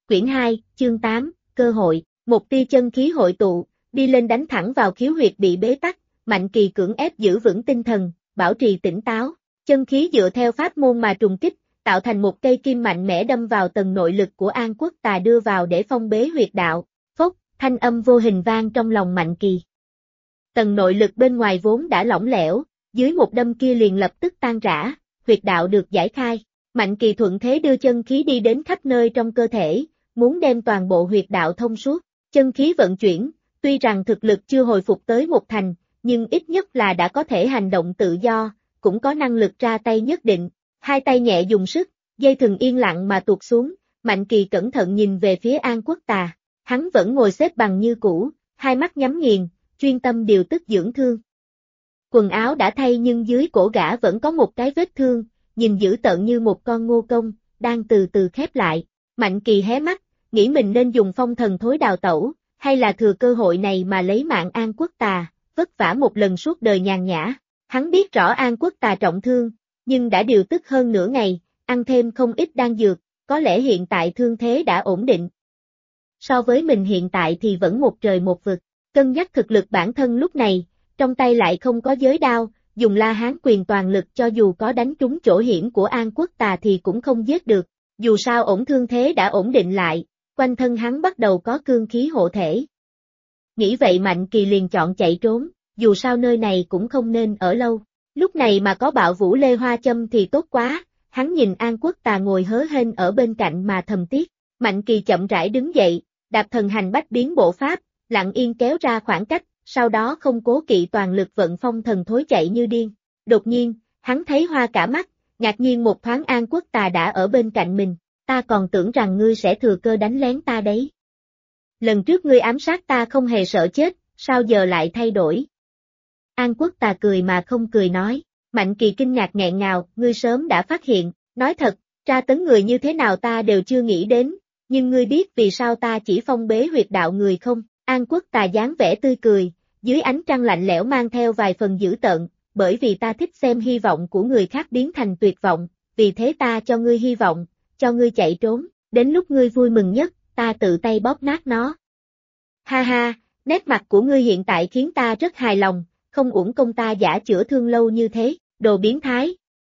Quyển 2, chương 8, cơ hội, một tia chân khí hội tụ, đi lên đánh thẳng vào khiếu huyệt bị bế tắc, Mạnh Kỳ cưỡng ép giữ vững tinh thần, bảo trì tỉnh táo, chân khí dựa theo pháp môn mà trùng kích, tạo thành một cây kim mạnh mẽ đâm vào tầng nội lực của An Quốc Tà đưa vào để phong bế huyệt đạo, phốc, thanh âm vô hình vang trong lòng Mạnh Kỳ. Tầng nội lực bên ngoài vốn đã lỏng lẻo, dưới một đâm kia liền lập tức tan rã, huyệt đạo được giải khai. Mạnh Kỳ thuận thế đưa chân khí đi đến khắp nơi trong cơ thể, muốn đem toàn bộ huyệt đạo thông suốt, chân khí vận chuyển, tuy rằng thực lực chưa hồi phục tới một thành, nhưng ít nhất là đã có thể hành động tự do, cũng có năng lực ra tay nhất định, hai tay nhẹ dùng sức, dây thừng yên lặng mà tuột xuống, Mạnh Kỳ cẩn thận nhìn về phía An Quốc Tà, hắn vẫn ngồi xếp bằng như cũ, hai mắt nhắm nghiền, chuyên tâm điều tức dưỡng thương. Quần áo đã thay nhưng dưới cổ gã vẫn có một cái vết thương, nhìn dữ tợn như một con ngô công, đang từ từ khép lại. Mạnh Kỳ hé mắt, nghĩ mình nên dùng phong thần thối đào tẩu, hay là thừa cơ hội này mà lấy mạng An Quốc Tà, vất vả một lần suốt đời nhàn nhã. Hắn biết rõ An Quốc Tà trọng thương, nhưng đã điều tức hơn nửa ngày, ăn thêm không ít đan dược, có lẽ hiện tại thương thế đã ổn định. So với mình hiện tại thì vẫn một trời một vực, cân nhắc thực lực bản thân lúc này, trong tay lại không có giới đao, dùng La Hán quyền toàn lực cho dù có đánh trúng chỗ hiểm của An Quốc Tà thì cũng không giết được, dù sao ổn thương thế đã ổn định lại, quanh thân hắn bắt đầu có cương khí hộ thể. Nghĩ vậy Mạnh Kỳ liền chọn chạy trốn, dù sao nơi này cũng không nên ở lâu, lúc này mà có bạo vũ lê hoa châm thì tốt quá, hắn nhìn An Quốc Tà ngồi hớ hênh ở bên cạnh mà thầm tiếc, Mạnh Kỳ chậm rãi đứng dậy, đạp thần hành bách biến bộ pháp, lặng yên kéo ra khoảng cách, sau đó không cố kỵ toàn lực vận phong thần thối chạy như điên. Đột nhiên, hắn thấy hoa cả mắt, ngạc nhiên một thoáng An Quốc Tà đã ở bên cạnh mình, ta còn tưởng rằng ngươi sẽ thừa cơ đánh lén ta đấy. Lần trước ngươi ám sát ta không hề sợ chết, sao giờ lại thay đổi? An Quốc Tà cười mà không cười nói, Mạnh Kỳ kinh ngạc nghẹn ngào, ngươi sớm đã phát hiện, nói thật, tra tấn người như thế nào ta đều chưa nghĩ đến, nhưng ngươi biết vì sao ta chỉ phong bế huyệt đạo người không? An Quốc Tà dáng vẻ tươi cười, dưới ánh trăng lạnh lẽo mang theo vài phần dữ tợn, bởi vì ta thích xem hy vọng của người khác biến thành tuyệt vọng, vì thế ta cho ngươi hy vọng, cho ngươi chạy trốn, đến lúc ngươi vui mừng nhất, ta tự tay bóp nát nó. Ha ha, nét mặt của ngươi hiện tại khiến ta rất hài lòng, không uổng công ta giả chữa thương lâu như thế, đồ biến thái.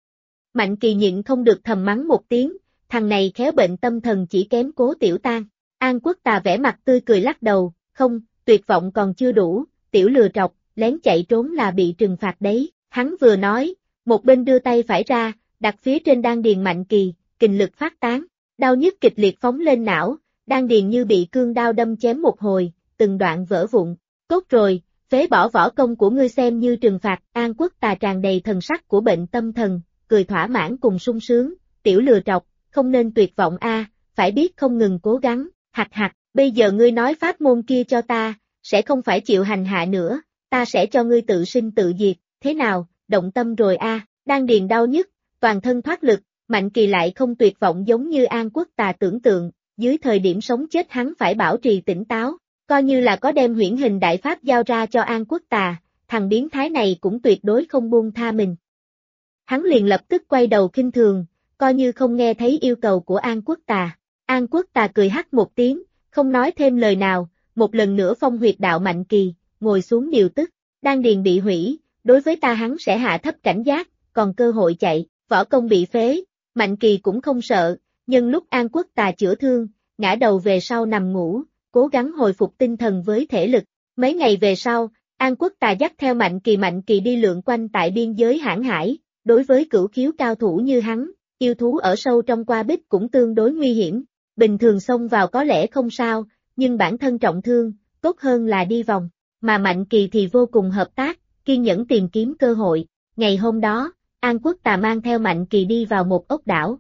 Mạnh Kỳ nhịn không được thầm mắng một tiếng, thằng này khéo bệnh tâm thần chỉ kém Cố Tiểu Tan. An Quốc Tà vẻ mặt tươi cười lắc đầu, không, tuyệt vọng còn chưa đủ, tiểu lừa trọc, lén chạy trốn là bị trừng phạt đấy. Hắn vừa nói, một bên đưa tay phải ra, đặt phía trên đan điền Mạnh Kỳ, kình lực phát tán, đau nhức kịch liệt phóng lên não, đan điền như bị cương đao đâm chém một hồi, từng đoạn vỡ vụn. Tốt rồi, phế bỏ võ công của ngươi xem như trừng phạt. An Quốc Tà tràn đầy thần sắc của bệnh tâm thần, cười thỏa mãn cùng sung sướng, tiểu lừa trọc, không nên tuyệt vọng a, phải biết không ngừng cố gắng, hặc hặc, bây giờ ngươi nói pháp môn kia cho ta, sẽ không phải chịu hành hạ nữa, ta sẽ cho ngươi tự sinh tự diệt, thế nào, động tâm rồi a? Đan điền đau nhức, toàn thân thoát lực, Mạnh Kỳ lại không tuyệt vọng giống như An Quốc Tà tưởng tượng, dưới thời điểm sống chết hắn phải bảo trì tỉnh táo, coi như là có đem huyễn hình đại pháp giao ra cho An Quốc Tà, thằng biến thái này cũng tuyệt đối không buông tha mình. Hắn liền lập tức quay đầu khinh thường, coi như không nghe thấy yêu cầu của An Quốc Tà. An Quốc Tà cười hắc một tiếng, không nói thêm lời nào, một lần nữa phong huyệt đạo Mạnh Kỳ, ngồi xuống điều tức, đan điền bị hủy, đối với ta hắn sẽ hạ thấp cảnh giác, còn cơ hội chạy, võ công bị phế, Mạnh Kỳ cũng không sợ, nhưng lúc An Quốc Tà chữa thương, ngã đầu về sau nằm ngủ, cố gắng hồi phục tinh thần với thể lực. Mấy ngày về sau, An Quốc Tà dắt theo Mạnh Kỳ đi lượn quanh tại biên giới Hãn Hải, đối với cửu khiếu cao thủ như hắn, yêu thú ở sâu trong qua bích cũng tương đối nguy hiểm, bình thường xông vào có lẽ không sao, nhưng bản thân trọng thương, tốt hơn là đi vòng, mà Mạnh Kỳ thì vô cùng hợp tác, kiên nhẫn tìm kiếm cơ hội. Ngày hôm đó, An Quốc Tà mang theo Mạnh Kỳ đi vào một ốc đảo.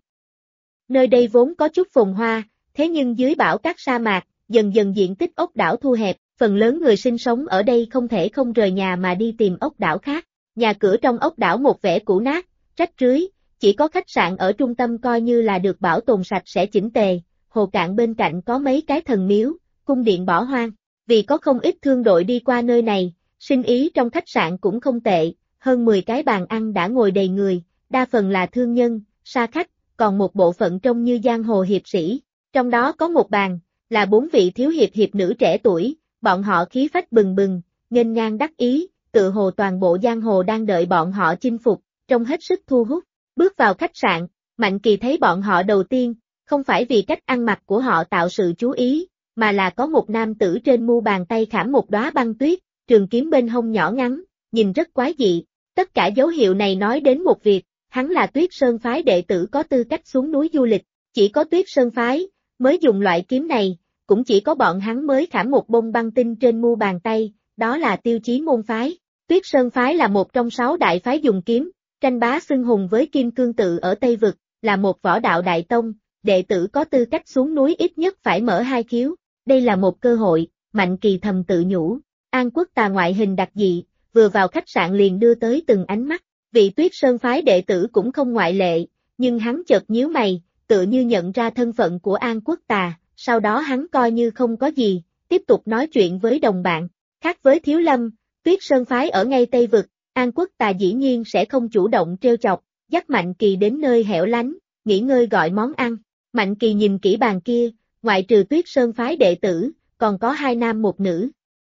Nơi đây vốn có chút phồn hoa, thế nhưng dưới bão cát sa mạc, dần dần diện tích ốc đảo thu hẹp, phần lớn người sinh sống ở đây không thể không rời nhà mà đi tìm ốc đảo khác. Nhà cửa trong ốc đảo một vẻ cũ nát, rách rưới, chỉ có khách sạn ở trung tâm coi như là được bảo tồn sạch sẽ chỉnh tề, hồ cạn bên cạnh có mấy cái thần miếu, cung điện bỏ hoang. Vì có không ít thương đội đi qua nơi này, sinh ý trong khách sạn cũng không tệ, hơn 10 cái bàn ăn đã ngồi đầy người, đa phần là thương nhân, sa khách, còn một bộ phận trông như giang hồ hiệp sĩ. Trong đó có một bàn, là 4 vị thiếu hiệp nữ trẻ tuổi, bọn họ khí phách bừng bừng, nghênh ngang đắc ý, tự hồ toàn bộ giang hồ đang đợi bọn họ chinh phục, trông hết sức thu hút. Bước vào khách sạn, Mạnh Kỳ thấy bọn họ đầu tiên, không phải vì cách ăn mặc của họ tạo sự chú ý, mà là có một nam tử trên mu bàn tay khảm một đóa băng tuyết, trường kiếm bên hông nhỏ ngắn, nhìn rất quái dị. Tất cả dấu hiệu này nói đến một việc, hắn là Tuyết Sơn phái đệ tử có tư cách xuống núi du lịch, chỉ có Tuyết Sơn phái mới dùng loại kiếm này, cũng chỉ có bọn hắn mới khảm một bông băng tinh trên mu bàn tay, đó là tiêu chí môn phái. Tuyết Sơn phái là một trong 6 đại phái dùng kiếm, tranh bá xưng hùng với Kim Cương Tự ở Tây Vực, là một võ đạo đại tông, đệ tử có tư cách xuống núi ít nhất phải mở 2 khiếu. Đây là một cơ hội, Mạnh Kỳ thầm tự nhủ. An Quốc Tà ngoại hình đặc dị, vừa vào khách sạn liền đưa tới từng ánh mắt, vị Tuyết Sơn phái đệ tử cũng không ngoại lệ, nhưng hắn chợt nhíu mày, tự như nhận ra thân phận của An Quốc Tà, sau đó hắn coi như không có gì, tiếp tục nói chuyện với đồng bạn. Khác với Thiếu Lâm, Tuyết Sơn phái ở ngay Tây Vực, An Quốc Tà dĩ nhiên sẽ không chủ động trêu chọc, dắt Mạnh Kỳ đến nơi hẻo lánh, nghỉ ngơi gọi món ăn. Mạnh Kỳ nhìn kỹ bàn kia, ngoại trừ Tuyết Sơn phái đệ tử, còn có 2 nam một nữ.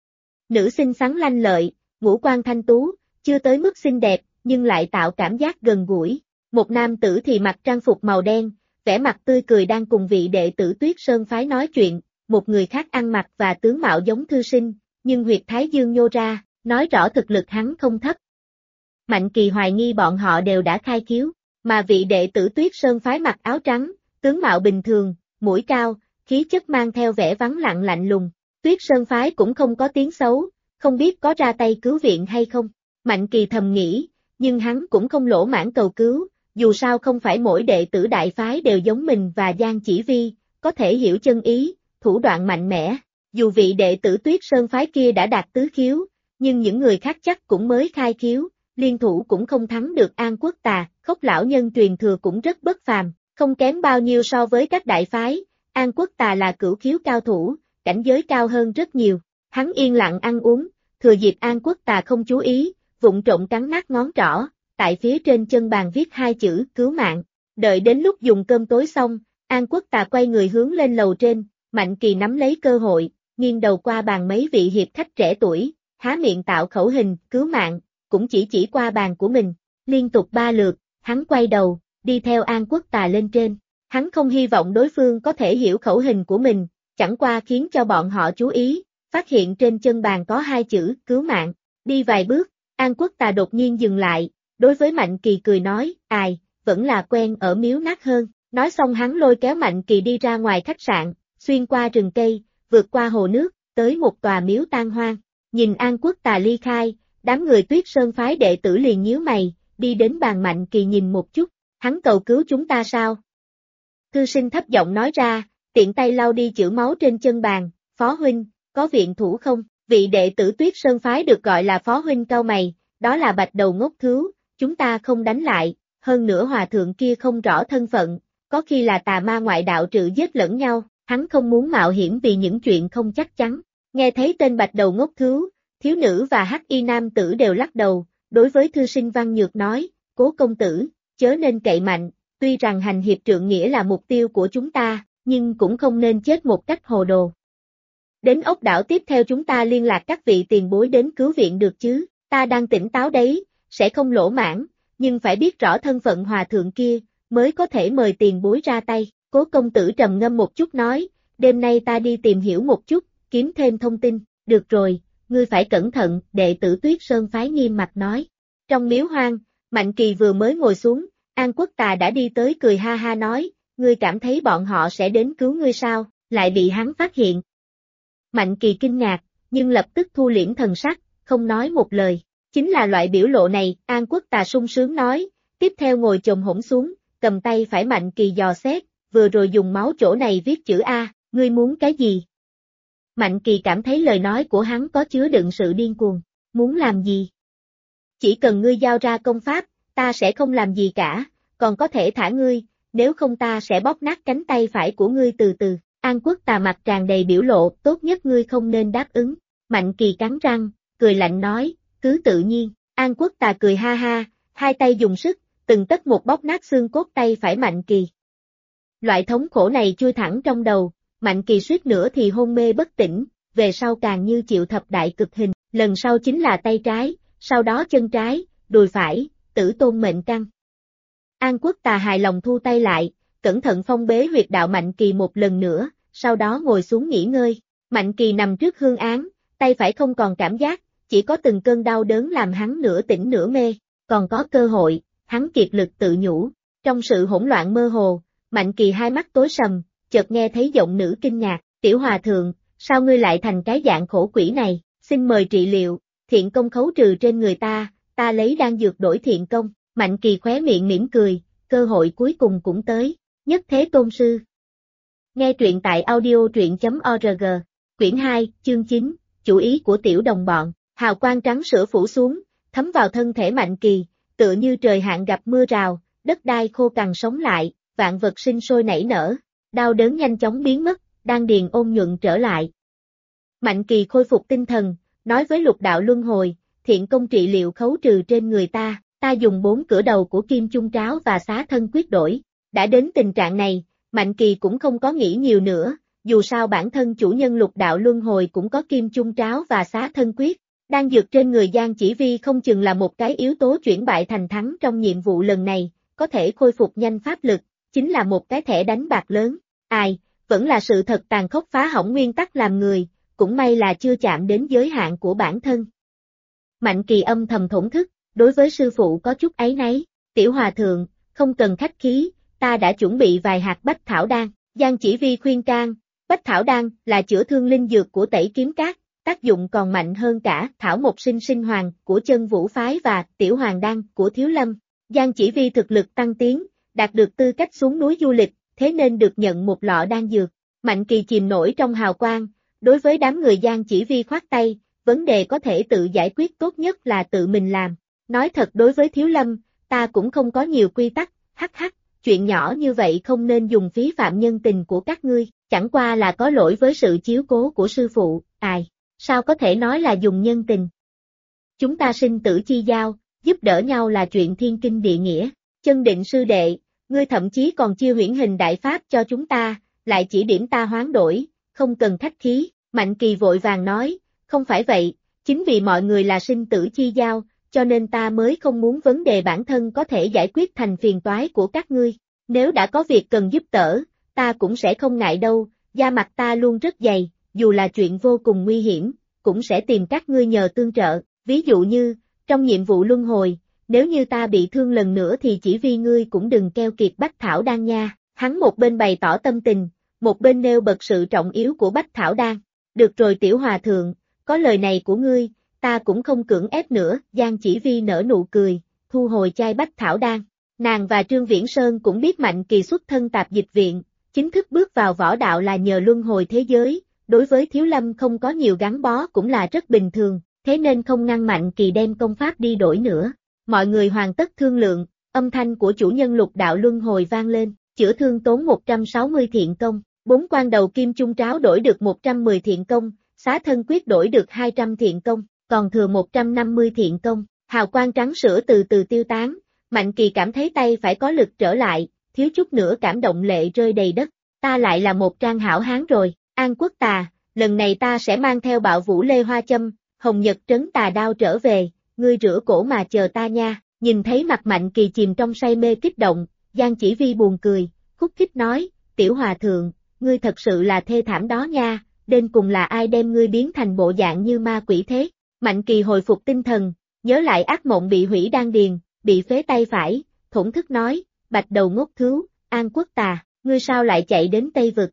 Nữ xinh xắn lanh lợi, ngũ quan thanh tú, chưa tới mức xinh đẹp, nhưng lại tạo cảm giác gần gũi. Một nam tử thì mặc trang phục màu đen, vẻ mặt tươi cười đang cùng vị đệ tử Tuyết Sơn phái nói chuyện, một người khác ăn mặc và tướng mạo giống thư sinh, nhưng huyệt thái dương nhô ra, nói rõ thực lực hắn không thấp. Mạnh Kỳ hoài nghi bọn họ đều đã khai khiếu, mà vị đệ tử Tuyết Sơn phái mặc áo trắng, tướng mạo bình thường, mũi cao, khí chất mang theo vẻ vắng lặng lạnh lùng. Tuyết Sơn phái cũng không có tiếng xấu, không biết có ra tay cứu viện hay không. Mạnh Kỳ thầm nghĩ, nhưng hắn cũng không lỗ mãn cầu cứu, dù sao không phải mỗi đệ tử đại phái đều giống mình và Giang Chỉ Vi, có thể hiểu chân ý, thủ đoạn mạnh mẽ. Dù vị đệ tử Tuyết Sơn phái kia đã đạt tứ khiếu, nhưng những người khác chắc cũng mới khai khiếu, liên thủ cũng không thắng được An Quốc Tà, Khốc lão nhân truyền thừa cũng rất bất phàm, không kém bao nhiêu so với các đại phái. An Quốc Tà là cửu khiếu cao thủ, cảnh giới cao hơn rất nhiều. Hắn yên lặng ăn uống, thừa dịp An Quốc Tà không chú ý, vụng trộm cắn nát ngón trỏ, tại phía trên chân bàn viết 2 chữ cứu mạng. Đợi đến lúc dùng cơm tối xong, An Quốc Tà quay người hướng lên lầu trên, Mạnh Kỳ nắm lấy cơ hội, nghiêng đầu qua bàn mấy vị hiệp khách trẻ tuổi, há miệng tạo khẩu hình cứu mạng, cũng chỉ qua bàn của mình. Liên tục 3 lượt, hắn quay đầu, đi theo An Quốc Tà lên trên. Hắn không hy vọng đối phương có thể hiểu khẩu hình của mình, chẳng qua khiến cho bọn họ chú ý, phát hiện trên chân bàn có 2 chữ cứu mạng. Đi vài bước, An Quốc Tà đột nhiên dừng lại, đối với Mạnh Kỳ cười nói, ai, vẫn là quen ở miếu nát hơn. Nói xong hắn lôi kéo Mạnh Kỳ đi ra ngoài khách sạn, xuyên qua rừng cây, vượt qua hồ nước, tới một tòa miếu tan hoang. Nhìn An Quốc Tà ly khai, đám người Tuyết Sơn phái đệ tử liền nhíu mày, đi đến bàn Mạnh Kỳ nhìn một chút, hắn cầu cứu chúng ta sao? Thư sinh thấp giọng nói ra, tiện tay lau đi chữ máu trên chân bàn, Phó huynh, có viện thủ không? Vị đệ tử Tuyết Sơn phái được gọi là Phó huynh cau mày, đó là bạch đầu ngốc thứu, chúng ta không đánh lại, hơn nữa hòa thượng kia không rõ thân phận, có khi là tà ma ngoại đạo trừ giết lẫn nhau, hắn không muốn mạo hiểm vì những chuyện không chắc chắn. Nghe thấy tên bạch đầu ngốc thứu, thiếu nữ và hắc y nam tử đều lắc đầu, đối với thư sinh Văn Nhược nói, Cố công tử, chớ nên cậy mạnh, tuy rằng hành hiệp trượng nghĩa là mục tiêu của chúng ta, nhưng cũng không nên chết một cách hồ đồ. Đến ốc đảo tiếp theo chúng ta liên lạc các vị tiền bối đến cứu viện được chứ, ta đang tỉnh táo đấy, sẽ không lỗ mãng, nhưng phải biết rõ thân phận hòa thượng kia, mới có thể mời tiền bối ra tay. Cố công tử trầm ngâm một chút nói, đêm nay ta đi tìm hiểu một chút, kiếm thêm thông tin, được rồi, ngươi phải cẩn thận, đệ tử Tuyết Sơn phái nghiêm mặt nói. Trong miếu hoang, Mạnh Kỳ vừa mới ngồi xuống, An Quốc Tà đã đi tới cười ha ha nói, ngươi cảm thấy bọn họ sẽ đến cứu ngươi sao, lại bị hắn phát hiện. Mạnh Kỳ kinh ngạc, nhưng lập tức thu liễm thần sắc, không nói một lời. Chính là loại biểu lộ này, An Quốc Tà sung sướng nói, tiếp theo ngồi chồm hổm xuống, cầm tay phải Mạnh Kỳ dò xét, vừa rồi dùng máu chỗ này viết chữ A, ngươi muốn cái gì? Mạnh Kỳ cảm thấy lời nói của hắn có chứa đựng sự điên cuồng, muốn làm gì? Chỉ cần ngươi giao ra công pháp, ta sẽ không làm gì cả, còn có thể thả ngươi, nếu không ta sẽ bóp nát cánh tay phải của ngươi từ từ. An Quốc Tà mặt tràn đầy biểu lộ, tốt nhất ngươi không nên đáp ứng. Mạnh Kỳ cắn răng, cười lạnh nói, cứ tự nhiên. An Quốc Tà cười ha ha, hai tay dùng sức, từng tấc một bóp nát xương cốt tay phải Mạnh Kỳ. Loại thống khổ này chui thẳng trong đầu, Mạnh Kỳ suýt nữa thì hôn mê bất tỉnh, về sau càng như chịu thập đại cực hình, lần sau chính là tay trái, sau đó chân trái, đùi phải, tử tôn mệnh căn. An Quốc Tà hài lòng thu tay lại, cẩn thận phong bế huyệt đạo Mạnh Kỳ một lần nữa, sau đó ngồi xuống nghỉ ngơi. Mạnh Kỳ nằm trước hương án, tay phải không còn cảm giác, chỉ có từng cơn đau đớn làm hắn nửa tỉnh nửa mê, còn có cơ hội, hắn kiệt lực tự nhủ. Trong sự hỗn loạn mơ hồ, Mạnh Kỳ hai mắt tối sầm, chợt nghe thấy giọng nữ kinh ngạc, "Tiểu hòa thượng, sao ngươi lại thành cái dạng khổ quỷ này, xin mời trị liệu, thiện công khấu trừ trên người ta lấy đan dược đổi thiện công." Mạnh Kỳ khóe miệng mỉm cười, cơ hội cuối cùng cũng tới, nhất thế tôn sư. Nghe truyện tại audio.truyện.org, quyển 2, chương 9, chủ ý của tiểu đồng bọn, hào quang trắng sữa phủ xuống, thấm vào thân thể Mạnh Kỳ, tựa như trời hạn gặp mưa rào, đất đai khô cằn sống lại, vạn vật sinh sôi nảy nở, đau đớn nhanh chóng biến mất, đan điền ôn nhuận trở lại. Mạnh Kỳ khôi phục tinh thần, nói với Lục Đạo Luân Hồi, thiện công trị liệu khấu trừ trên người ta dùng 4 cửa đầu của Kim Chung Tráo và Xá Thân Quyết đổi. Đã đến tình trạng này, Mạnh Kỳ cũng không có nghĩ nhiều nữa, dù sao bản thân chủ nhân Lục Đạo Luân Hồi cũng có Kim Chung Tráo và Xá Thân Quyết. Đan dược trên người Giang Chỉ Vi không chừng là một cái yếu tố chuyển bại thành thắng trong nhiệm vụ lần này, có thể khôi phục nhanh pháp lực, chính là một cái thẻ đánh bạc lớn. Ai, vẫn là sự thật tàn khốc phá hỏng nguyên tắc làm người, cũng may là chưa chạm đến giới hạn của bản thân. Mạnh Kỳ âm thầm thổn thức, đối với sư phụ có chút áy náy, "Tiểu hòa thượng, không cần khách khí, ta đã chuẩn bị vài hạt bách thảo đan." Giang Chỉ Vi khuyên can, bách thảo đan là chữa thương linh dược của Tẩy Kiếm Các, tác dụng còn mạnh hơn cả thảo mộc sinh sinh hoàng của Chân Vũ Phái và tiểu hoàng đan của Thiếu Lâm. Giang Chỉ Vi thực lực tăng tiến, đạt được tư cách xuống núi du lịch, thế nên được nhận một lọ đan dược. Mạnh Kỳ chìm nổi trong hào quang, đối với đám người Giang Chỉ Vi khoát tay, vấn đề có thể tự giải quyết tốt nhất là tự mình làm. Nói thật đối với Thiếu Lâm, ta cũng không có nhiều quy tắc, hắc, chuyện nhỏ như vậy không nên dùng phí phạm nhân tình của các ngươi, chẳng qua là có lỗi với sự chiếu cố của sư phụ, sao có thể nói là dùng nhân tình. Chúng ta sinh tử chi giao, giúp đỡ nhau là chuyện thiên kinh địa nghĩa. Chân Định sư đệ, ngươi thậm chí còn chia huyễn hình đại pháp cho chúng ta, lại chỉ điểm ta hoán đổi, không cần khách khí. Mạnh Kỳ vội vàng nói, "Không phải vậy, chính vì mọi người là sinh tử chi giao, cho nên ta mới không muốn vấn đề bản thân có thể giải quyết thành phiền toái của các ngươi. Nếu đã có việc cần giúp đỡ, ta cũng sẽ không ngại đâu, da mặt ta luôn rất dày, dù là chuyện vô cùng nguy hiểm, cũng sẽ tìm các ngươi nhờ tương trợ, ví dụ như, trong nhiệm vụ luân hồi, nếu như ta bị thương lần nữa thì chỉ vì ngươi cũng đừng keo kiệt bách thảo đan nha." Hắn một bên bày tỏ tâm tình, một bên nêu bật sự trọng yếu của bách thảo đan. "Được rồi tiểu hòa thượng, có lời này của ngươi, ta cũng không cưỡng ép nữa." Giang Chỉ Vi nở nụ cười, thu hồi chai bách thảo đan. Nàng và Trương Viễn Sơn cũng biết Mạnh Kỳ xuất thân tạp dịch viện, chính thức bước vào võ đạo là nhờ luân hồi thế giới, đối với Thiếu Lâm không có nhiều gắn bó cũng là rất bình thường, thế nên không ngăn Mạnh Kỳ đem công pháp đi đổi nữa. Mọi người hoàn tất thương lượng, âm thanh của chủ nhân Lục Đạo Luân Hồi vang lên, chữa thương tốn 160 thiện công, 4 quan đầu Kim Chung Tráo đổi được 110 thiện công, Xá Thân Quyết đổi được 200 thiện công, còn thừa 150 thiện công. Hào quang trắng sữa từ từ tiêu tán, Mạnh Kỳ cảm thấy tay phải có lực trở lại, thiếu chút nữa cảm động lệ rơi đầy đất. Ta lại là một trang hảo hán rồi. An Quốc Tà, lần này ta sẽ mang theo Bạo Vũ Lê Hoa Châm, Hồng Nhật Trấn Tà Đao trở về, ngươi rửa cổ mà chờ ta nha. Nhìn thấy mặt Mạnh Kỳ chìm trong say mê kích động, Giang Chỉ Vi buồn cười, khúc khích nói, "Tiểu hòa thượng, ngươi thật sự là thê thảm đó nha, đến cùng là ai đem ngươi biến thành bộ dạng như ma quỷ thế?" Mạnh Kỳ hồi phục tinh thần, nhớ lại ác mộng bị hủy đan điền, bị phế tay phải, thổn thức nói, "Bạch đầu ngốc thứu, An Quốc Tà, ngươi sao lại chạy đến Tây Vực?"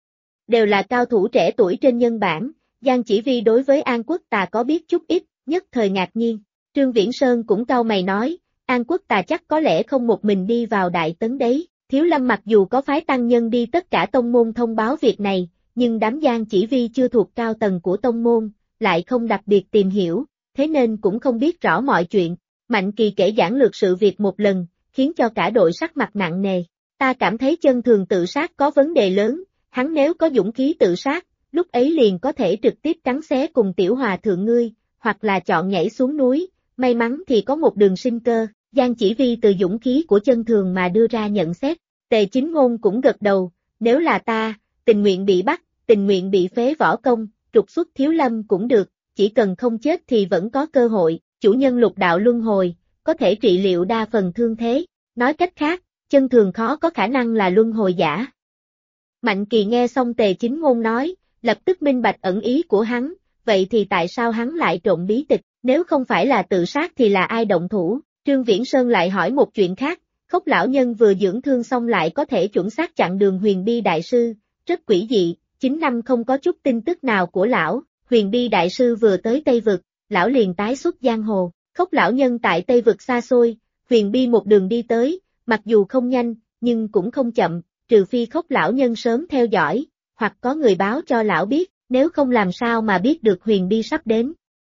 Đều là cao thủ trẻ tuổi trên nhân bản, Giang Chỉ Vi đối với An Quốc Tà có biết chút ít, nhất thời ngạc nhiên. Trương Viễn Sơn cũng cau mày nói, An Quốc Tà chắc có lẽ không một mình đi vào Đại Tấn đấy. Thiếu Lâm mặc dù có phái tăng nhân đi tất cả tông môn thông báo việc này, nhưng đám Giang Chỉ Vi chưa thuộc cao tầng của tông môn, lại không đặc biệt tìm hiểu, thế nên cũng không biết rõ mọi chuyện. Mạnh Kỳ kể giản lược sự việc một lần, khiến cho cả đội sắc mặt nặng nề. Ta cảm thấy Chân Thường tự sát có vấn đề lớn, hắn nếu có dũng khí tự sát, lúc ấy liền có thể trực tiếp cắn xé cùng tiểu hòa thượng ngươi, hoặc là chọn nhảy xuống núi, may mắn thì có một đường sinh cơ. Giang Chỉ Vi từ dũng khí của Chân Thường mà đưa ra nhận xét, Tề Chính Ngôn cũng gật đầu, nếu là ta, tình nguyện bị bắt, tình nguyện bị phế võ công, trục xuất Thiếu Lâm cũng được, chỉ cần không chết thì vẫn có cơ hội, chủ nhân lục đạo luân hồi, có thể trị liệu đa phần thương thế, nói cách khác, chân thường khó có khả năng là luân hồi giả. Mạnh Kỳ nghe xong Tề Chính Ngôn nói, lập tức minh bạch ẩn ý của hắn, vậy thì tại sao hắn lại trộn bí tịch, nếu không phải là tự sát thì là ai động thủ? Trương Viễn Sơn lại hỏi một chuyện khác, Khốc lão nhân vừa dưỡng thương xong lại có thể chuẩn xác chặn đường Huyền Bi đại sư, rất quỷ dị, 9 năm không có chút tin tức nào của lão, Huyền Bi đại sư vừa tới Tây Vực, lão liền tái xuất giang hồ, Khốc lão nhân tại Tây Vực xa xôi, Huyền Bi một đường đi tới, mặc dù không nhanh, nhưng cũng không chậm, trừ phi Khốc lão nhân sớm theo dõi, hoặc có người báo cho lão biết, nếu không làm sao mà biết được Huyền Bi sắp đến.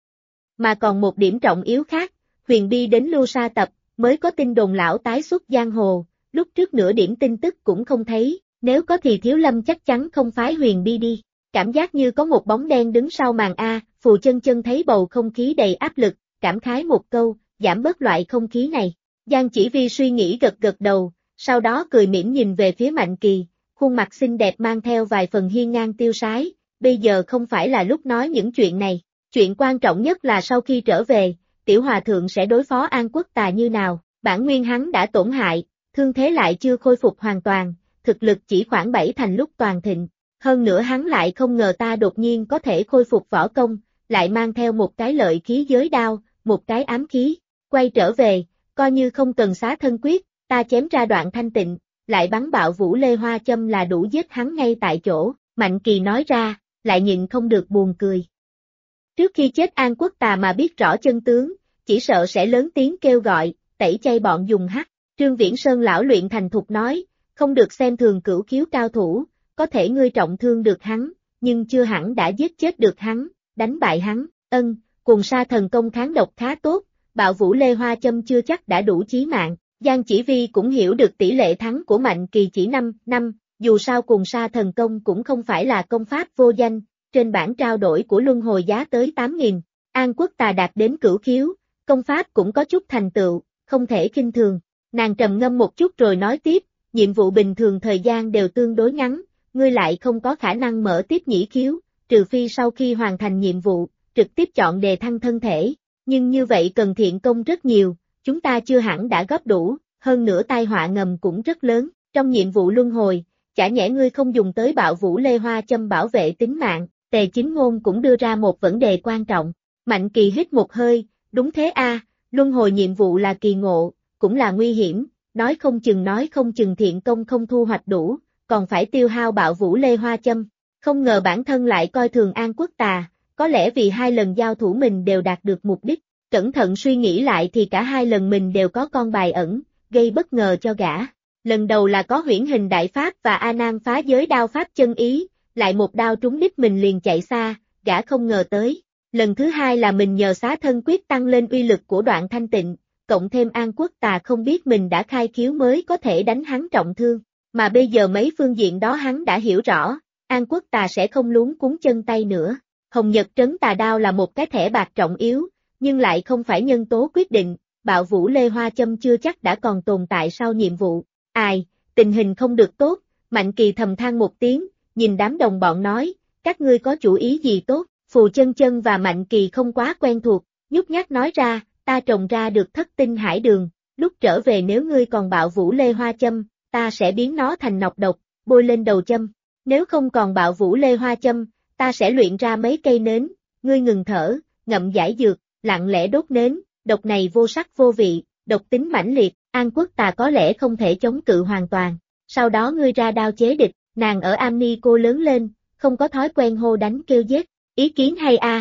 Mà còn một điểm trọng yếu khác, Huyền Bi đến Lưu Sa Tập, mới có tin đồn lão tái xuất giang hồ, lúc trước nửa điểm tin tức cũng không thấy, nếu có thì Thiếu Lâm chắc chắn không phái Huyền Bi đi, cảm giác như có một bóng đen đứng sau màn A, Phù Chân Chân thấy bầu không khí đầy áp lực, cảm khái một câu, giảm bớt loại không khí này. Giang Chỉ Vi suy nghĩ gật gật đầu, sau đó cười mỉm nhìn về phía Mạnh Kỳ, khuôn mặt xinh đẹp mang theo vài phần hiên ngang tiêu sái, bây giờ không phải là lúc nói những chuyện này, chuyện quan trọng nhất là sau khi trở về, Tiểu Hòa Thượng sẽ đối phó An Quốc Tà như nào, bản nguyên hắn đã tổn hại, thương thế lại chưa khôi phục hoàn toàn, thực lực chỉ khoảng 7 thành lúc toàn thịnh, hơn nữa hắn lại không ngờ ta đột nhiên có thể khôi phục võ công, lại mang theo một cái lợi khí giới đao, một cái ám khí, quay trở về, coi như không cần xá thân quyết, ta chém ra đoạn thanh tịnh, lại bắn bạo vũ lê hoa châm là đủ giết hắn ngay tại chỗ, Mạnh Kỳ nói ra, lại nhịn không được buồn cười. Trước khi chết An Quốc Tà mà biết rõ chân tướng, chỉ sợ sẽ lớn tiếng kêu gọi, tẩy chay bọn dùng hắc. Trương Viễn Sơn lão luyện thành thục nói, không được xem thường cửu khiếu cao thủ, có thể ngươi trọng thương được hắn, nhưng chưa hẳn đã giết chết được hắn, đánh bại hắn, cùng sa thần công kháng độc khá tốt, bạo vũ lê hoa châm chưa chắc đã đủ chí mạng. Giang Chỉ Vi cũng hiểu được tỷ lệ thắng của Mạnh Kỳ chỉ 5, dù sao cùng sa thần công cũng không phải là công pháp vô danh, trên bảng trao đổi của luân hồi giá tới 8.000, An Quốc Tà đạt đến cửu khiếu, công pháp cũng có chút thành tựu, không thể khinh thường. Nàng trầm ngâm một chút rồi nói tiếp, nhiệm vụ bình thường thời gian đều tương đối ngắn, ngươi lại không có khả năng mở tiếp nhĩ khiếu, trừ phi sau khi hoàn thành nhiệm vụ, trực tiếp chọn đề thăng thân thể, nhưng như vậy cần thiện công rất nhiều, chúng ta chưa hẳn đã góp đủ, hơn nữa tai họa ngầm cũng rất lớn, trong nhiệm vụ luân hồi, chả nhẽ ngươi không dùng tới bạo vũ lê hoa châm bảo vệ tính mạng. Tề Chính Ngôn cũng đưa ra một vấn đề quan trọng, Mạnh Kỳ hít một hơi, đúng thế a, luân hồi nhiệm vụ là kỳ ngộ, cũng là nguy hiểm, nói không chừng thiện công không thu hoạch đủ, còn phải tiêu hao bạo vũ lê hoa châm, không ngờ bản thân lại coi thường An Quốc Tà, có lẽ vì 2 lần giao thủ mình đều đạt được mục đích, cẩn thận suy nghĩ lại thì cả 2 lần mình đều có con bài ẩn, gây bất ngờ cho gã. Lần đầu là có huyễn hình đại pháp và A Nan phá giới đao pháp chân ý, lại một đao trúng đích mình liền chạy xa, gã không ngờ tới. Lần thứ hai là mình nhờ xá thân quyết tăng lên uy lực của đoạn thanh tịnh, cộng thêm An Quốc Tà không biết mình đã khai khiếu mới có thể đánh hắn trọng thương, mà bây giờ mấy phương diện đó hắn đã hiểu rõ, An Quốc Tà sẽ không luống cuống chân tay nữa. Hồng Nhật trấn tà đao là một cái thẻ bạc trọng yếu, nhưng lại không phải nhân tố quyết định, bạo vũ lê hoa châm chưa chắc đã còn tồn tại sau nhiệm vụ. Ai, tình hình không được tốt, Mạnh Kỳ thầm than một tiếng, nhìn đám đồng bọn nói, các ngươi có chủ ý gì tốt, Phù Chân Chân và Mạnh Kỳ không quá quen thuộc, nhút nhát nói ra, ta trồng ra được thất tinh hải đường, lúc trở về nếu ngươi còn bạo vũ lê hoa châm, ta sẽ biến nó thành nọc độc, bôi lên đầu châm, nếu không còn bạo vũ lê hoa châm, ta sẽ luyện ra mấy cây nến, ngươi ngừng thở, ngậm giải dược, lặng lẽ đốt nến, độc này vô sắc vô vị, độc tính mãnh liệt, An Quốc Tà có lẽ không thể chống cự hoàn toàn, sau đó ngươi ra đao chế địch, nàng ở Am-ni cô lớn lên, không có thói quen hô đánh kêu giết, ý kiến hay a.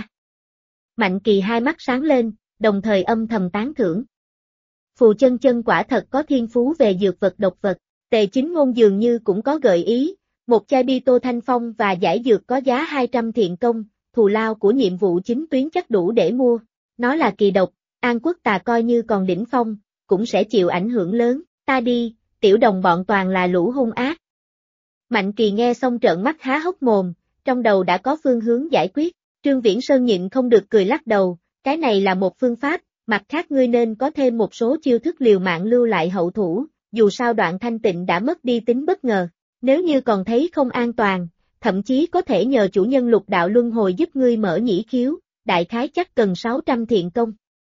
Mạnh Kỳ hai mắt sáng lên, đồng thời âm thầm tán thưởng. Phù Chân Chân quả thật có thiên phú về dược vật độc vật, Tề Chính Ngôn dường như cũng có gợi ý, một chai bi tô thanh phong và giải dược có giá 200 thiện công, thù lao của nhiệm vụ chính tuyến chắc đủ để mua, nó là kỳ độc, An Quốc Tà coi như còn đỉnh phong, cũng sẽ chịu ảnh hưởng lớn, ta đi, tiểu đồng bọn toàn là lũ hung ác. Mạnh Kỳ nghe xong trợn mắt há hốc mồm, trong đầu đã có phương hướng giải quyết, Trương Viễn Sơn nhịn không được cười lắc đầu, cái này là một phương pháp, mặt khác ngươi nên có thêm một số chiêu thức liều mạng lưu lại hậu thủ, dù sao Đoạn Thanh Tịnh đã mất đi tính bất ngờ. Nếu như còn thấy không an toàn, thậm chí có thể nhờ chủ nhân Lục Đạo Luân Hồi giúp ngươi mở nhĩ khiếu, đại khái chắc cần 600 thiện công.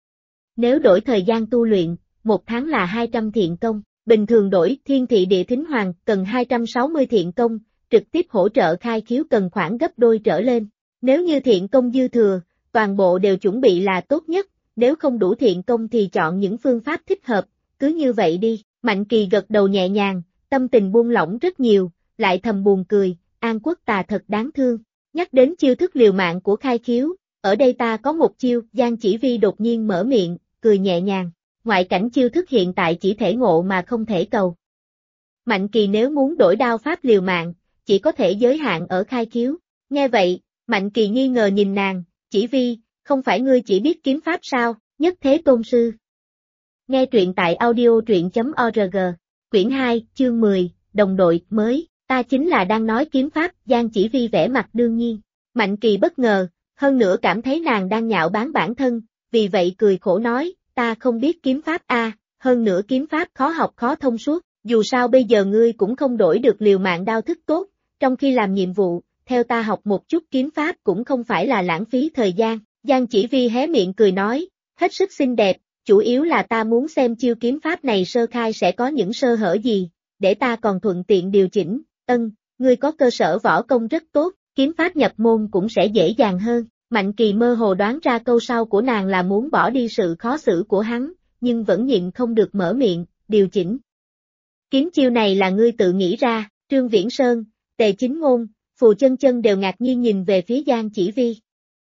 Nếu đổi thời gian tu luyện, 1 tháng là 200 thiện công, bình thường đổi Thiên Thị Địa Thính Hoàng cần 260 thiện công, trực tiếp hỗ trợ khai khiếu cần khoảng gấp đôi trở lên. Nếu như thiện công dư thừa, toàn bộ đều chuẩn bị là tốt nhất, nếu không đủ thiện công thì chọn những phương pháp thích hợp, cứ như vậy đi. Mạnh Kỳ gật đầu nhẹ nhàng, tâm tình buông lỏng rất nhiều, lại thầm buồn cười, An Quốc Tà thật đáng thương. Nhắc đến chiêu thức liều mạng của khai khiếu, ở đây ta có một chiêu, Giang Chỉ Vi đột nhiên mở miệng, cười nhẹ nhàng. Ngoại cảnh chiêu thức hiện tại chỉ thể ngộ mà không thể cầu. Mạnh Kỳ nếu muốn đổi đao pháp liều mạng, chỉ có thể giới hạn ở khai khiếu. Nghe vậy, Mạnh Kỳ nghi ngờ nhìn nàng, Chỉ Vi, không phải ngươi chỉ biết kiếm pháp sao, Nhất Thế Tôn Sư. Nghe truyện tại audio.org, quyển 2, chương 10, đồng đội, mới, ta chính là đang nói kiếm pháp, Giang Chỉ Vi vẻ mặt đương nhiên. Mạnh Kỳ bất ngờ, hơn nữa cảm thấy nàng đang nhạo báng bản thân, vì vậy cười khổ nói, ta không biết kiếm pháp a, hơn nữa kiếm pháp khó học khó thông suốt, dù sao bây giờ ngươi cũng không đổi được liều mạng đao thức tốt, trong khi làm nhiệm vụ, theo ta học một chút kiếm pháp cũng không phải là lãng phí thời gian. Giang Chỉ Vi hé miệng cười nói, hết sức xinh đẹp, chủ yếu là ta muốn xem chiêu kiếm pháp này sơ khai sẽ có những sơ hở gì, để ta còn thuận tiện điều chỉnh. Ngươi có cơ sở võ công rất tốt, kiếm pháp nhập môn cũng sẽ dễ dàng hơn. Mạnh Kỳ mơ hồ đoán ra câu sau của nàng là muốn bỏ đi sự khó xử của hắn, nhưng vẫn nhịn không được mở miệng, điều chỉnh. Kiếm chiêu này là ngươi tự nghĩ ra, Trương Viễn Sơn, Tề Chính Ngôn, Phù Chân Chân đều ngạc nhiên nhìn về phía Giang Chỉ Vi.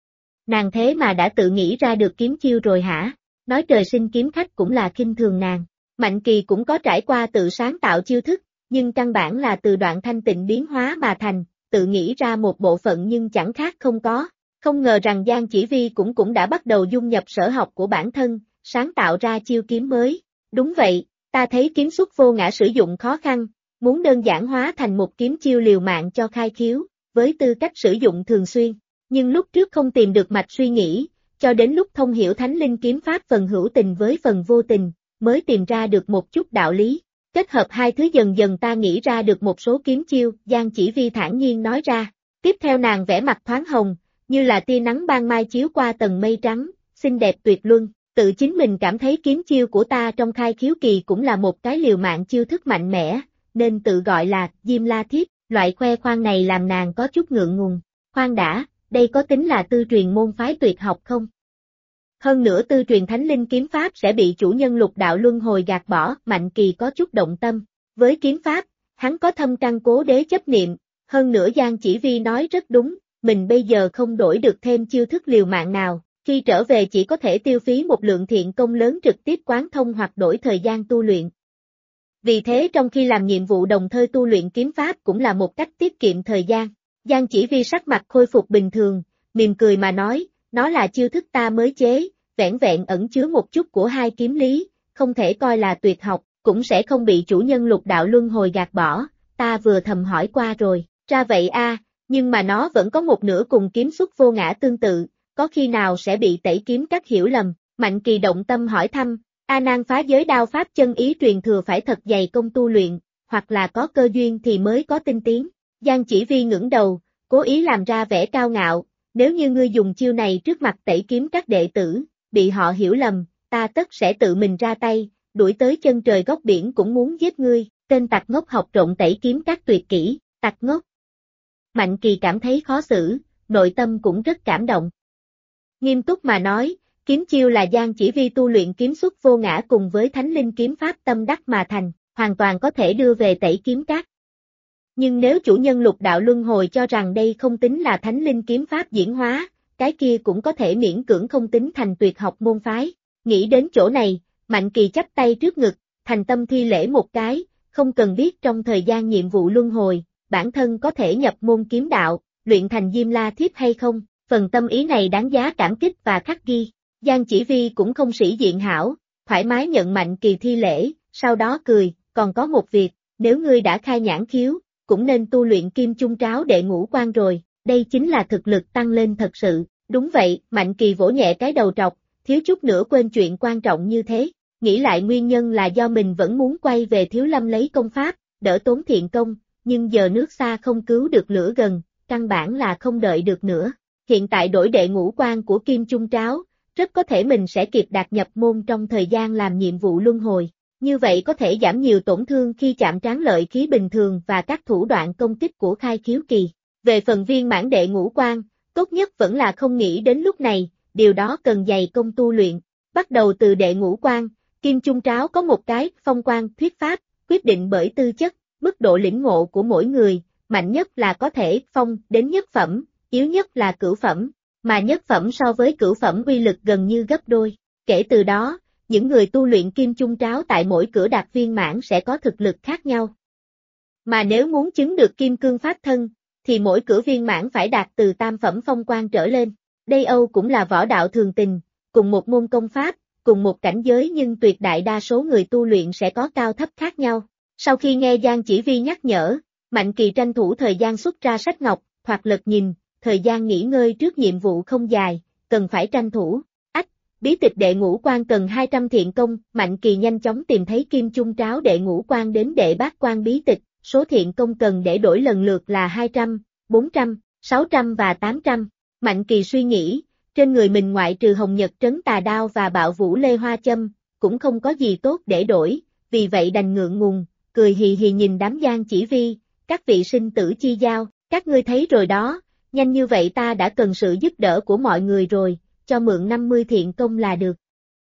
Nàng thế mà đã tự nghĩ ra được kiếm chiêu rồi hả? Nói trời sinh kiếm khách cũng là khinh thường nàng. Mạnh Kỳ cũng có trải qua tự sáng tạo chiêu thức, nhưng căn bản là từ Đoạn Thanh Tịnh biến hóa mà thành, tự nghĩ ra một bộ phận nhưng chẳng khác không có. Không ngờ rằng Giang Chỉ Vi cũng đã bắt đầu dung nhập sở học của bản thân, sáng tạo ra chiêu kiếm mới. Đúng vậy, ta thấy kiếm xuất vô ngã sử dụng khó khăn, muốn đơn giản hóa thành một kiếm chiêu liều mạng cho khai khiếu, với tư cách sử dụng thường xuyên. Nhưng lúc trước không tìm được mạch suy nghĩ, cho đến lúc thông hiểu Thánh Linh kiếm pháp phần hữu tình với phần vô tình, mới tìm ra được một chút đạo lý. Kết hợp hai thứ dần dần ta nghĩ ra được một số kiếm chiêu, Giang Chỉ Vi thản nhiên nói ra. Tiếp theo nàng vẽ mặt thoáng hồng, như là tia nắng ban mai chiếu qua tầng mây trắng, xinh đẹp tuyệt luân, tự chính mình cảm thấy kiếm chiêu của ta trong khai khiếu kỳ cũng là một cái liều mạng chiêu thức mạnh mẽ, nên tự gọi là Diêm La Thiếp, loại khoe khoang này làm nàng có chút ngượng ngùng. Khoan đã, đây có tính là tư truyền môn phái tuyệt học không? Hơn nữa tư truyền Thánh Linh kiếm pháp sẽ bị chủ nhân Lục Đạo Luân Hồi gạt bỏ, Mạnh Kỳ có chút động tâm. Với kiếm pháp, hắn có thâm căn cố đế chấp niệm, hơn nữa Giang Chỉ Vi nói rất đúng. Mình bây giờ không đổi được thêm chiêu thức liều mạng nào, khi trở về chỉ có thể tiêu phí một lượng thiện công lớn trực tiếp quán thông hoặc đổi thời gian tu luyện. Vì thế trong khi làm nhiệm vụ đồng thời tu luyện kiếm pháp cũng là một cách tiết kiệm thời gian. Giang Chỉ Vi sắc mặt khôi phục bình thường, mỉm cười mà nói, nó là chiêu thức ta mới chế, vẻn vẹn ẩn chứa một chút của hai kiếm lý, không thể coi là tuyệt học, cũng sẽ không bị chủ nhân Lục Đạo Luân Hồi gạt bỏ, ta vừa thầm hỏi qua rồi, ra vậy a. Nhưng mà nó vẫn có một nửa cùng kiếm xuất vô ngã tương tự, có khi nào sẽ bị tẩy kiếm các hiểu lầm. Mạnh Kỳ động tâm hỏi thăm, A Nan phá giới đao pháp chân ý truyền thừa phải thật dày công tu luyện, hoặc là có cơ duyên thì mới có tinh tiến. Giang Chỉ Vi ngẩng đầu, cố ý làm ra vẻ cao ngạo, nếu như ngươi dùng chiêu này trước mặt tẩy kiếm các đệ tử, bị họ hiểu lầm, ta tất sẽ tự mình ra tay, đuổi tới chân trời góc biển cũng muốn giết ngươi, tên tặc ngốc học trộn tẩy kiếm các tuyệt kỹ, tặc ngốc. Mạnh Kỳ cảm thấy khó xử, nội tâm cũng rất cảm động. Nghiêm túc mà nói, kiếm chiêu là Giang Chỉ Vi tu luyện kiếm xuất vô ngã cùng với Thánh Linh kiếm pháp tâm đắc mà thành, hoàn toàn có thể đưa về tẩy kiếm các. Nhưng nếu chủ nhân Lục Đạo Luân Hồi cho rằng đây không tính là Thánh Linh kiếm pháp diễn hóa, cái kia cũng có thể miễn cưỡng không tính thành tuyệt học môn phái. Nghĩ đến chỗ này, Mạnh Kỳ chắp tay trước ngực, thành tâm thi lễ một cái, không cần biết trong thời gian nhiệm vụ luân hồi, bản thân có thể nhập môn kiếm đạo, luyện thành Diêm La Thiếp hay không, phần tâm ý này đáng giá cảm kích và khắc ghi. Giang Chỉ Vi cũng không sĩ diện hảo, thoải mái nhận Mạnh Kỳ thi lễ, sau đó cười, còn có một việc, nếu ngươi đã khai nhãn khiếu, cũng nên tu luyện Kim Chung Tráo đệ ngũ quan rồi, đây chính là thực lực tăng lên thật sự. Đúng vậy, Mạnh Kỳ vỗ nhẹ cái đầu trọc, thiếu chút nữa quên chuyện quan trọng như thế. nghĩ lại nguyên nhân là do mình vẫn muốn quay về Thiếu Lâm lấy công pháp, đỡ tốn thiện công, nhưng giờ nước xa không cứu được lửa gần, căn bản là không đợi được nữa. Hiện tại đổi đệ ngũ quan của Kim Trung Tráo, rất có thể mình sẽ kịp đạt nhập môn trong thời gian làm nhiệm vụ luân hồi. Như vậy có thể giảm nhiều tổn thương khi chạm trán lợi khí bình thường và các thủ đoạn công kích của khai khiếu kỳ. Về phần viên mãn đệ ngũ quan, tốt nhất vẫn là không nghĩ đến lúc này, điều đó cần dày công tu luyện. Bắt đầu từ đệ ngũ quan, Kim Trung Tráo có một cái phong quan thuyết pháp, quyết định bởi tư chất, mức độ lĩnh ngộ của mỗi người, mạnh nhất là có thể phong đến nhất phẩm, yếu nhất là cửu phẩm, mà nhất phẩm so với cửu phẩm uy lực gần như gấp đôi. Kể từ đó, những người tu luyện Kim Trung Tráo tại mỗi cửa đạt viên mãn sẽ có thực lực khác nhau. Mà nếu muốn chứng được Kim Cương Pháp Thân, thì mỗi cửa viên mãn phải đạt từ tam phẩm phong quan trở lên. Đây Âu cũng là võ đạo thường tình, cùng một môn công pháp, cùng một cảnh giới nhưng tuyệt đại đa số người tu luyện sẽ có cao thấp khác nhau. Sau khi nghe Giang Chỉ Vi nhắc nhở, Mạnh Kỳ tranh thủ thời gian xuất ra sách ngọc, thoạt lật nhìn, thời gian nghỉ ngơi trước nhiệm vụ không dài, cần phải tranh thủ. Bí tịch đệ ngũ quan cần 200 thiện công, Mạnh Kỳ nhanh chóng tìm thấy Kim Trung Tráo đệ ngũ quan đến đệ bát quan bí tịch, số thiện công cần để đổi lần lượt là 200, 400, 600 và 800. Mạnh Kỳ suy nghĩ, trên người mình ngoại trừ Hồng Nhật Trấn Tà Đao và Bạo Vũ Lê Hoa Châm, cũng không có gì tốt để đổi, vì vậy đành ngượng ngùng, cười hì hì nhìn đám Giang Chỉ Vi, các vị sinh tử chi giao, các ngươi thấy rồi đó, nhanh như vậy ta đã cần sự giúp đỡ của mọi người rồi. Cho mượn 50 thiện công là được.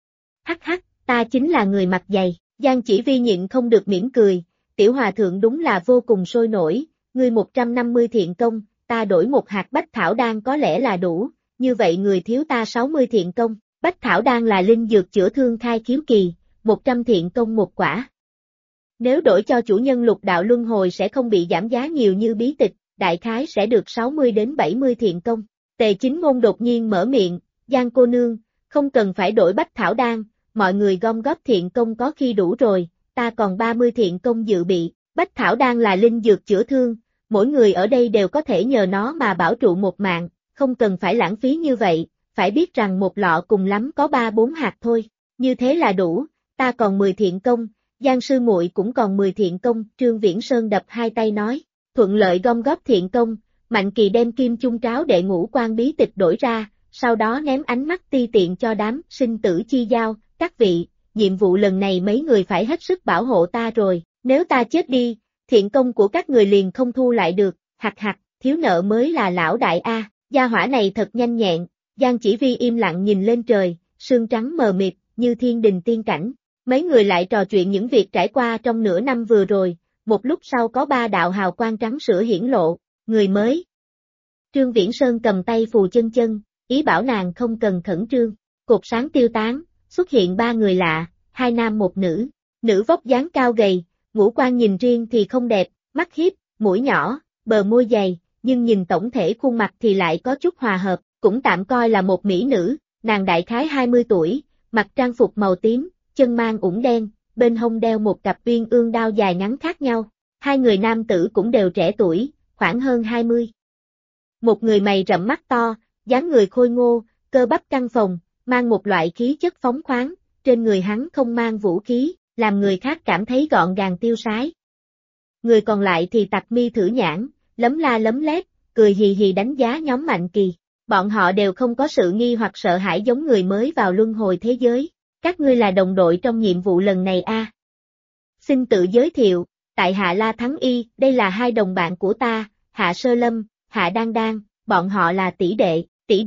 Hắc hắc, ta chính là người mặt dày, Giang Chỉ Vi nhịn không được mỉm cười, tiểu hòa thượng đúng là vô cùng sôi nổi, ngươi 150 thiện công, ta đổi một hạt bách thảo đan có lẽ là đủ, như vậy người thiếu ta 60 thiện công, bách thảo đan là linh dược chữa thương khai khiếu kỳ, 100 thiện công một quả. Nếu đổi cho chủ nhân lục đạo luân hồi sẽ không bị giảm giá nhiều như bí tịch, đại khái sẽ được 60 đến 70 thiện công. Tề Chính Ngôn đột nhiên mở miệng, Giang cô nương, không cần phải đổi bách thảo đan, mọi người gom góp thiện công có khi đủ rồi, ta còn 30 thiện công dự bị, bách thảo đan là linh dược chữa thương, mỗi người ở đây đều có thể nhờ nó mà bảo trụ một mạng, không cần phải lãng phí như vậy, phải biết rằng một lọ cùng lắm có 3-4 hạt thôi, như thế là đủ, ta còn 10 thiện công, Giang sư muội cũng còn 10 thiện công, Trương Viễn Sơn đập hai tay nói, thuận lợi gom góp thiện công, Mạnh Kỳ đem Kim Trung Tráo đệ ngũ quan bí tịch đổi ra, sau đó ném ánh mắt ti tiện cho đám sinh tử chi giao, các vị, nhiệm vụ lần này mấy người phải hết sức bảo hộ ta rồi, nếu ta chết đi, thiện công của các người liền không thu lại được, hặc hặc, thiếu nợ mới là lão đại A, gia hỏa này thật nhanh nhẹn, Giang Chỉ Vi im lặng nhìn lên trời, sương trắng mờ mịt, như thiên đình tiên cảnh, mấy người lại trò chuyện những việc trải qua trong nửa năm vừa rồi, một lúc sau có 3 đạo hào quang trắng sữa hiển lộ, người mới. Trương Viễn Sơn cầm tay phù chân chân, ý bảo nàng không cần khẩn trương, cột sáng tiêu tán, xuất hiện 3 người lạ, 2 nam 1 nữ, nữ vóc dáng cao gầy, ngũ quan nhìn riêng thì không đẹp, mắt hiếp, mũi nhỏ, bờ môi dày, nhưng nhìn tổng thể khuôn mặt thì lại có chút hòa hợp, cũng tạm coi là một mỹ nữ, nàng đại khái 20 tuổi, mặc trang phục màu tím, chân mang ủng đen, bên hông đeo một cặp uyên ương đao dài ngắn khác nhau, 2 người nam tử cũng đều trẻ tuổi, khoảng hơn 20. Một người mày rậm mắt to, dáng người khôi ngô, cơ bắp căng phồng, mang một loại khí chất phóng khoáng, trên người hắn không mang vũ khí, làm người khác cảm thấy gọn gàng tiêu sái. Người còn lại thì tặc mi thử nhãn, lấm la lấm lét, cười hì hì đánh giá nhóm Mạnh Kỳ. Bọn họ đều không có sự nghi hoặc sợ hãi giống người mới vào luân hồi thế giới. Các ngươi là đồng đội trong nhiệm vụ lần này a. Xin tự giới thiệu, tại hạ La Thắng Y, đây là 2 đồng bạn của ta, Hạ Sơ Lâm, Hạ Đan Đan, bọn họ là tỷ đệ.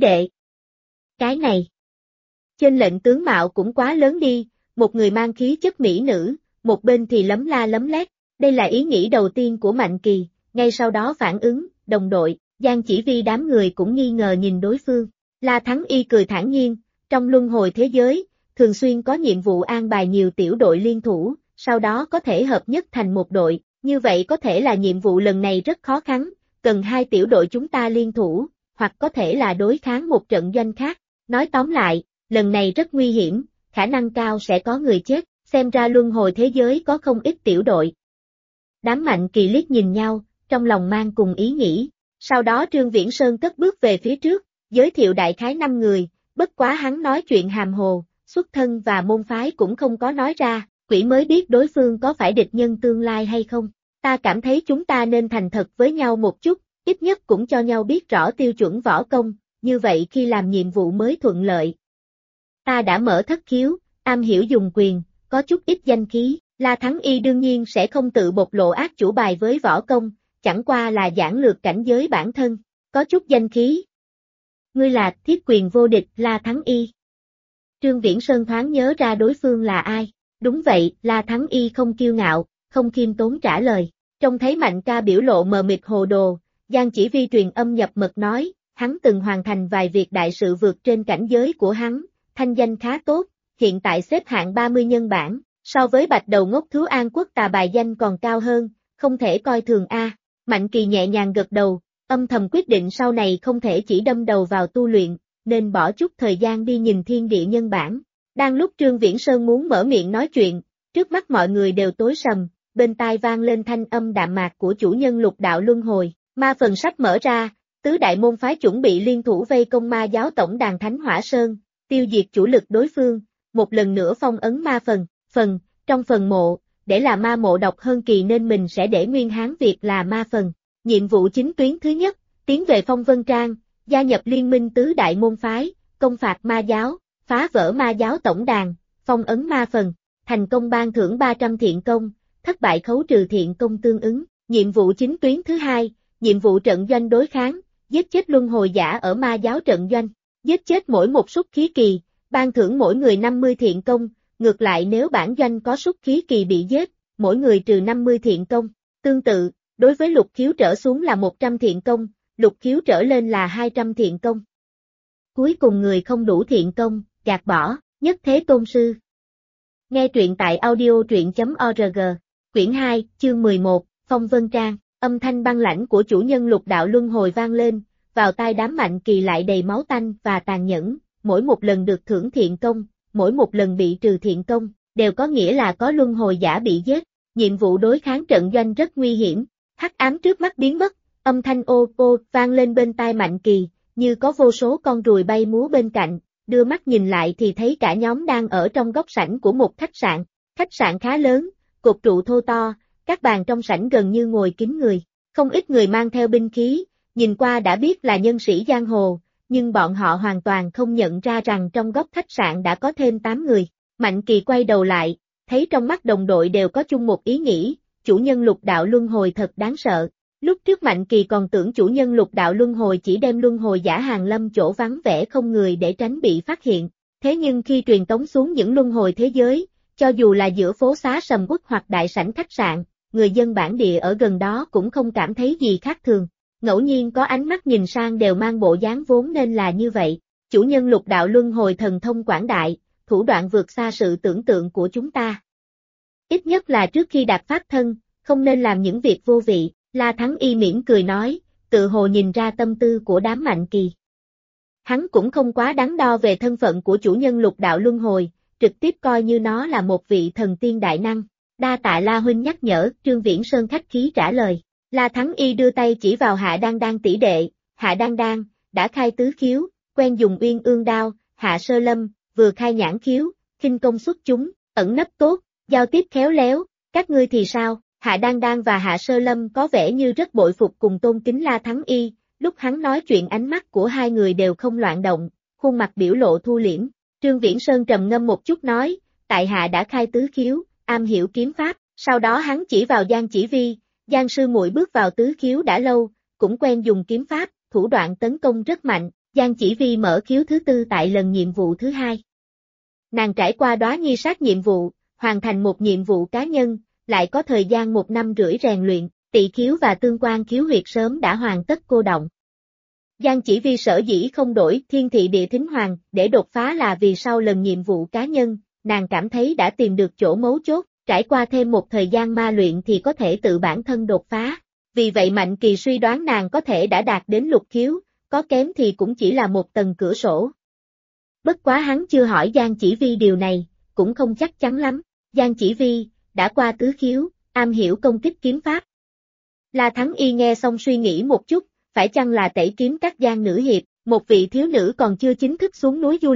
Cái này. Trên lệnh tướng mạo cũng quá lớn đi, một người mang khí chất mỹ nữ, một bên thì lấm la lấm lét, đây là ý nghĩ đầu tiên của Mạnh Kỳ, ngay sau đó phản ứng, đồng đội, Giang Chỉ Vi đám người cũng nghi ngờ nhìn đối phương. La Thắng Y cười thản nhiên, trong luân hồi thế giới, thường xuyên có nhiệm vụ an bài nhiều tiểu đội liên thủ, sau đó có thể hợp nhất thành một đội, như vậy có thể là nhiệm vụ lần này rất khó khăn, cần 2 tiểu đội chúng ta liên thủ, hoặc có thể là đối kháng một trận doanh khác. Nói tóm lại, lần này rất nguy hiểm, khả năng cao sẽ có người chết, xem ra luân hồi thế giới có không ít tiểu đội. Đám Mạnh Kỳ liếc nhìn nhau, trong lòng mang cùng ý nghĩ. Sau đó Trương Viễn Sơn cất bước về phía trước, giới thiệu đại khái 5 người, bất quá hắn nói chuyện hàm hồ, xuất thân và môn phái cũng không có nói ra, quỷ mới biết đối phương có phải địch nhân tương lai hay không. Ta cảm thấy chúng ta nên thành thật với nhau một chút, ít nhất cũng cho nhau biết rõ tiêu chuẩn võ công, như vậy khi làm nhiệm vụ mới thuận lợi. Ta đã mở thất khiếu, am hiểu dùng quyền, có chút ít danh khí, La Thắng Y đương nhiên sẽ không tự bộc lộ ác chủ bài với võ công, chẳng qua là giản lược cảnh giới bản thân, có chút danh khí. Ngươi là thiết quyền vô địch La Thắng Y. Trương Viễn Sơn thoáng nhớ ra đối phương là ai. Đúng vậy, La Thắng Y không kiêu ngạo, không khiêm tốn trả lời. Trông thấy Mạnh ca biểu lộ mờ mịt hồ đồ, Giang Chỉ Vi truyền âm nhập mật nói, hắn từng hoàn thành vài việc đại sự vượt trên cảnh giới của hắn, thanh danh khá tốt, hiện tại xếp hạng 30 nhân bảng, so với bạch đầu ngốc thú An Quốc tà bài danh còn cao hơn, không thể coi thường a. Mạnh Kỳ nhẹ nhàng gật đầu, âm thầm quyết định sau này không thể chỉ đâm đầu vào tu luyện, nên bỏ chút thời gian đi nhìn thiên địa nhân bản. Đang lúc Trương Viễn Sơn muốn mở miệng nói chuyện, trước mắt mọi người đều tối sầm, bên tai vang lên thanh âm đạm mạc của chủ nhân lục đạo luân hồi, ma phần sắp mở ra, tứ đại môn phái chuẩn bị liên thủ vây công ma giáo tổng đàn Thánh Hỏa Sơn, tiêu diệt chủ lực đối phương, một lần nữa phong ấn ma phần, trong phần mộ, để là ma mộ độc hơn kỳ nên mình sẽ để Nguyên Hán Việt là ma phần. Nhiệm vụ chính tuyến thứ nhất, tiến về Phong Vân Trang, gia nhập liên minh tứ đại môn phái, công phạt ma giáo, phá vỡ ma giáo tổng đàn, phong ấn ma phần, thành công ban thưởng 300 thiện công, thất bại khấu trừ thiện công tương ứng. Nhiệm vụ chính tuyến thứ hai, nhiệm vụ trận doanh đối kháng, giết chết luân hồi giả ở ma giáo trận doanh, giết chết mỗi một súc khí kỳ, ban thưởng mỗi người 50 thiện công, ngược lại nếu bản doanh có súc khí kỳ bị giết, mỗi người trừ 50 thiện công. Tương tự, đối với lục khiếu trở xuống là 100 thiện công, lục khiếu trở lên là 200 thiện công. Cuối cùng người không đủ thiện công, gạt bỏ, nhất thế tôn sư. Nghe truyện tại audio truyện.org, quyển 2, chương 11, Phong Vân Trang, âm thanh băng lãnh của chủ nhân lục đạo luân hồi vang lên, vào tai đám Mạnh Kỳ lại đầy máu tanh và tàn nhẫn, mỗi một lần được thưởng thiện công, mỗi một lần bị trừ thiện công, đều có nghĩa là có luân hồi giả bị giết, nhiệm vụ đối kháng trận doanh rất nguy hiểm. Hắc ám trước mắt biến mất, âm thanh ô ô vang lên bên tai Mạnh Kỳ, như có vô số con ruồi bay múa bên cạnh, đưa mắt nhìn lại thì thấy cả nhóm đang ở trong góc sảnh của một khách sạn khá lớn, cột trụ thô to, các bàn trong sảnh gần như ngồi kín người, không ít người mang theo binh khí, nhìn qua đã biết là nhân sĩ giang hồ, nhưng bọn họ hoàn toàn không nhận ra rằng trong góc khách sạn đã có thêm 8 người. Mạnh Kỳ quay đầu lại, thấy trong mắt đồng đội đều có chung một ý nghĩ, chủ nhân lục đạo luân hồi thật đáng sợ. Lúc trước Mạnh Kỳ còn tưởng chủ nhân lục đạo luân hồi chỉ đem luân hồi giả hàng lâm chỗ vắng vẻ không người để tránh bị phát hiện. Thế nhưng khi truyền tống xuống những luân hồi thế giới, cho dù là giữa phố xá sầm uất hoặc đại sảnh khách sạn, người dân bản địa ở gần đó cũng không cảm thấy gì khác thường. Ngẫu nhiên có ánh mắt nhìn sang đều mang bộ dáng vốn nên là như vậy. Chủ nhân lục đạo luân hồi thần thông quảng đại, thủ đoạn vượt xa sự tưởng tượng của chúng ta. Ít nhất là trước khi đạt pháp thân, không nên làm những việc vô vị, La Thắng Y mỉm cười nói, tự hồ nhìn ra tâm tư của đám Mạnh Kỳ. Hắn cũng không quá đắn đo về thân phận của chủ nhân lục đạo luân hồi, trực tiếp coi như nó là một vị thần tiên đại năng. Đa tạ La huynh nhắc nhở, Trương Viễn Sơn khách khí trả lời. La Thắng Y đưa tay chỉ vào Hạ Đan Đan tỷ đệ, Hạ Đan Đan, đã khai tứ khiếu, quen dùng uyên ương đao, Hạ Sơ Lâm, vừa khai nhãn khiếu, khinh công xuất chúng, ẩn nấp tốt, giao tiếp khéo léo, các ngươi thì sao? Hạ Đan Đan và Hạ Sơ Lâm có vẻ như rất bội phục cùng tôn kính La Thắng Y, lúc hắn nói chuyện ánh mắt của hai người đều không loạn động, khuôn mặt biểu lộ thu liễm. Trương Viễn Sơn trầm ngâm một chút nói, tại hạ đã khai tứ khiếu, am hiểu kiếm pháp, sau đó hắn chỉ vào Giang Chỉ Vi, Giang sư muội bước vào tứ khiếu đã lâu, cũng quen dùng kiếm pháp, thủ đoạn tấn công rất mạnh, Giang Chỉ Vi mở khiếu thứ tư tại lần nhiệm vụ thứ hai. Nàng trải qua đóa nhi sát nhiệm vụ, hoàn thành một nhiệm vụ cá nhân, lại có thời gian 1 năm rưỡi rèn luyện, tỵ khiếu và tương quan khiếu huyệt sớm đã hoàn tất cô động. Giang Chỉ Vi sở dĩ không đổi thiên thị địa thính hoàng để đột phá là vì sau lần nhiệm vụ cá nhân, nàng cảm thấy đã tìm được chỗ mấu chốt, trải qua thêm một thời gian ma luyện thì có thể tự bản thân đột phá. Vì vậy Mạnh Kỳ suy đoán nàng có thể đã đạt đến lục khiếu, có kém thì cũng chỉ là một tầng cửa sổ. Bất quá hắn chưa hỏi Giang Chỉ Vi điều này, cũng không chắc chắn lắm. Giang Chỉ Vi đã qua tứ khiếu, am hiểu công kích kiếm pháp. La Thắng Y nghe xong suy nghĩ một chút, phải chăng là tẩy kiếm các Giang nữ hiệp, một vị thiếu nữ còn chưa chính thức xuống núi du lịch,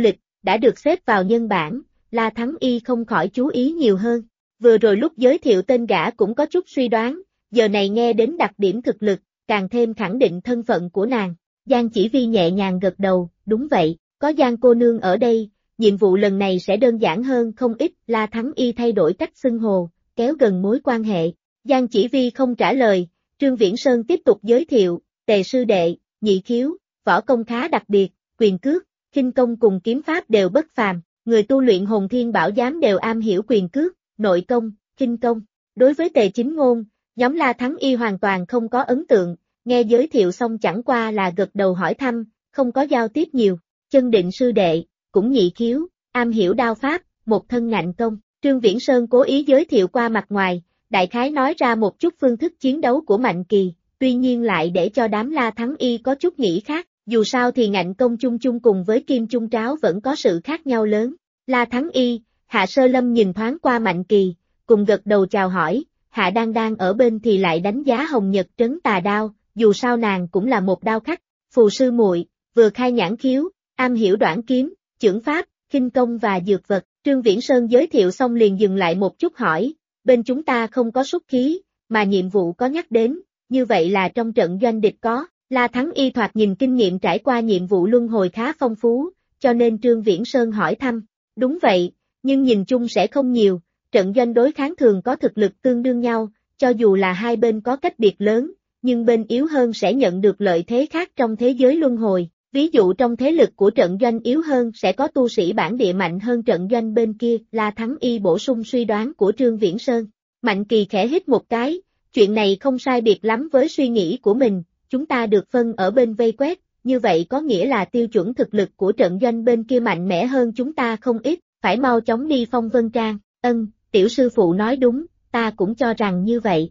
đã được xếp vào nhân bảng, La Thắng Y không khỏi chú ý nhiều hơn. Vừa rồi lúc giới thiệu tên gã cũng có chút suy đoán, giờ này nghe đến đặc điểm thực lực, càng thêm khẳng định thân phận của nàng. Giang Chỉ Vi nhẹ nhàng gật đầu, đúng vậy, có Giang cô nương ở đây, nhiệm vụ lần này sẽ đơn giản hơn không ít. La Thắng Y thay đổi cách xưng hô, kéo gần mối quan hệ. Giang Chỉ Vi không trả lời, Trương Viễn Sơn tiếp tục giới thiệu, Tề sư đệ, nhị khiếu, võ công khá đặc biệt, quyền cước, khinh công cùng kiếm pháp đều bất phàm, người tu luyện Hồn Thiên Bảo Giám đều am hiểu quyền cước, nội công, khinh công. Đối với Tề Chính Ngôn, nhóm La Thắng Y hoàn toàn không có ấn tượng, nghe giới thiệu xong chẳng qua là gật đầu hỏi thăm, không có giao tiếp nhiều. Chân Định sư đệ, cũng nhị khiếu, am hiểu đao pháp, một thân ngạnh công. Trương Viễn Sơn cố ý giới thiệu qua mặt ngoài, đại khái nói ra một chút phương thức chiến đấu của Mạnh Kỳ, tuy nhiên lại để cho đám La Thắng Y có chút nghĩ khác, dù sao thì ngạnh công chung chung cùng với kim chung tráo vẫn có sự khác nhau lớn. La Thắng Y, Hạ Sơ Lâm nhìn thoáng qua Mạnh Kỳ, cùng gật đầu chào hỏi, Hạ đang ở bên thì lại đánh giá Hồng Nhật trấn tà đao, dù sao nàng cũng là một đao khách. Phù sư muội vừa khai nhãn khiếu, am hiểu đoạn kiếm, chưởng pháp, khinh công và dược vật. Trương Viễn Sơn giới thiệu xong liền dừng lại một chút hỏi, bên chúng ta không có xuất khí, mà nhiệm vụ có nhắc đến, như vậy là trong trận doanh địch có. La Thắng Y thoạt nhìn kinh nghiệm trải qua nhiệm vụ luân hồi khá phong phú, cho nên Trương Viễn Sơn hỏi thăm, đúng vậy, nhưng nhìn chung sẽ không nhiều, trận doanh đối kháng thường có thực lực tương đương nhau, cho dù là hai bên có cách biệt lớn, nhưng bên yếu hơn sẽ nhận được lợi thế khác trong thế giới luân hồi. Ví dụ trong thế lực của trận doanh yếu hơn sẽ có tu sĩ bản địa mạnh hơn trận doanh bên kia. La Thắng Y bổ sung suy đoán của Trương Viễn Sơn. Mạnh Kỳ khẽ hít một cái, chuyện này không sai biệt lắm với suy nghĩ của mình, chúng ta được phân ở bên vây quét, như vậy có nghĩa là tiêu chuẩn thực lực của trận doanh bên kia mạnh mẽ hơn chúng ta không ít, phải mau chóng đi Phong Vân Trang. Tiểu sư phụ nói đúng, ta cũng cho rằng như vậy.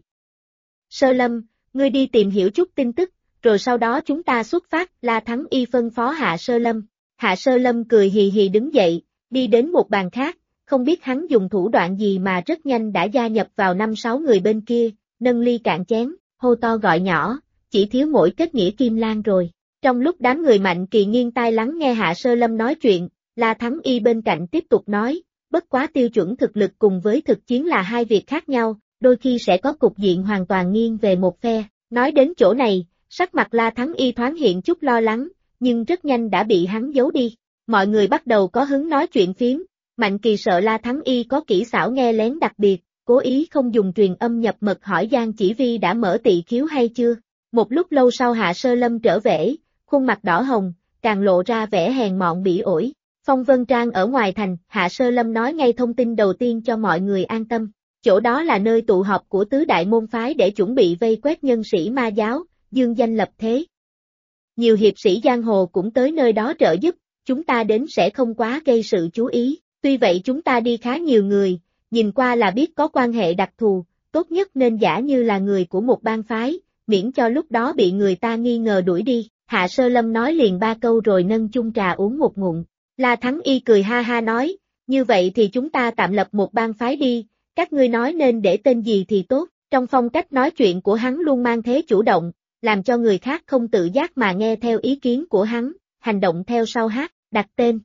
Sơ Lâm, ngươi đi tìm hiểu chút tin tức, rồi sau đó chúng ta xuất phát. La Thắng Y phân phó Hạ Sơ Lâm. Hạ Sơ Lâm cười hì hì đứng dậy, đi đến một bàn khác, không biết hắn dùng thủ đoạn gì mà rất nhanh đã gia nhập vào 5-6 người bên kia, nâng ly cạn chén, hô to gọi nhỏ, chỉ thiếu mỗi kết nghĩa Kim Lan rồi. Trong lúc đám người Mạnh Kỳ nghiêng tai lắng nghe Hạ Sơ Lâm nói chuyện, La Thắng Y bên cạnh tiếp tục nói, bất quá tiêu chuẩn thực lực cùng với thực chiến là hai việc khác nhau, đôi khi sẽ có cục diện hoàn toàn nghiêng về một phe. Nói đến chỗ này, sắc mặt La Thắng Y thoáng hiện chút lo lắng, nhưng rất nhanh đã bị hắn giấu đi. Mọi người bắt đầu có hứng nói chuyện phiếm, Mạnh Kỳ sợ La Thắng Y có kỹ xảo nghe lén đặc biệt, cố ý không dùng truyền âm nhập mật hỏi Giang Chỉ Vi đã mở tỵ khiếu hay chưa. Một lúc lâu sau Hạ Sơ Lâm trở về, khuôn mặt đỏ hồng, càng lộ ra vẻ hèn mọn bỉ ổi. Phong Vân Trang ở ngoài thành, Hạ Sơ Lâm nói ngay thông tin đầu tiên cho mọi người an tâm. Chỗ đó là nơi tụ họp của tứ đại môn phái để chuẩn bị vây quét nhân sĩ ma giáo, dương danh lập thế. Nhiều hiệp sĩ giang hồ cũng tới nơi đó trợ giúp, chúng ta đến sẽ không quá gây sự chú ý. Tuy vậy chúng ta đi khá nhiều người, nhìn qua là biết có quan hệ đặc thù, tốt nhất nên giả như là người của một bang phái, miễn cho lúc đó bị người ta nghi ngờ đuổi đi. Hạ Sơ Lâm nói liền 3 câu rồi nâng chung trà uống một ngụm. La Thắng Y cười ha ha nói, như vậy thì chúng ta tạm lập một bang phái đi, các ngươi nói nên để tên gì thì tốt. Trong phong cách nói chuyện của hắn luôn mang thế chủ động, làm cho người khác không tự giác mà nghe theo ý kiến của hắn, hành động theo sau hát, đặt tên.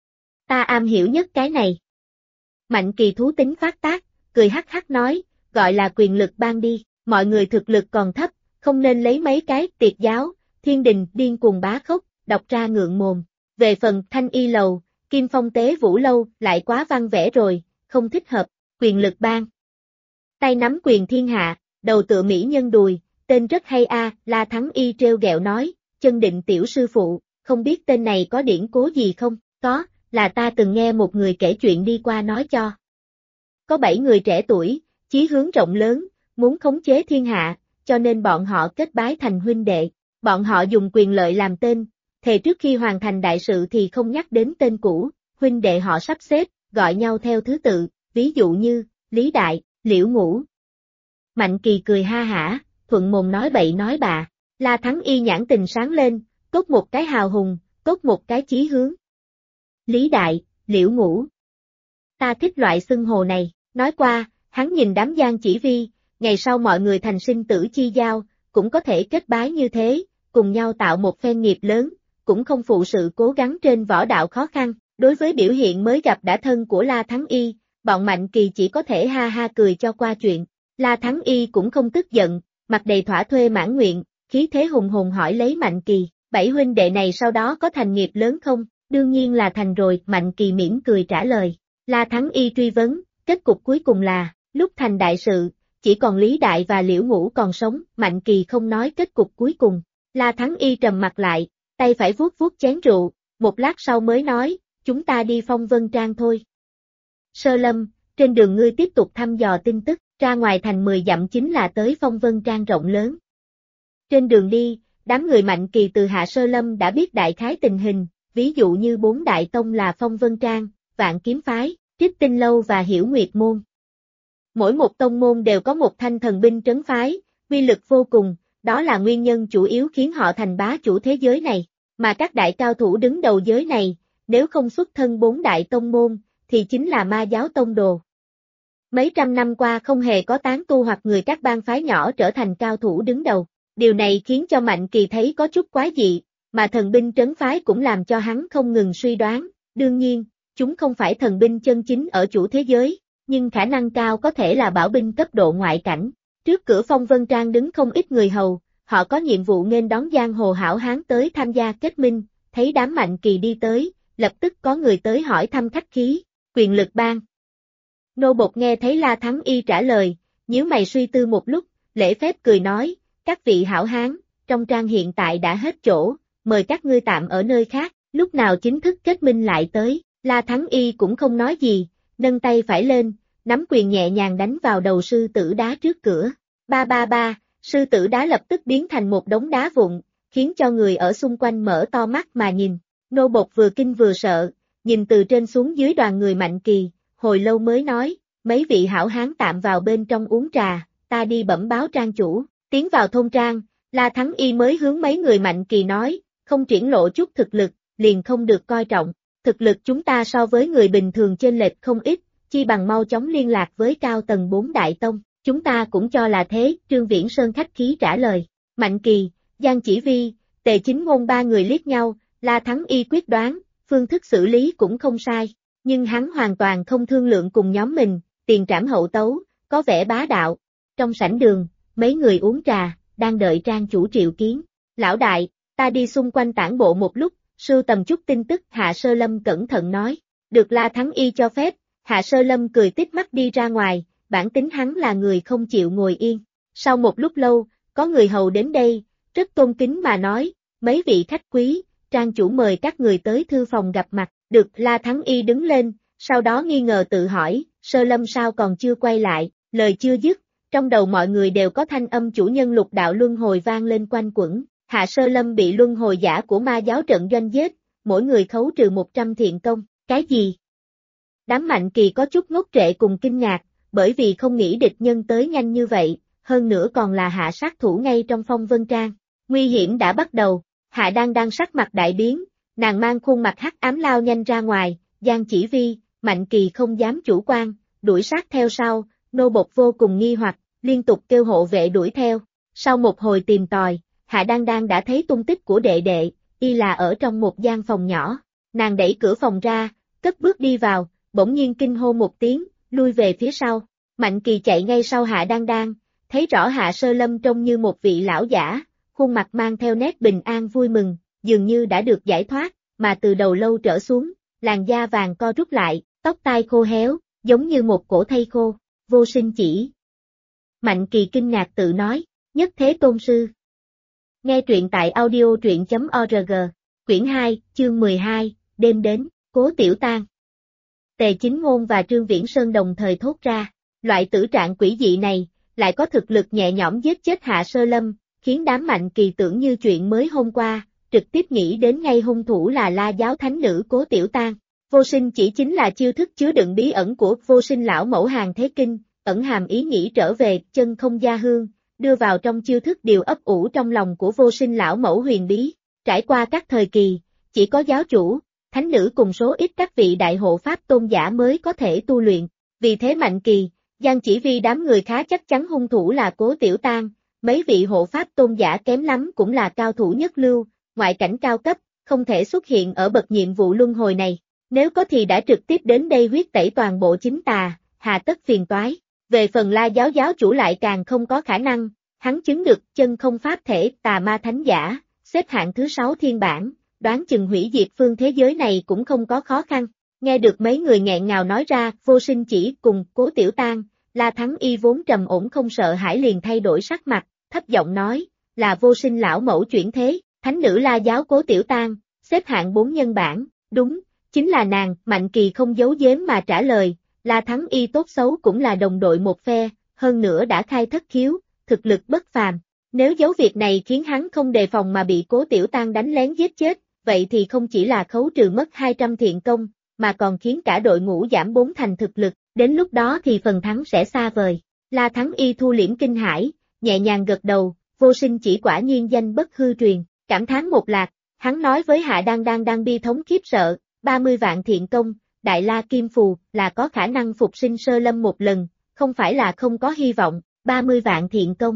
Ta am hiểu nhất cái này. Mạnh Kỳ thú tính phát tác, cười hắc hắc nói, gọi là quyền lực bang đi, mọi người thực lực còn thấp, không nên lấy mấy cái tiệt giáo, thiên đình, điên cuồng bá khốc, đọc ra ngượng mồm. Về phần Thanh Y Lầu, Kim Phong Tế Vũ Lâu lại quá văn vẻ rồi, không thích hợp, quyền lực bang. Tay nắm quyền thiên hạ, đầu tựa mỹ nhân đùi, tên rất hay a. La Thắng Y trêu ghẹo nói, Chân Định tiểu sư phụ, không biết tên này có điển cố gì không? Có, là ta từng nghe một người kể chuyện đi qua nói cho. Có 7 người trẻ tuổi, chí hướng rộng lớn, muốn khống chế thiên hạ, cho nên bọn họ kết bái thành huynh đệ. Bọn họ dùng quyền lợi làm tên, thề trước khi hoàn thành đại sự thì không nhắc đến tên cũ, huynh đệ họ sắp xếp, gọi nhau theo thứ tự, ví dụ như, Lý Đại, Liễu Ngũ. Mạnh Kỳ cười ha hả, thuận mồm nói bậy nói bạ. La Thắng Y nhãn tình sáng lên, tốt một cái hào hùng, tốt một cái chí hướng. Lý Đại, Liễu Ngũ. Ta thích loại xưng hồ này, nói qua, hắn nhìn đám Giang Chỉ Vi, ngày sau mọi người thành sinh tử chi giao, cũng có thể kết bái như thế, cùng nhau tạo một phen nghiệp lớn, cũng không phụ sự cố gắng trên võ đạo khó khăn. Đối với biểu hiện mới gặp đã thân của La Thắng Y, bọn Mạnh Kỳ chỉ có thể ha ha cười cho qua chuyện. La Thắng Y cũng không tức giận, mặt đầy thỏa thuê mãn nguyện, khí thế hùng hùng hỏi lấy Mạnh Kỳ, 7 huynh đệ này sau đó có thành nghiệp lớn không? Đương nhiên là thành rồi, Mạnh Kỳ mỉm cười trả lời. La Thắng Y truy vấn, kết cục cuối cùng là, lúc thành đại sự, chỉ còn Lý Đại và Liễu Ngũ còn sống, Mạnh Kỳ không nói kết cục cuối cùng. La Thắng Y trầm mặt lại, tay phải vuốt vuốt chén rượu, một lát sau mới nói, chúng ta đi Phong Vân Trang thôi. Sơ Lâm, trên đường ngươi tiếp tục thăm dò tin tức, ra ngoài thành 10 dặm chính là tới Phong Vân Trang rộng lớn. Trên đường đi, đám người Mạnh Kỳ từ Hạ Sơ Lâm đã biết đại khái tình hình, ví dụ như 4 đại tông là Phong Vân Trang, Vạn Kiếm Phái, Trích Tinh Lâu và Hiểu Nguyệt Môn. Mỗi một tông môn đều có một thanh thần binh trấn phái, uy lực vô cùng, đó là nguyên nhân chủ yếu khiến họ thành bá chủ thế giới này, mà các đại cao thủ đứng đầu giới này, nếu không xuất thân 4 đại tông môn, thì chính là ma giáo tông đồ. Mấy trăm năm qua không hề có tán tu hoặc người các bang phái nhỏ trở thành cao thủ đứng đầu, điều này khiến cho Mạnh Kỳ thấy có chút quái dị, mà thần binh trấn phái cũng làm cho hắn không ngừng suy đoán, đương nhiên, chúng không phải thần binh chân chính ở chủ thế giới, nhưng khả năng cao có thể là bảo binh cấp độ ngoại cảnh. Trước cửa Phong Vân Trang đứng không ít người hầu, họ có nhiệm vụ nghênh đón giang hồ hảo hán tới tham gia kết minh, thấy đám Mạnh Kỳ đi tới, lập tức có người tới hỏi thăm khách khí, quyền lực bang. Nô bộc nghe thấy La Thắng Y trả lời, nhíu mày suy tư một lúc, lễ phép cười nói, các vị hảo hán, trong trang hiện tại đã hết chỗ, mời các ngươi tạm ở nơi khác, lúc nào chính thức kết minh lại tới. La Thắng Y cũng không nói gì, nâng tay phải lên, nắm quyền nhẹ nhàng đánh vào đầu sư tử đá trước cửa. Ba ba ba, sư tử đá lập tức biến thành một đống đá vụn, khiến cho người ở xung quanh mở to mắt mà nhìn. Nô bộc vừa kinh vừa sợ, nhìn từ trên xuống dưới đoàn người Mạnh Kỳ, hồi lâu mới nói, mấy vị hảo hán tạm vào bên trong uống trà, ta đi bẩm báo trang chủ. Tiến vào thôn trang, La Thắng Y mới hướng mấy người Mạnh Kỳ nói, không triển lộ chút thực lực, liền không được coi trọng. Thực lực chúng ta so với người bình thường chênh lệch không ít, chi bằng mau chóng liên lạc với cao tầng 4 đại tông, chúng ta cũng cho là thế, Trương Viễn Sơn khách khí trả lời. Mạnh Kỳ, Giang Chỉ Vi, Tề Chính Ngôn ba người liếc nhau, La Thắng Y quyết đoán, phương thức xử lý cũng không sai, nhưng hắn hoàn toàn không thương lượng cùng nhóm mình, tiền trảm hậu tấu, có vẻ bá đạo. Trong sảnh đường, mấy người uống trà, đang đợi trang chủ triệu kiến. Lão đại, ta đi xung quanh tản bộ một lúc, sưu tầm chút tin tức, Hạ Sơ Lâm cẩn thận nói. Được La Thắng Y cho phép, Hạ Sơ Lâm cười tít mắt đi ra ngoài, bản tính hắn là người không chịu ngồi yên. Sau một lúc lâu, có người hầu đến đây, rất tôn kính mà nói, mấy vị khách quý, trang chủ mời các người tới thư phòng gặp mặt. Được La Thắng Y đứng lên, sau đó nghi ngờ tự hỏi, Sơ Lâm sao còn chưa quay lại, lời chưa dứt, trong đầu mọi người đều có thanh âm chủ nhân lục đạo luân hồi vang lên quanh quẩn. Hạ Sơ Lâm bị luân hồi giả của ma giáo trận doanh giết, mỗi người khấu trừ 100 thiện công, cái gì? Đám Mạnh Kỳ có chút ngốc trệ cùng kinh ngạc, bởi vì không nghĩ địch nhân tới nhanh như vậy, hơn nữa còn là hạ sát thủ ngay trong Phong Vân Trang. Nguy hiểm đã bắt đầu, Hạ đang sắc mặt đại biến, nàng mang khuôn mặt hắc ám lao nhanh ra ngoài, Giang Chỉ Vi, Mạnh Kỳ không dám chủ quan, đuổi sát theo sau, nô bộc vô cùng nghi hoặc, liên tục kêu hộ vệ đuổi theo. Sau một hồi tìm tòi, Hạ Đan đã thấy tung tích của đệ đệ, y là ở trong một gian phòng nhỏ. Nàng đẩy cửa phòng ra, cất bước đi vào, bỗng nhiên kinh hô một tiếng, lui về phía sau. Mạnh Kỳ chạy ngay sau Hạ Đan, thấy rõ Hạ Sơ Lâm trông như một vị lão giả, khuôn mặt mang theo nét bình an vui mừng, dường như đã được giải thoát, mà từ đầu lâu trở xuống, làn da vàng co rút lại, tóc tai khô héo, giống như một cổ thây khô. Vô Sinh chỉ. Mạnh Kỳ kinh ngạc tự nói, Nhất Thế Tôn Sư. Nghe truyện tại audio truyện.org, quyển 2, chương 12, đêm đến, Cố Tiểu Tang. Tề Chính Ngôn và Trương Viễn Sơn đồng thời thốt ra, loại tử trạng quỷ dị này, lại có thực lực nhẹ nhõm giết chết Hạ Sơ Lâm, khiến đám Mạnh Kỳ tưởng như chuyện mới hôm qua, trực tiếp nghĩ đến ngay hung thủ là La giáo thánh nữ Cố Tiểu Tang. Vô Sinh chỉ chính là chiêu thức chứa đựng bí ẩn của Vô Sinh lão mẫu Hàng Thế Kinh, ẩn hàm ý nghĩ trở về chân không gia hương, đưa vào trong chiêu thức điều ấp ủ trong lòng của Vô Sinh lão mẫu huyền bí. Trải qua các thời kỳ, chỉ có giáo chủ, thánh nữ cùng số ít các vị đại hộ pháp tôn giả mới có thể tu luyện. Vì thế Mạnh Kỳ, Giang Chỉ Vi đám người khá chắc chắn hung thủ là Cố Tiểu Tang, mấy vị hộ pháp tôn giả kém lắm cũng là cao thủ nhất lưu, ngoại cảnh cao cấp, không thể xuất hiện ở bậc nhiệm vụ luân hồi này. nếu có thì đã trực tiếp đến đây huyết tẩy toàn bộ chính tà, hà tất phiền toái. Về phần La giáo giáo chủ lại càng không có khả năng, hắn chứng được chân không pháp thể tà ma thánh giả, xếp hạng thứ 6 thiên bản, đoán chừng hủy diệt phương thế giới này cũng không có khó khăn. Nghe được mấy người nghẹn ngào nói ra, Vô Sinh chỉ cùng Cố Tiểu Tang, La Thắng Y vốn trầm ổn không sợ hãi liền thay đổi sắc mặt, thấp giọng nói, là Vô Sinh lão mẫu chuyển thế, thánh nữ La giáo Cố Tiểu Tang, xếp hạng 4 nhân bản, đúng, chính là nàng. Mạnh Kỳ không giấu giếm mà trả lời, La Thắng Y tốt xấu cũng là đồng đội một phe, hơn nữa đã khai thất khiếu, thực lực bất phàm. Nếu dấu việc này khiến hắn không đề phòng mà bị Cố Tiểu Tang đánh lén giết chết, vậy thì không chỉ là khấu trừ mất 200 thiện công, mà còn khiến cả đội ngũ giảm 4 thành thực lực, đến lúc đó thì phần thắng sẽ xa vời. La Thắng Y thu liễm kinh hãi, nhẹ nhàng gật đầu, Vô Sinh chỉ quả nhiên danh bất hư truyền, cảm thán một lạc, hắn nói với Hạ đang bi thống khiếp sợ, 30 vạn thiện công, Đại La Kim Phù là có khả năng phục sinh Sơ Lâm một lần, không phải là không có hy vọng, 30 vạn thiện công.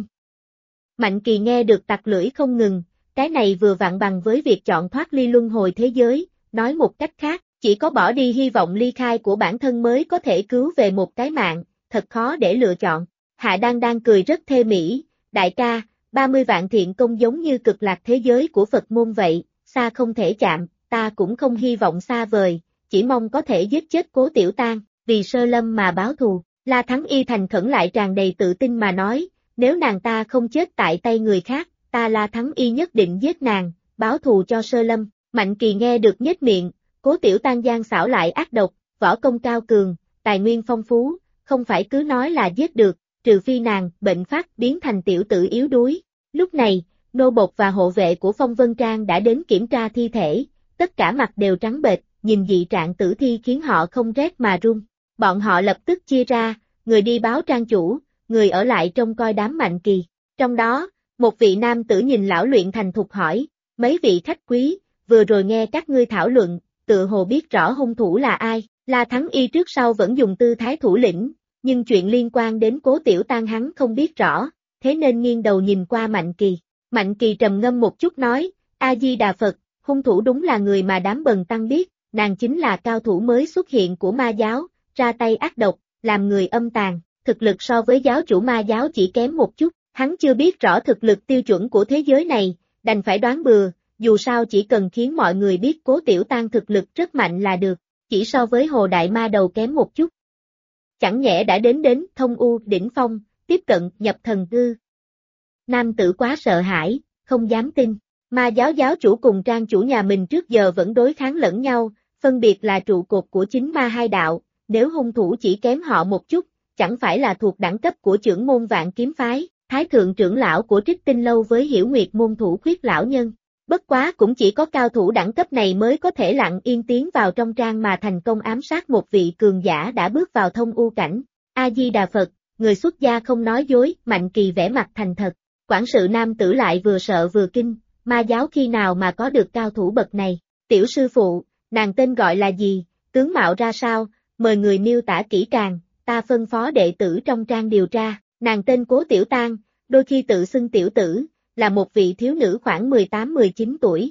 Mạnh Kỳ nghe được tặc lưỡi không ngừng, cái này vừa vặn bằng với việc chọn thoát ly luân hồi thế giới, nói một cách khác, chỉ có bỏ đi hy vọng ly khai của bản thân mới có thể cứu về một cái mạng, thật khó để lựa chọn. Hạ đang cười rất thê mỹ, đại ca, 30 vạn thiện công giống như cực lạc thế giới của Phật môn vậy, xa không thể chạm, ta cũng không hy vọng xa vời, chỉ mong có thể giết chết Cố Tiểu Tang, vì Sơ Lâm mà báo thù. La Thắng Y thành khẩn lại tràn đầy tự tin mà nói, nếu nàng ta không chết tại tay người khác, ta La Thắng Y nhất định giết nàng, báo thù cho Sơ Lâm. Mạnh Kỳ nghe được nhếch miệng, Cố Tiểu Tang gian xảo lại ác độc, võ công cao cường, tài nguyên phong phú, không phải cứ nói là giết được, trừ phi nàng bệnh phát biến thành tiểu tử yếu đuối. Lúc này, nô bộc và hộ vệ của Phong Vân Trang đã đến kiểm tra thi thể, tất cả mặt đều trắng bệch, nhìn dị trạng tử thi khiến họ không rét mà run. Bọn họ lập tức chia ra, người đi báo trang chủ, người ở lại trông coi đám Mạnh Kỳ. Trong đó, một vị nam tử nhìn lão luyện thành thục hỏi, mấy vị khách quý, vừa rồi nghe các ngươi thảo luận, tự hồ biết rõ hung thủ là ai. La Thắng Y trước sau vẫn dùng tư thái thủ lĩnh, nhưng chuyện liên quan đến Cố Tiểu Tang hắn không biết rõ, thế nên nghiêng đầu nhìn qua Mạnh Kỳ. Mạnh Kỳ trầm ngâm một chút nói, A-di-đà Phật, hung thủ đúng là người mà đám bần tăng biết, nàng chính là cao thủ mới xuất hiện của ma giáo, ra tay ác độc, làm người âm tàn, thực lực so với giáo chủ ma giáo chỉ kém một chút, hắn chưa biết rõ thực lực tiêu chuẩn của thế giới này, đành phải đoán bừa, dù sao chỉ cần khiến mọi người biết Cố Tiểu Tang thực lực rất mạnh là được, chỉ so với Hồ Đại Ma Đầu kém một chút. Chẳng nhẽ đã đến thông u đỉnh phong, tiếp cận nhập thần ư. Nam tử quá sợ hãi, không dám tin, ma giáo giáo chủ cùng trang chủ nhà mình trước giờ vẫn đối kháng lẫn nhau, phân biệt là trụ cột của chính ma hai đạo, nếu hung thủ chỉ kém họ một chút, chẳng phải là thuộc đẳng cấp của trưởng môn Vạn Kiếm Phái, thái thượng trưởng lão của Trích Tinh Lâu với Hiểu Nguyệt môn thủ khuyết lão nhân. Bất quá cũng chỉ có cao thủ đẳng cấp này mới có thể lặng yên tiến vào trong trang mà thành công ám sát một vị cường giả đã bước vào thông u cảnh. A-di-đà Phật, người xuất gia không nói dối, Mạnh Kỳ vẻ mặt thành thật. Quản sự nam tử lại vừa sợ vừa kinh, ma giáo khi nào mà có được cao thủ bậc này. Tiểu sư phụ, nàng tên gọi là gì, tướng mạo ra sao, mời người miêu tả kỹ càng, ta phân phó đệ tử trong trang điều tra. Nàng tên Cố Tiểu Tang, đôi khi tự xưng tiểu tử, là một vị thiếu nữ khoảng 18-19 tuổi.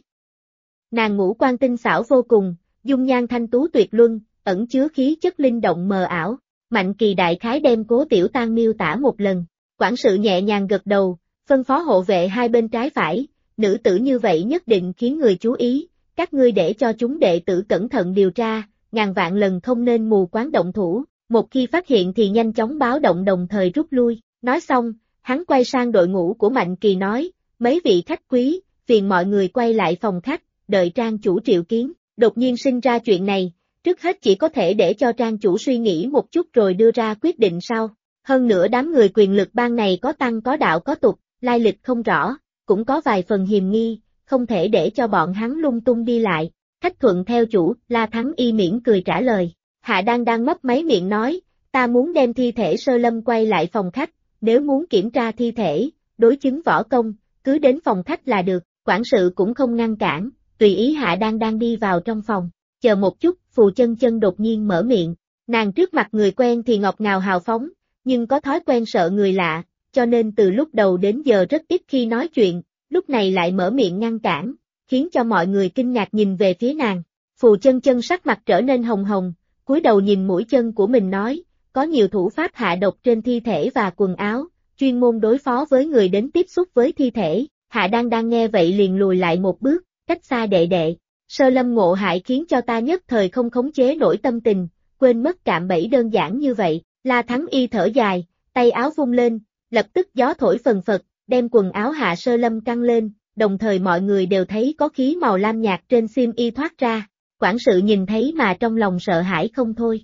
Nàng ngũ quan tinh xảo vô cùng, dung nhan thanh tú tuyệt luân, ẩn chứa khí chất linh động mờ ảo. Mạnh Kỳ đại khái đem Cố Tiểu Tang miêu tả một lần, quản sự nhẹ nhàng gật đầu, phân phó hộ vệ hai bên trái phải, nữ tử như vậy nhất định khiến người chú ý, các ngươi để cho chúng đệ tử cẩn thận điều tra, ngàn vạn lần không nên mù quáng động thủ, một khi phát hiện thì nhanh chóng báo động đồng thời rút lui. Nói xong, hắn quay sang đội ngũ của Mạnh Kỳ nói, mấy vị khách quý, phiền mọi người quay lại phòng khách, đợi trang chủ triệu kiến. Đột nhiên sinh ra chuyện này, trước hết chỉ có thể để cho trang chủ suy nghĩ một chút rồi đưa ra quyết định sau. Hơn nữa đám người quyền lực bang này có tăng có đạo có tục, lai lịch không rõ, cũng có vài phần hiềm nghi, không thể để cho bọn hắn lung tung đi lại. Khách thuận theo chủ, La Thắng Y mỉm cười trả lời. Hạ đang mấp máy miệng nói, ta muốn đem thi thể Sơ Lâm quay lại phòng khách, nếu muốn kiểm tra thi thể, đối chứng võ công, cứ đến phòng khách là được. Quản sự cũng không ngăn cản, tùy ý Hạ đang đi vào trong phòng. Chờ một chút, Phù Chân đột nhiên mở miệng. Nàng trước mặt người quen thì ngọt ngào hào phóng, nhưng có thói quen sợ người lạ, cho nên từ lúc đầu đến giờ rất ít khi nói chuyện, lúc này lại mở miệng ngăn cản, khiến cho mọi người kinh ngạc nhìn về phía nàng. Phù Chân Chân sắc mặt trở nên hồng hồng, cúi đầu nhìn mũi chân của mình nói, có nhiều thủ pháp hạ độc trên thi thể và quần áo, chuyên môn đối phó với người đến tiếp xúc với thi thể. Hạ đang nghe vậy liền lùi lại một bước, cách xa đệ đệ. Sơ lâm ngộ hại khiến cho ta nhất thời không khống chế nổi tâm tình, quên mất cạm bẫy đơn giản như vậy. La Thắng Y thở dài, tay áo vung lên, lập tức gió thổi phần phật, đem quần áo Hạ Sơ Lâm căng lên, đồng thời mọi người đều thấy có khí màu lam nhạt trên xiêm y thoát ra. Quản sự nhìn thấy mà trong lòng sợ hãi không thôi.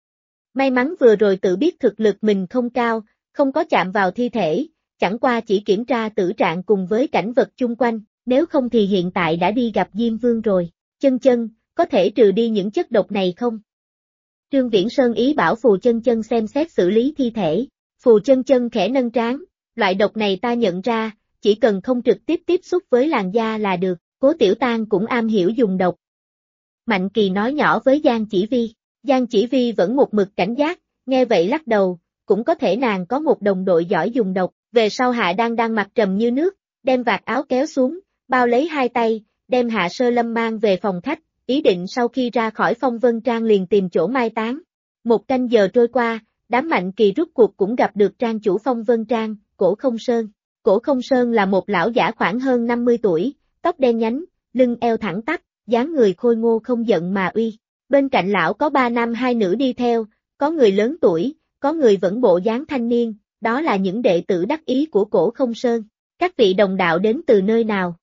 May mắn vừa rồi tự biết thực lực mình không cao, không có chạm vào thi thể, chẳng qua chỉ kiểm tra tử trạng cùng với cảnh vật chung quanh, nếu không thì hiện tại đã đi gặp Diêm Vương rồi. Chân Chân, có thể trừ đi những chất độc này không? Trương Viễn Sơn ý bảo Phù Chân Chân xem xét xử lý thi thể. Phù Chân Chân khẽ nâng trán, loại độc này ta nhận ra, chỉ cần không trực tiếp tiếp xúc với làn da là được, Cố Tiểu Tang cũng am hiểu dùng độc. Mạnh Kỳ nói nhỏ với Giang Chỉ Vi. Giang Chỉ Vi vẫn một mực cảnh giác, nghe vậy lắc đầu, cũng có thể nàng có một đồng đội giỏi dùng độc. Về sau Hạ đang mặt trầm như nước, đem vạt áo kéo xuống, bao lấy hai tay, đem Hạ Sơ Lâm mang về phòng khách, ý định sau khi ra khỏi Phong Vân Trang liền tìm chỗ mai táng. Một canh giờ trôi qua, đám Mạnh Kỳ rút cuộc cũng gặp được trang chủ Phong Vân Trang, Cổ Không Sơn. Cổ Không Sơn là một lão giả khoảng hơn 50 tuổi, tóc đen nhánh, lưng eo thẳng tắp, dáng người khôi ngô không giận mà uy. Bên cạnh lão có 3 nam 2 nữ đi theo, có người lớn tuổi, có người vẫn bộ dáng thanh niên, đó là những đệ tử đắc ý của Cổ Không Sơn. Các vị đồng đạo đến từ nơi nào?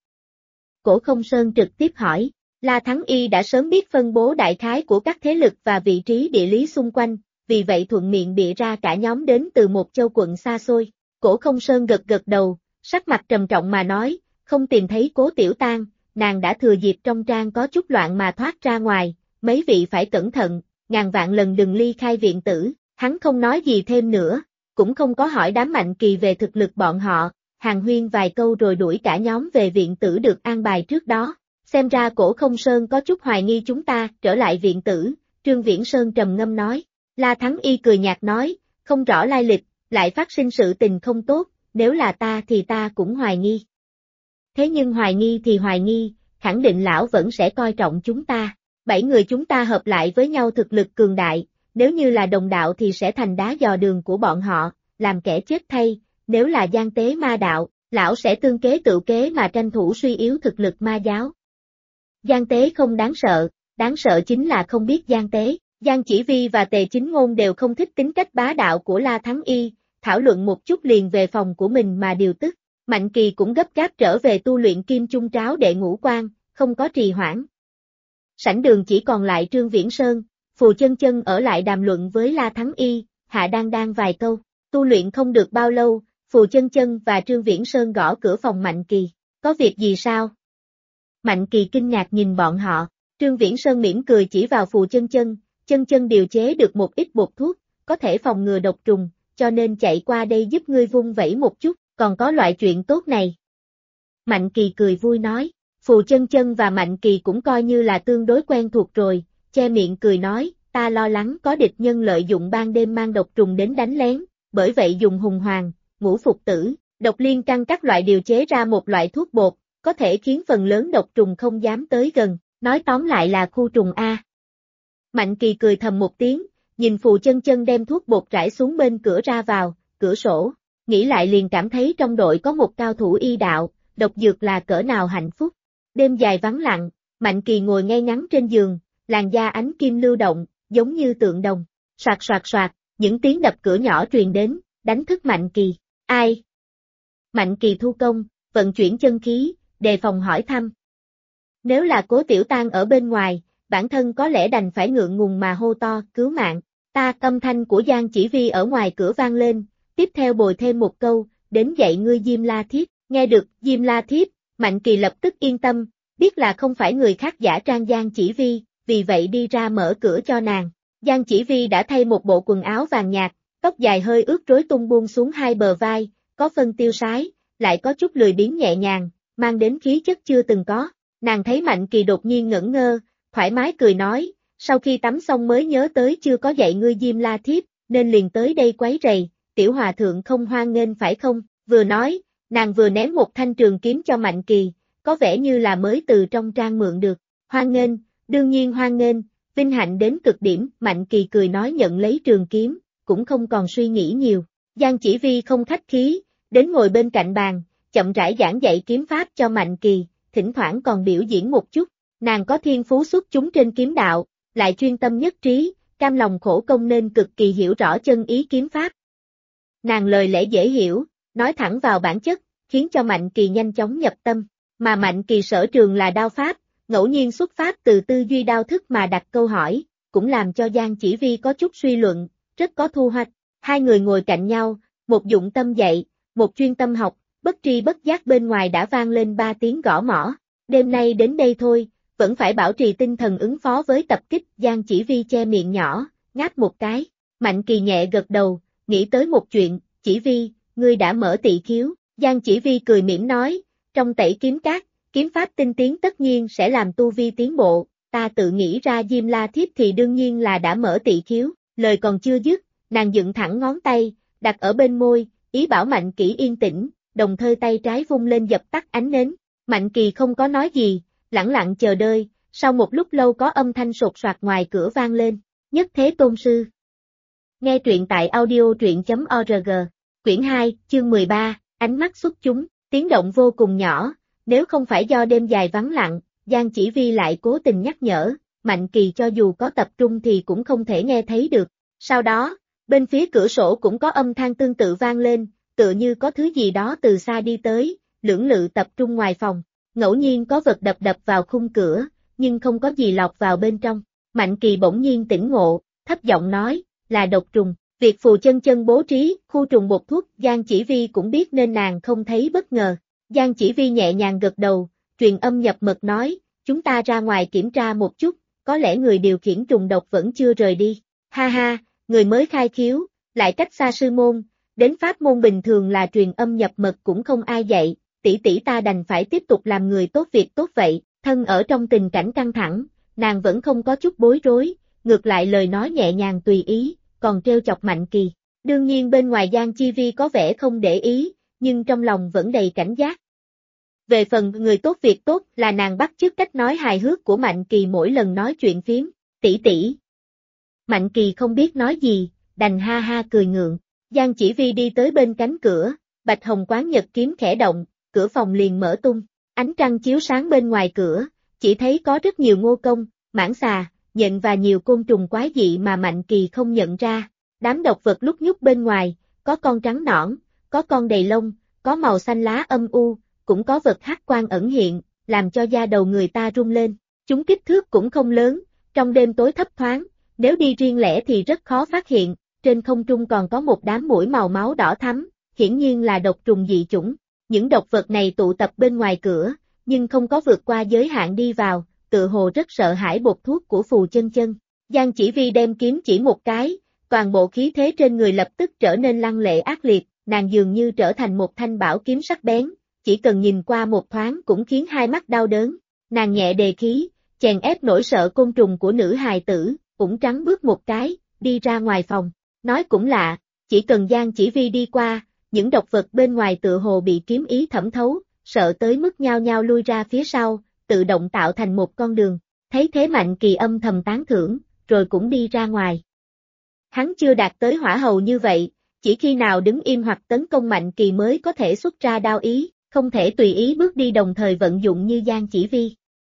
Cổ Không Sơn trực tiếp hỏi. La Thắng Y đã sớm biết phân bố đại khái của các thế lực và vị trí địa lý xung quanh, vì vậy thuận miệng bịa ra cả nhóm đến từ một châu quận xa xôi. Cổ Không Sơn gật đầu, sắc mặt trầm trọng mà nói, không tìm thấy Cố Tiểu Tang, nàng đã thừa dịp trong trang có chút loạn mà thoát ra ngoài, mấy vị phải cẩn thận, ngàn vạn lần đừng ly khai viện tử. Hắn không nói gì thêm nữa, cũng không có hỏi đám Mạnh Kỳ về thực lực bọn họ, hàn huyên vài câu rồi đuổi cả nhóm về viện tử được an bài trước đó. Xem ra Cổ Không Sơn có chút hoài nghi chúng ta, trở lại viện tử, Trương Viễn Sơn trầm ngâm nói. La Thắng Y cười nhạt nói, không rõ lai lịch, lại phát sinh sự tình không tốt, nếu là ta thì ta cũng hoài nghi. Thế nhưng hoài nghi thì hoài nghi, khẳng định lão vẫn sẽ coi trọng chúng ta. 7 người chúng ta hợp lại với nhau thực lực cường đại, nếu như là đồng đạo thì sẽ thành đá dò đường của bọn họ, làm kẻ chết thay, nếu là gian tế ma đạo, lão sẽ tương kế tự kế mà tranh thủ suy yếu thực lực ma giáo. Gian tế không đáng sợ chính là không biết gian tế. Giang Chỉ Vi và Tề Chính Ngôn đều không thích tính cách bá đạo của La Thắng Y, thảo luận một chút liền về phòng của mình mà điều tức. Mạnh Kỳ cũng gấp gáp trở về tu luyện Kim Chung Tráo đệ ngũ quan, không có trì hoãn. Sảnh đường chỉ còn lại Trương Viễn Sơn, Phù Chân Chân ở lại đàm luận với La Thắng Y, Hạ đang vài câu. Tu luyện không được bao lâu, Phù Chân Chân và Trương Viễn Sơn gõ cửa phòng Mạnh Kỳ. Có việc gì sao? Mạnh Kỳ kinh ngạc nhìn bọn họ, Trương Viễn Sơn mỉm cười chỉ vào Phù Chân Chân. Chân Chân điều chế được một ít bột thuốc, có thể phòng ngừa độc trùng, cho nên chạy qua đây giúp ngươi vung vẩy một chút, còn có loại chuyện tốt này. Mạnh Kỳ cười vui nói, Phù Chân Chân và Mạnh Kỳ cũng coi như là tương đối quen thuộc rồi, che miệng cười nói, ta lo lắng có địch nhân lợi dụng ban đêm mang độc trùng đến đánh lén, bởi vậy dùng hùng hoàng, ngũ phục tử, độc liên căn các loại điều chế ra một loại thuốc bột, có thể khiến phần lớn độc trùng không dám tới gần, nói tóm lại là khu trùng A. Mạnh Kỳ cười thầm một tiếng, nhìn Phù Chân Chân đem thuốc bột rải xuống bên cửa ra vào, cửa sổ, nghĩ lại liền cảm thấy trong đội có một cao thủ y đạo, độc dược là cỡ nào hạnh phúc. Đêm dài vắng lặng, Mạnh Kỳ ngồi ngay ngắn trên giường, làn da ánh kim lưu động, giống như tượng đồng. Soạt soạt soạt, những tiếng đập cửa nhỏ truyền đến, đánh thức Mạnh Kỳ. Ai? Mạnh Kỳ thu công, vận chuyển chân khí, đề phòng hỏi thăm. Nếu là Cố Tiểu Tang ở bên ngoài, bản thân có lẽ đành phải ngượng ngùng mà hô to, cứu mạng. Ta, âm thanh của Giang Chỉ Vi ở ngoài cửa vang lên, tiếp theo bồi thêm một câu, đến dạy ngươi Diêm La Thiếp. Nghe được Diêm La Thiếp, Mạnh Kỳ lập tức yên tâm, biết là không phải người khác giả trang Giang Chỉ Vi, vì vậy đi ra mở cửa cho nàng. Giang Chỉ Vi đã thay một bộ quần áo vàng nhạt, tóc dài hơi ướt rối tung buông xuống hai bờ vai, có phân tiêu sái, lại có chút lười biếng nhẹ nhàng, mang đến khí chất chưa từng có. Nàng thấy Mạnh Kỳ đột nhiên ngẩn ngơ, thoải mái cười nói, sau khi tắm xong mới nhớ tới chưa có dạy ngươi Diêm La Thiếp, nên liền tới đây quấy rầy, tiểu hòa thượng không hoan nghênh phải không? Vừa nói, nàng vừa ném một thanh trường kiếm cho Mạnh Kỳ, có vẻ như là mới từ trong trang mượn được. Hoan nghênh, Đương nhiên hoan nghênh, vinh hạnh đến cực điểm, Mạnh Kỳ cười nói nhận lấy trường kiếm, cũng không còn suy nghĩ nhiều. Giang Chỉ Vi không khách khí, đến ngồi bên cạnh bàn, chậm rãi giảng dạy kiếm pháp cho Mạnh Kỳ, thỉnh thoảng còn biểu diễn một chút. Nàng có thiên phú xuất chúng trên kiếm đạo, lại chuyên tâm nhất trí, cam lòng khổ công nên cực kỳ hiểu rõ chân ý kiếm pháp. Nàng lời lẽ dễ hiểu, nói thẳng vào bản chất, khiến cho Mạnh Kỳ nhanh chóng nhập tâm, mà Mạnh Kỳ sở trường là đao pháp, ngẫu nhiên xuất phát từ tư duy đao thức mà đặt câu hỏi, cũng làm cho Giang Chỉ Vi có chút suy luận, rất có thu hoạch. Hai người ngồi cạnh nhau, một dụng tâm dạy, một chuyên tâm học, bất tri bất giác bên ngoài đã vang lên 3 tiếng gõ mõ. Đêm nay đến đây thôi, vẫn phải bảo trì tinh thần ứng phó với tập kích. Giang Chỉ Vi che miệng nhỏ, ngáp một cái. Mạnh Kỳ nhẹ gật đầu, nghĩ tới một chuyện, Chỉ Vi, ngươi đã mở tỵ khiếu. Giang Chỉ Vi cười mỉm nói, trong tẩy kiếm cát, kiếm pháp tinh tiến tất nhiên sẽ làm tu vi tiến bộ, ta tự nghĩ ra Diêm La Thiếp thì đương nhiên là đã mở tỵ khiếu. Lời còn chưa dứt, nàng dựng thẳng ngón tay, đặt ở bên môi, ý bảo Mạnh Kỳ yên tĩnh, đồng thời tay trái vung lên dập tắt ánh nến. Mạnh Kỳ không có nói gì, lẳng lặng chờ đợi, sau một lúc lâu có âm thanh sột soạt ngoài cửa vang lên, Nhất Thế Tôn Sư. Nghe truyện tại audio.truyện.org, quyển 2, chương 13, ánh mắt xuất chúng, tiếng động vô cùng nhỏ, nếu không phải do đêm dài vắng lặng, Giang Chỉ Vi lại cố tình nhắc nhở, Mạnh Kỳ cho dù có tập trung thì cũng không thể nghe thấy được. Sau đó, bên phía cửa sổ cũng có âm thanh tương tự vang lên, tựa như có thứ gì đó từ xa đi tới, lưỡng lự tập trung ngoài phòng. Ngẫu nhiên có vật đập vào khung cửa, nhưng không có gì lọt vào bên trong. Mạnh Kỳ bỗng nhiên tỉnh ngộ, thấp giọng nói, là độc trùng. Việc Phù Chân Chân bố trí, khu trùng bột thuốc, Giang Chỉ Vi cũng biết nên nàng không thấy bất ngờ. Giang Chỉ Vi nhẹ nhàng gật đầu, truyền âm nhập mật nói, chúng ta ra ngoài kiểm tra một chút, có lẽ người điều khiển trùng độc vẫn chưa rời đi. Ha ha, người mới khai khiếu, lại cách xa sư môn, đến pháp môn bình thường là truyền âm nhập mật cũng không ai dạy, tỷ tỷ ta đành phải tiếp tục làm người tốt việc tốt vậy. Thân ở trong tình cảnh căng thẳng, nàng vẫn không có chút bối rối, ngược lại lời nói nhẹ nhàng tùy ý, còn trêu chọc Mạnh Kỳ. Đương nhiên bên ngoài Giang Chi Vi có vẻ không để ý, nhưng trong lòng vẫn đầy cảnh giác. Về phần người tốt việc tốt là nàng bắt chước cách nói hài hước của Mạnh Kỳ mỗi lần nói chuyện phiếm, tỷ tỷ. Mạnh Kỳ không biết nói gì, đành ha ha cười ngượng. Giang Chỉ Vi đi tới bên cánh cửa, bạch hồng quán nhật kiếm khẽ động, cửa phòng liền mở tung. Ánh trăng chiếu sáng bên ngoài cửa, chỉ thấy có rất nhiều ngô công, mãng xà, nhện và nhiều côn trùng quái dị mà Mạnh Kỳ không nhận ra. Đám độc vật lúc nhúc bên ngoài, có con trắng nõn, có con đầy lông, có màu xanh lá âm u, cũng có vật hắc quang ẩn hiện, làm cho da đầu người ta rung lên. Chúng kích thước cũng không lớn, trong đêm tối thấp thoáng, nếu đi riêng lẻ thì rất khó phát hiện. Trên không trung còn có một đám muỗi màu máu đỏ thắm, hiển nhiên là độc trùng dị chủng. Những độc vật này tụ tập bên ngoài cửa, nhưng không có vượt qua giới hạn đi vào, tự hồ rất sợ hãi bột thuốc của Phù Chân Chân. Giang Chỉ Vi đem kiếm chỉ một cái, toàn bộ khí thế trên người lập tức trở nên lăng lệ ác liệt, nàng dường như trở thành một thanh bảo kiếm sắc bén, chỉ cần nhìn qua một thoáng cũng khiến hai mắt đau đớn. Nàng nhẹ đề khí, chèn ép nỗi sợ côn trùng của nữ hài tử, ủng trắng bước một cái, đi ra ngoài phòng. Nói cũng lạ, chỉ cần Giang Chỉ Vi đi qua, những độc vật bên ngoài tựa hồ bị kiếm ý thẩm thấu, sợ tới mức nhao nhao lui ra phía sau, tự động tạo thành một con đường. Thấy thế Mạnh Kỳ âm thầm tán thưởng, rồi cũng đi ra ngoài. Hắn chưa đạt tới hỏa hầu như vậy, chỉ khi nào đứng im hoặc tấn công Mạnh Kỳ mới có thể xuất ra đao ý, không thể tùy ý bước đi đồng thời vận dụng như Giang Chỉ Vi.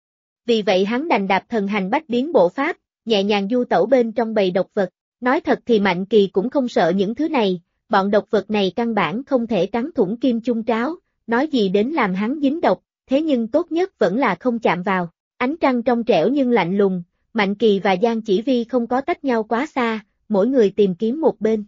Vì vậy hắn đành đạp thần hành bách biến bộ pháp, nhẹ nhàng du tẩu bên trong bầy độc vật. Nói thật thì Mạnh Kỳ cũng không sợ những thứ này, bọn độc vật này căn bản không thể cắn thủng kim chung tráo, nói gì đến làm hắn dính độc, thế nhưng tốt nhất vẫn là không chạm vào. Ánh trăng trong trẻo nhưng lạnh lùng, Mạnh Kỳ và Giang Chỉ Vi không có tách nhau quá xa, mỗi người tìm kiếm một bên.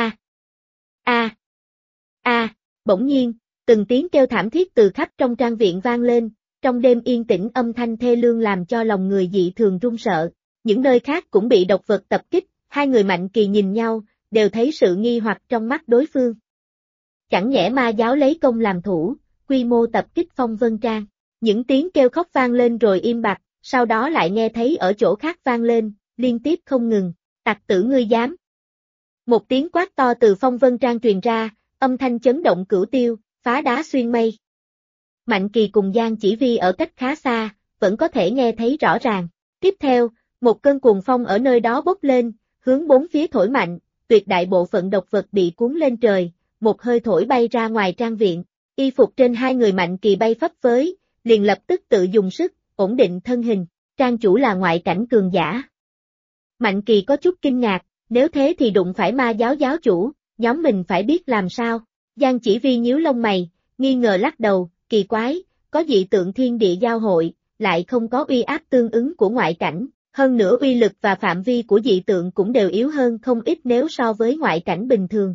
Bỗng nhiên, từng tiếng kêu thảm thiết từ khắp trong trang viện vang lên, trong đêm yên tĩnh âm thanh thê lương làm cho lòng người dị thường run sợ. Những nơi khác cũng bị độc vật tập kích. Hai người Mạnh Kỳ nhìn nhau, đều thấy sự nghi hoặc trong mắt đối phương. Chẳng nhẽ ma giáo lấy công làm thủ, quy mô tập kích Phong Vân Trang. Những tiếng kêu khóc vang lên rồi im bặt, sau đó lại nghe thấy ở chỗ khác vang lên, liên tiếp không ngừng. Tặc tử ngươi dám. Một tiếng quát to từ Phong Vân Trang truyền ra, âm thanh chấn động cửu tiêu, phá đá xuyên mây. Mạnh Kỳ cùng Giang Chỉ Vi ở cách khá xa, vẫn có thể nghe thấy rõ ràng. Tiếp theo, một cơn cuồng phong ở nơi đó bốc lên, hướng bốn phía thổi mạnh, tuyệt đại bộ phận độc vật bị cuốn lên trời, một hơi thổi bay ra ngoài trang viện. Y phục trên hai người Mạnh Kỳ bay phấp phới, liền lập tức tự dùng sức, ổn định thân hình. Trang chủ là ngoại cảnh cường giả. Mạnh Kỳ có chút kinh ngạc, nếu thế thì đụng phải ma giáo giáo chủ, nhóm mình phải biết làm sao. Giang Chỉ Vi nhíu lông mày, nghi ngờ lắc đầu, kỳ quái, có dị tượng thiên địa giao hội, lại không có uy áp tương ứng của ngoại cảnh, hơn nữa uy lực và phạm vi của dị tượng cũng đều yếu hơn không ít nếu so với ngoại cảnh bình thường.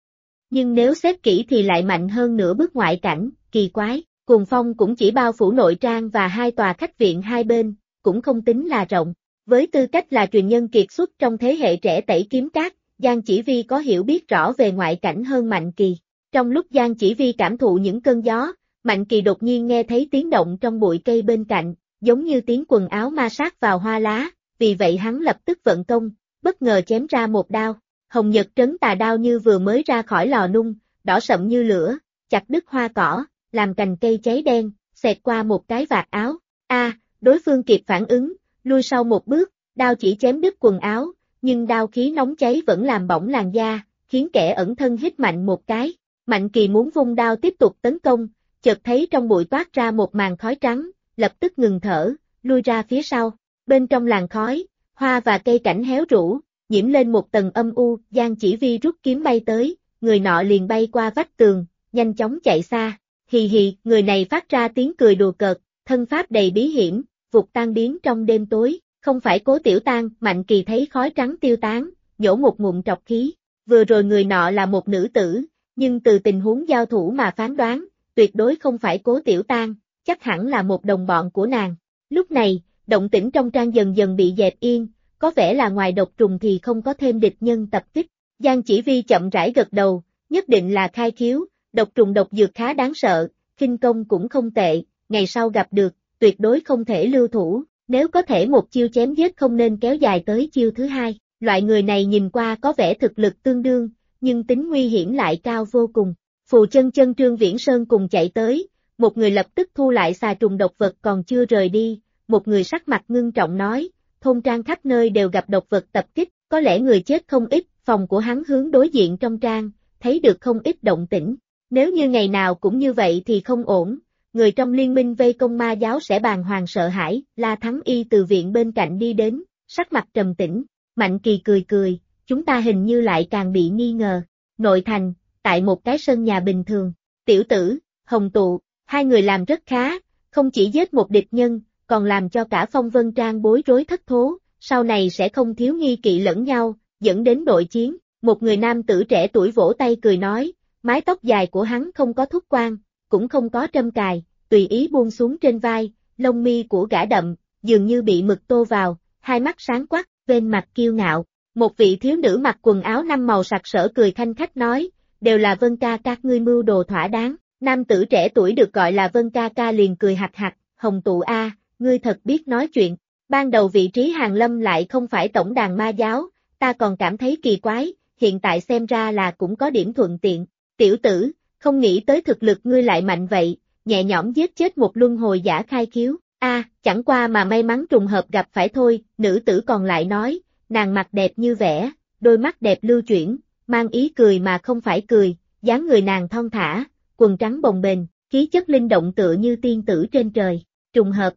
Nhưng nếu xét kỹ thì lại mạnh hơn nửa bước ngoại cảnh, kỳ quái, cuồng phong cũng chỉ bao phủ nội trang và hai tòa khách viện hai bên, cũng không tính là rộng. Với tư cách là truyền nhân kiệt xuất trong thế hệ trẻ tẩy kiếm cát, Giang Chỉ Vi có hiểu biết rõ về ngoại cảnh hơn Mạnh Kỳ. Trong lúc Giang Chỉ Vi cảm thụ những cơn gió, Mạnh Kỳ đột nhiên nghe thấy tiếng động trong bụi cây bên cạnh, giống như tiếng quần áo ma sát vào hoa lá, vì vậy hắn lập tức vận công, bất ngờ chém ra một đao. Hồng Nhật Trấn Tà đao như vừa mới ra khỏi lò nung, đỏ sậm như lửa, chặt đứt hoa cỏ, làm cành cây cháy đen, xẹt qua một cái vạt áo. Đối phương kịp phản ứng, lui sau một bước, đao chỉ chém đứt quần áo, nhưng đao khí nóng cháy vẫn làm bỏng làn da, khiến kẻ ẩn thân hít mạnh một cái. Mạnh Kỳ muốn vung đao tiếp tục tấn công, chợt thấy trong bụi toát ra một màn khói trắng, lập tức ngừng thở, lui ra phía sau. Bên trong làn khói, hoa và cây cảnh héo rũ, nhiễm lên một tầng âm u. Giang Chỉ Vi rút kiếm bay tới, người nọ liền bay qua vách tường, nhanh chóng chạy xa. Hì hì, người này phát ra tiếng cười đùa cợt, thân pháp đầy bí hiểm, vụt tan biến trong đêm tối. Không phải Cố Tiểu Tang. Mạnh Kỳ thấy khói trắng tiêu tán, nhổ một ngụm trọc khí. Vừa rồi người nọ là một nữ tử, nhưng từ tình huống giao thủ mà phán đoán, tuyệt đối không phải Cố Tiểu Tang, chắc hẳn là một đồng bọn của nàng. Lúc này, động tĩnh trong trang dần dần bị dẹp yên, có vẻ là ngoài độc trùng thì không có thêm địch nhân tập kích. Giang Chỉ Vi chậm rãi gật đầu, nhất định là khai khiếu, độc trùng độc dược khá đáng sợ, khinh công cũng không tệ, ngày sau gặp được, tuyệt đối không thể lưu thủ, nếu có thể một chiêu chém giết không nên kéo dài tới chiêu thứ hai. Loại người này nhìn qua có vẻ thực lực tương đương, nhưng tính nguy hiểm lại cao vô cùng. Phù Chân Chân Trương Viễn Sơn cùng chạy tới, một người lập tức thu lại xà trùng độc vật còn chưa rời đi, một người sắc mặt ngưng trọng nói, thôn trang khắp nơi đều gặp độc vật tập kích, có lẽ người chết không ít. Phòng của hắn hướng đối diện trong trang, thấy được không ít động tĩnh. Nếu như ngày nào cũng như vậy thì không ổn, người trong liên minh vây công ma giáo sẽ bàng hoàng sợ hãi. La Thắng Y từ viện bên cạnh đi đến, sắc mặt trầm tĩnh. Mạnh Kỳ cười cười, chúng ta hình như lại càng bị nghi ngờ. Nội thành, tại một cái sân nhà bình thường, Tiểu Tử, Hồng Tụ, hai người làm rất khá, không chỉ giết một địch nhân, còn làm cho cả Phong Vân Trang bối rối thất thố, sau này sẽ không thiếu nghi kỵ lẫn nhau, dẫn đến nội chiến. Một người nam tử trẻ tuổi vỗ tay cười nói, mái tóc dài của hắn không có thúc quan, cũng không có trâm cài, tùy ý buông xuống trên vai, lông mi của gã đậm, dường như bị mực tô vào, hai mắt sáng quắc, bên mặt kiêu ngạo. Một vị thiếu nữ mặc quần áo năm màu sặc sỡ cười khanh khách nói, đều là Vân ca các ngươi mưu đồ thỏa đáng. Nam tử trẻ tuổi được gọi là Vân ca ca liền cười hạch hạch, Hồng Tụ a, ngươi thật biết nói chuyện. Ban đầu vị trí Hàn Lâm lại không phải tổng đàn ma giáo, ta còn cảm thấy kỳ quái, hiện tại xem ra là cũng có điểm thuận tiện. Tiểu tử, không nghĩ tới thực lực ngươi lại mạnh vậy, nhẹ nhõm giết chết một luân hồi giả khai khiếu. Chẳng qua mà may mắn trùng hợp gặp phải thôi. Nữ tử còn lại nói, nàng mặt đẹp như vẽ, đôi mắt đẹp lưu chuyển, mang ý cười mà không phải cười, dáng người nàng thon thả, quần trắng bồng bềnh, khí chất linh động tựa như tiên tử trên trời. Trùng hợp.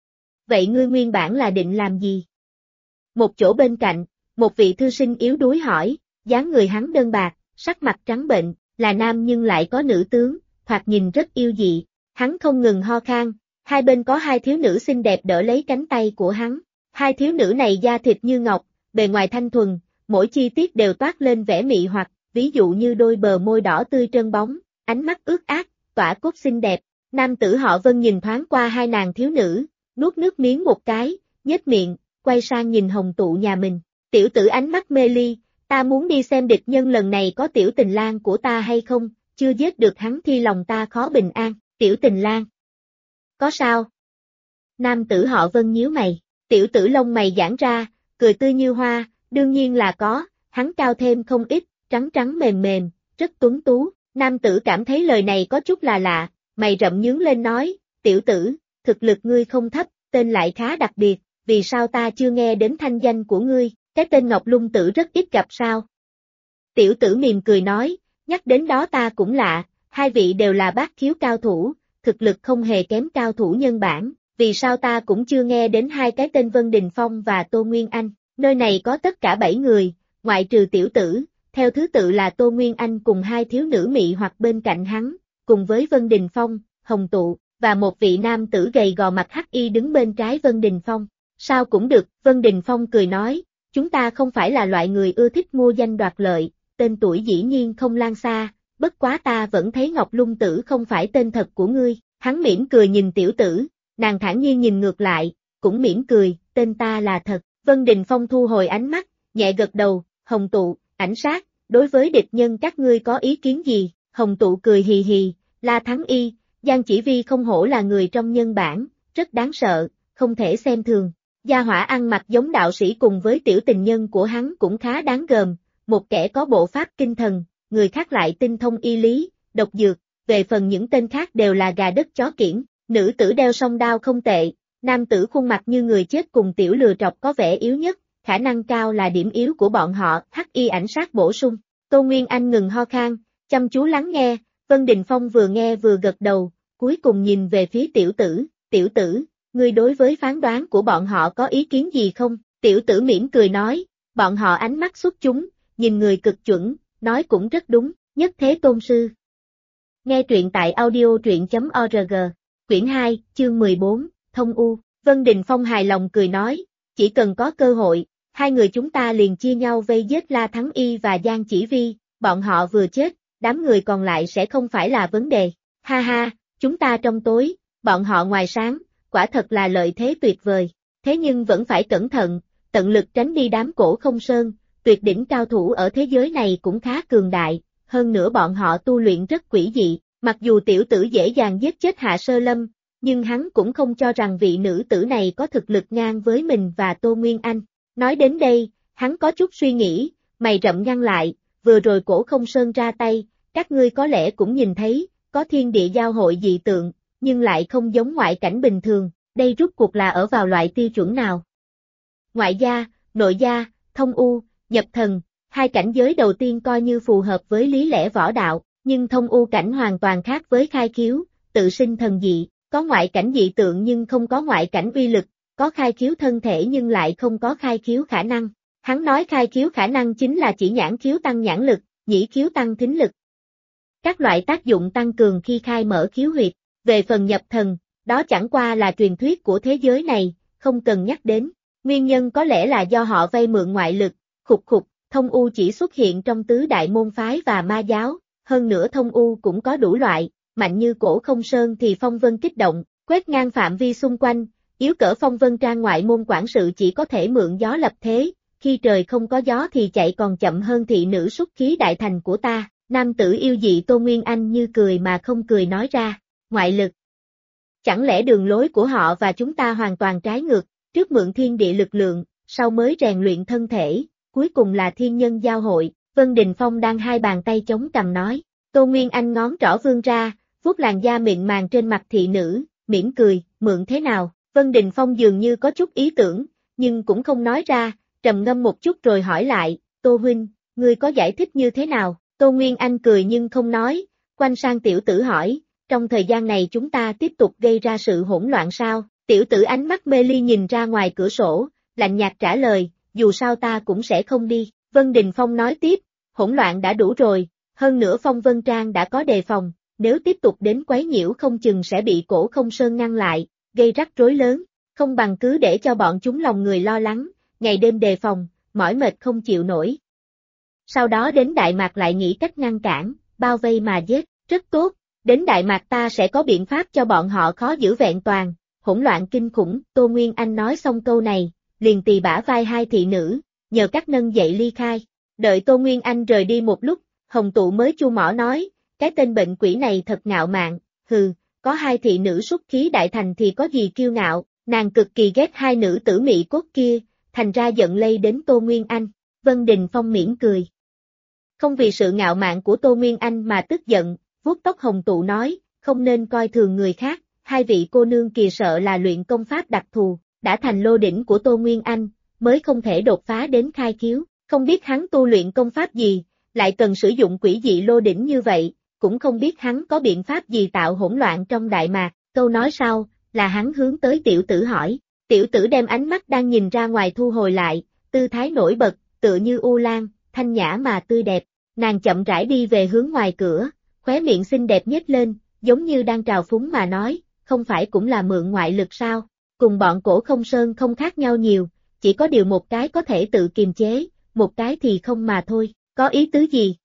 Vậy ngươi nguyên bản là định làm gì? Một chỗ bên cạnh, một vị thư sinh yếu đuối hỏi, dáng người hắn đơn bạc, sắc mặt trắng bệnh, là nam nhưng lại có nữ tướng, thoạt nhìn rất yêu dị. Hắn không ngừng ho khan, hai bên có hai thiếu nữ xinh đẹp đỡ lấy cánh tay của hắn. Hai thiếu nữ này da thịt như ngọc, bề ngoài thanh thuần, mỗi chi tiết đều toát lên vẻ mị hoặc, ví dụ như đôi bờ môi đỏ tươi trơn bóng, ánh mắt ướt át, tỏa cốt xinh đẹp. Nam tử họ Vân nhìn thoáng qua hai nàng thiếu nữ, nuốt nước miếng một cái, nhếch miệng, quay sang nhìn Hồng Tụ nhà mình. Tiểu tử ánh mắt mê ly, ta muốn đi xem địch nhân lần này có tiểu tình lang của ta hay không, chưa giết được hắn thì lòng ta khó bình an. Tiểu tình lang. Có sao? Nam tử họ Vân nhíu mày, tiểu tử lông mày giãn ra, cười tươi như hoa, đương nhiên là có, hắn cao thêm không ít, trắng trắng mềm mềm, rất tuấn tú. Nam tử cảm thấy lời này có chút là lạ, mày rậm nhướng lên nói, tiểu tử, thực lực ngươi không thấp, tên lại khá đặc biệt, vì sao ta chưa nghe đến thanh danh của ngươi, cái tên Ngọc Lung Tử rất ít gặp sao? Tiểu tử mỉm cười nói, nhắc đến đó ta cũng lạ, hai vị đều là bát khiếu cao thủ, thực lực không hề kém cao thủ nhân bản, vì sao ta cũng chưa nghe đến hai cái tên Vân Đình Phong và Tô Nguyên Anh, nơi này có tất cả 7 người, ngoại trừ tiểu tử, theo thứ tự là Tô Nguyên Anh cùng hai thiếu nữ mị hoặc bên cạnh hắn, cùng với Vân Đình Phong, Hồng Tụ, và một vị nam tử gầy gò mặt hắc y đứng bên trái Vân Đình Phong. Sao cũng được, Vân Đình Phong cười nói, chúng ta không phải là loại người ưa thích mua danh đoạt lợi, tên tuổi dĩ nhiên không lan xa, bất quá ta vẫn thấy Ngọc Lung Tử không phải tên thật của ngươi, hắn mỉm cười nhìn tiểu tử, nàng thản nhiên nhìn ngược lại, cũng mỉm cười, tên ta là thật, Vân Đình Phong thu hồi ánh mắt, nhẹ gật đầu, Hồng Tụ, ảnh sát, đối với địch nhân các ngươi có ý kiến gì, Hồng Tụ cười hì hì, La Thắng Y, Giang Chỉ Vi không hổ là người trong nhân bản, rất đáng sợ, không thể xem thường. Gia hỏa ăn mặc giống đạo sĩ cùng với tiểu tình nhân của hắn cũng khá đáng gờm, một kẻ có bộ pháp kinh thần, người khác lại tinh thông y lý, độc dược, về phần những tên khác đều là gà đất chó kiểng, nữ tử đeo song đao không tệ, nam tử khuôn mặt như người chết cùng tiểu lừa trọc có vẻ yếu nhất, khả năng cao là điểm yếu của bọn họ, hắc y ảnh sát bổ sung. Tô Nguyên Anh ngừng ho khan, chăm chú lắng nghe, Vân Đình Phong vừa nghe vừa gật đầu, cuối cùng nhìn về phía tiểu tử, ngươi đối với phán đoán của bọn họ có ý kiến gì không? Tiểu tử mỉm cười nói, bọn họ ánh mắt xuất chúng, nhìn người cực chuẩn, nói cũng rất đúng, nhất thế tôn sư. Nghe truyện tại audio truyện.org, quyển 2, chương 14, Thông U, Vân Đình Phong hài lòng cười nói, chỉ cần có cơ hội, hai người chúng ta liền chia nhau vây giết La Thắng Y và Giang Chỉ Vi, bọn họ vừa chết, đám người còn lại sẽ không phải là vấn đề, ha ha, chúng ta trong tối, bọn họ ngoài sáng. Quả thật là lợi thế tuyệt vời, thế nhưng vẫn phải cẩn thận, tận lực tránh đi đám Cổ Không Sơn, tuyệt đỉnh cao thủ ở thế giới này cũng khá cường đại, hơn nữa bọn họ tu luyện rất quỷ dị, mặc dù tiểu tử dễ dàng giết chết Hạ Sơ Lâm, nhưng hắn cũng không cho rằng vị nữ tử này có thực lực ngang với mình và Tô Nguyên Anh. Nói đến đây, hắn có chút suy nghĩ, mày rậm nhăn lại, vừa rồi Cổ Không Sơn ra tay, các ngươi có lẽ cũng nhìn thấy, có thiên địa giao hội dị tượng, nhưng lại không giống ngoại cảnh bình thường, đây rút cuộc là ở vào loại tiêu chuẩn nào? Ngoại gia, nội gia, thông u, nhập thần, hai cảnh giới đầu tiên coi như phù hợp với lý lẽ võ đạo, nhưng thông u cảnh hoàn toàn khác với khai khiếu, tự sinh thần dị, có ngoại cảnh dị tượng nhưng không có ngoại cảnh uy lực, có khai khiếu thân thể nhưng lại không có khai khiếu khả năng. Hắn nói khai khiếu khả năng chính là chỉ nhãn khiếu tăng nhãn lực, nhĩ khiếu tăng thính lực. Các loại tác dụng tăng cường khi khai mở khiếu huyệt. Về phần nhập thần, đó chẳng qua là truyền thuyết của thế giới này, không cần nhắc đến. Nguyên nhân có lẽ là do họ vay mượn ngoại lực, thông u chỉ xuất hiện trong tứ đại môn phái và ma giáo, hơn nữa thông u cũng có đủ loại, mạnh như Cổ Không Sơn thì phong vân kích động, quét ngang phạm vi xung quanh, yếu cỡ phong vân trang ngoại môn quản sự chỉ có thể mượn gió lập thế, khi trời không có gió thì chạy còn chậm hơn thị nữ xuất khí đại thành của ta, nam tử yêu dị Tô Nguyên Anh như cười mà không cười nói ra. Ngoại lực. Chẳng lẽ đường lối của họ và chúng ta hoàn toàn trái ngược, trước mượn thiên địa lực lượng, sau mới rèn luyện thân thể, cuối cùng là thiên nhân giao hội, Vân Đình Phong đang hai bàn tay chống cằm nói, Tô Nguyên Anh ngón trỏ vươn ra, vuốt làn da mịn màng trên mặt thị nữ, mỉm cười, mượn thế nào, Vân Đình Phong dường như có chút ý tưởng, nhưng cũng không nói ra, trầm ngâm một chút rồi hỏi lại, Tô Huynh, ngươi có giải thích như thế nào, Tô Nguyên Anh cười nhưng không nói, quanh sang tiểu tử hỏi, trong thời gian này chúng ta tiếp tục gây ra sự hỗn loạn sao? Tiểu tử ánh mắt mê ly nhìn ra ngoài cửa sổ, lạnh nhạt trả lời, dù sao ta cũng sẽ không đi. Vân Đình Phong nói tiếp, hỗn loạn đã đủ rồi, hơn nữa Phong Vân Trang đã có đề phòng, nếu tiếp tục đến quấy nhiễu không chừng sẽ bị Cổ Không Sơn ngăn lại, gây rắc rối lớn, không bằng cứ để cho bọn chúng lòng người lo lắng, ngày đêm đề phòng, mỏi mệt không chịu nổi. Sau đó đến Đại Mạc lại nghĩ cách ngăn cản, bao vây mà giết, rất tốt. Đến Đại Mạc ta sẽ có biện pháp cho bọn họ khó giữ vẹn toàn, hỗn loạn kinh khủng, Tô Nguyên Anh nói xong câu này, liền tì bả vai hai thị nữ, nhờ các nâng dậy ly khai. Đợi Tô Nguyên Anh rời đi một lúc, Hồng Tụ mới chu mỏ nói, cái tên bệnh quỷ này thật ngạo mạn, hừ, có hai thị nữ xuất khí đại thành thì có gì kiêu ngạo, nàng cực kỳ ghét hai nữ tử mỹ cốt kia, thành ra giận lây đến Tô Nguyên Anh. Vân Đình Phong mỉm cười. Không vì sự ngạo mạn của Tô Nguyên Anh mà tức giận, vuốt tóc Hồng Tụ nói, không nên coi thường người khác, hai vị cô nương kìa sợ là luyện công pháp đặc thù, đã thành lô đỉnh của Tô Nguyên Anh, mới không thể đột phá đến khai khiếu, không biết hắn tu luyện công pháp gì, lại cần sử dụng quỷ dị lô đỉnh như vậy, cũng không biết hắn có biện pháp gì tạo hỗn loạn trong Đại Mạc, câu nói sau, là hắn hướng tới tiểu tử hỏi, tiểu tử đem ánh mắt đang nhìn ra ngoài thu hồi lại, tư thái nổi bật, tựa như u lan, thanh nhã mà tươi đẹp, nàng chậm rãi đi về hướng ngoài cửa, khóe miệng xinh đẹp nhếch lên, giống như đang trào phúng mà nói, không phải cũng là mượn ngoại lực sao, cùng bọn Cổ Không Sơn không khác nhau nhiều, chỉ có điều một cái có thể tự kiềm chế, một cái thì không mà thôi, có ý tứ gì?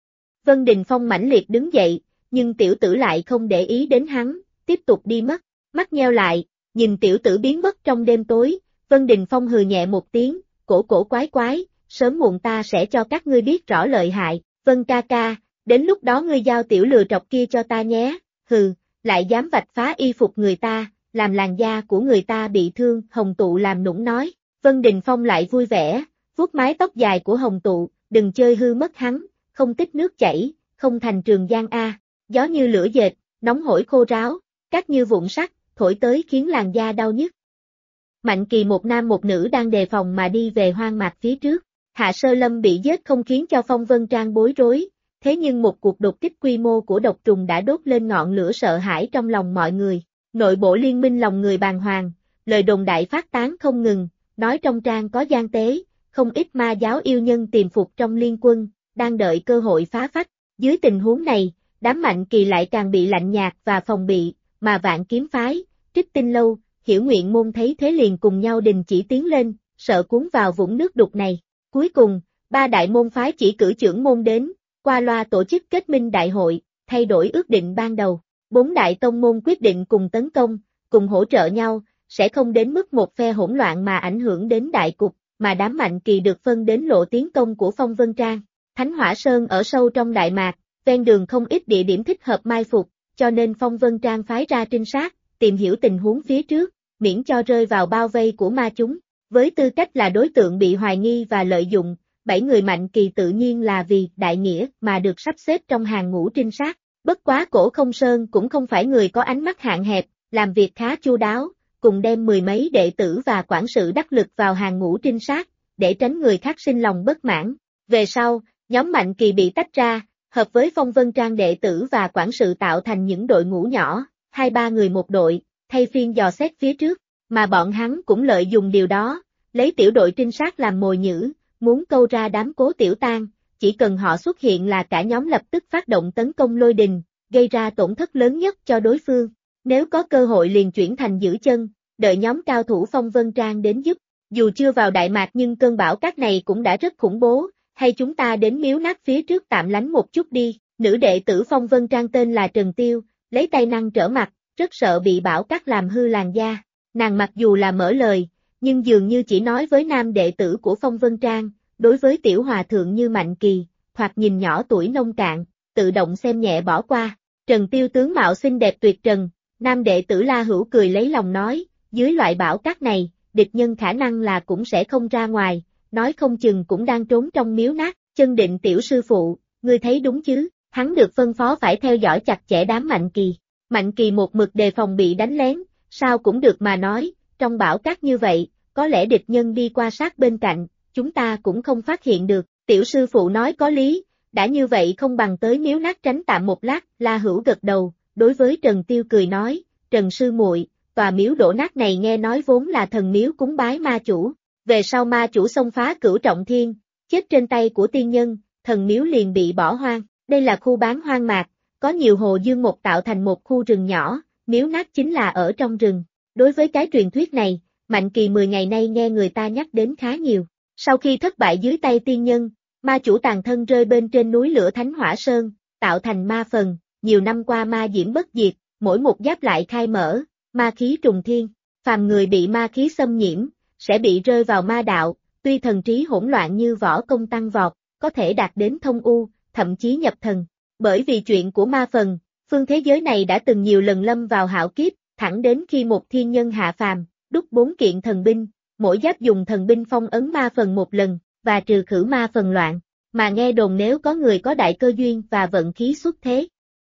Vân Đình Phong mãnh liệt đứng dậy, nhưng tiểu tử lại không để ý đến hắn, tiếp tục đi mất, mắt nheo lại, nhìn tiểu tử biến mất trong đêm tối, Vân Đình Phong hừ nhẹ một tiếng, cổ cổ quái quái, sớm muộn ta sẽ cho các ngươi biết rõ lợi hại, Vân ca ca, đến lúc đó ngươi giao tiểu lừa trọc kia cho ta nhé, hừ, lại dám vạch phá y phục người ta, làm làn da của người ta bị thương, Hồng Tụ làm nũng nói, Vân Đình Phong lại vui vẻ, vuốt mái tóc dài của Hồng Tụ, đừng chơi hư mất hắn, không tích nước chảy, không thành Trường Giang a, gió như lửa dệt, nóng hổi khô ráo, cát như vụn sắt, thổi tới khiến làn da đau nhức. Mạnh Kỳ một nam một nữ đang đề phòng mà đi về hoang mạc phía trước, Hạ Sơ Lâm bị giết không khiến cho Phong Vân Trang bối rối, thế nhưng một cuộc đột kích quy mô của độc trùng đã đốt lên ngọn lửa sợ hãi trong lòng mọi người, nội bộ liên minh lòng người bàng hoàng, lời đồn đại phát tán không ngừng, nói trong trang có gian tế, không ít ma giáo yêu nhân tiềm phục trong liên quân, đang đợi cơ hội phá phách, dưới tình huống này, đám Mạnh Kỳ lại càng bị lạnh nhạt và phòng bị, mà Vạn Kiếm Phái, Trích Tinh Lâu, Hiểu Nguyện Môn thấy thế liền cùng nhau đình chỉ tiến lên, sợ cuốn vào vũng nước đục này. Cuối cùng, ba đại môn phái chỉ cử trưởng môn đến, qua loa tổ chức kết minh đại hội, thay đổi ước định ban đầu. Bốn đại tông môn quyết định cùng tấn công, cùng hỗ trợ nhau, sẽ không đến mức một phe hỗn loạn mà ảnh hưởng đến đại cục, mà đám Mạnh Kỳ được phân đến lộ tiến công của Phong Vân Trang. Thánh Hỏa Sơn ở sâu trong Đại Mạc, ven đường không ít địa điểm thích hợp mai phục, cho nên Phong Vân Trang phái ra trinh sát, tìm hiểu tình huống phía trước, miễn cho rơi vào bao vây của ma chúng. Với tư cách là đối tượng bị hoài nghi và lợi dụng, 7 người Mạnh Kỳ tự nhiên là vì đại nghĩa mà được sắp xếp trong hàng ngũ trinh sát. Bất quá Cổ Không Sơn cũng không phải người có ánh mắt hạn hẹp, làm việc khá chu đáo, cùng đem 10 mấy đệ tử và quản sự đắc lực vào hàng ngũ trinh sát, để tránh người khác sinh lòng bất mãn. Về sau, nhóm Mạnh Kỳ bị tách ra, hợp với Phong Vân Trang đệ tử và quản sự tạo thành những đội ngũ nhỏ, 2-3 người một đội, thay phiên dò xét phía trước, mà bọn hắn cũng lợi dụng điều đó, lấy tiểu đội trinh sát làm mồi nhử, muốn câu ra đám Cố Tiểu Tang, chỉ cần họ xuất hiện là cả nhóm lập tức phát động tấn công lôi đình, gây ra tổn thất lớn nhất cho đối phương. Nếu có cơ hội liền chuyển thành giữ chân, đợi nhóm cao thủ Phong Vân Trang đến giúp. Dù chưa vào Đại Mạc nhưng cơn bão cát này cũng đã rất khủng bố, hay chúng ta đến miếu nát phía trước tạm lánh một chút đi. Nữ đệ tử Phong Vân Trang tên là Trần Tiêu, lấy tay năng trở mặt, rất sợ bị bão cát làm hư làn da. Nàng mặc dù là mở lời, nhưng dường như chỉ nói với nam đệ tử của Phong Vân Trang, đối với tiểu hòa thượng như Mạnh Kỳ, thoạt nhìn nhỏ tuổi nông cạn, tự động xem nhẹ bỏ qua. Trần Tiêu tướng mạo xinh đẹp tuyệt trần, nam đệ tử La Hữu cười lấy lòng nói, dưới loại bão cát này, địch nhân khả năng là cũng sẽ không ra ngoài, nói không chừng cũng đang trốn trong miếu nát. Chân Định tiểu sư phụ, ngươi thấy đúng chứ, hắn được phân phó phải theo dõi chặt chẽ đám Mạnh Kỳ. Mạnh Kỳ một mực đề phòng bị đánh lén, sao cũng được mà nói, trong bão cát như vậy, có lẽ địch nhân đi qua sát bên cạnh, chúng ta cũng không phát hiện được. Tiểu sư phụ nói có lý, đã như vậy không bằng tới miếu nát tránh tạm một lát. La Hữu gật đầu, đối với Trần Tiêu cười nói, Trần sư muội, tòa miếu đổ nát này nghe nói vốn là thần miếu cúng bái ma chủ, về sau ma chủ xông phá Cửu Trọng Thiên, chết trên tay của tiên nhân, thần miếu liền bị bỏ hoang. Đây là khu bán hoang mạc, có nhiều hồ dương một tạo thành một khu rừng nhỏ, miếu nát chính là ở trong rừng. Đối với cái truyền thuyết này, Mạnh Kỳ 10 ngày nay nghe người ta nhắc đến khá nhiều. Sau khi thất bại dưới tay tiên nhân, ma chủ tàn thân rơi bên trên núi lửa Thánh Hỏa Sơn, tạo thành ma phần, nhiều năm qua ma diễm bất diệt, mỗi một giáp lại khai mở, ma khí trùng thiên, phàm người bị ma khí xâm nhiễm, sẽ bị rơi vào ma đạo, tuy thần trí hỗn loạn như võ công tăng vọt, có thể đạt đến thông u, thậm chí nhập thần. Bởi vì chuyện của ma phần, phương thế giới này đã từng nhiều lần lâm vào hạo kiếp, thẳng đến khi một thiên nhân hạ phàm, đúc 4 kiện thần binh, mỗi giáp dùng thần binh phong ấn ma phần một lần, và trừ khử ma phần loạn, mà nghe đồn nếu có người có đại cơ duyên và vận khí xuất thế,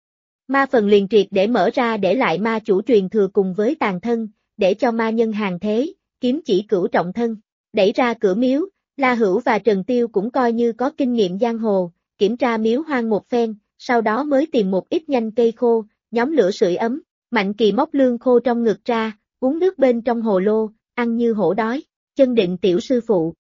ma phần liền triệt để mở ra để lại ma chủ truyền thừa cùng với tàn thân, để cho ma nhân hàng thế, kiếm chỉ cửu trọng thân. Đẩy ra cửa miếu, La Hữu và Trần Tiêu cũng coi như có kinh nghiệm giang hồ, kiểm tra miếu hoang một phen, sau đó mới tìm một ít nhanh cây khô, nhóm lửa sưởi ấm. Mạnh Kỳ móc lương khô trong ngực ra, uống nước bên trong hồ lô, ăn như hổ đói. Chân Định tiểu sư phụ.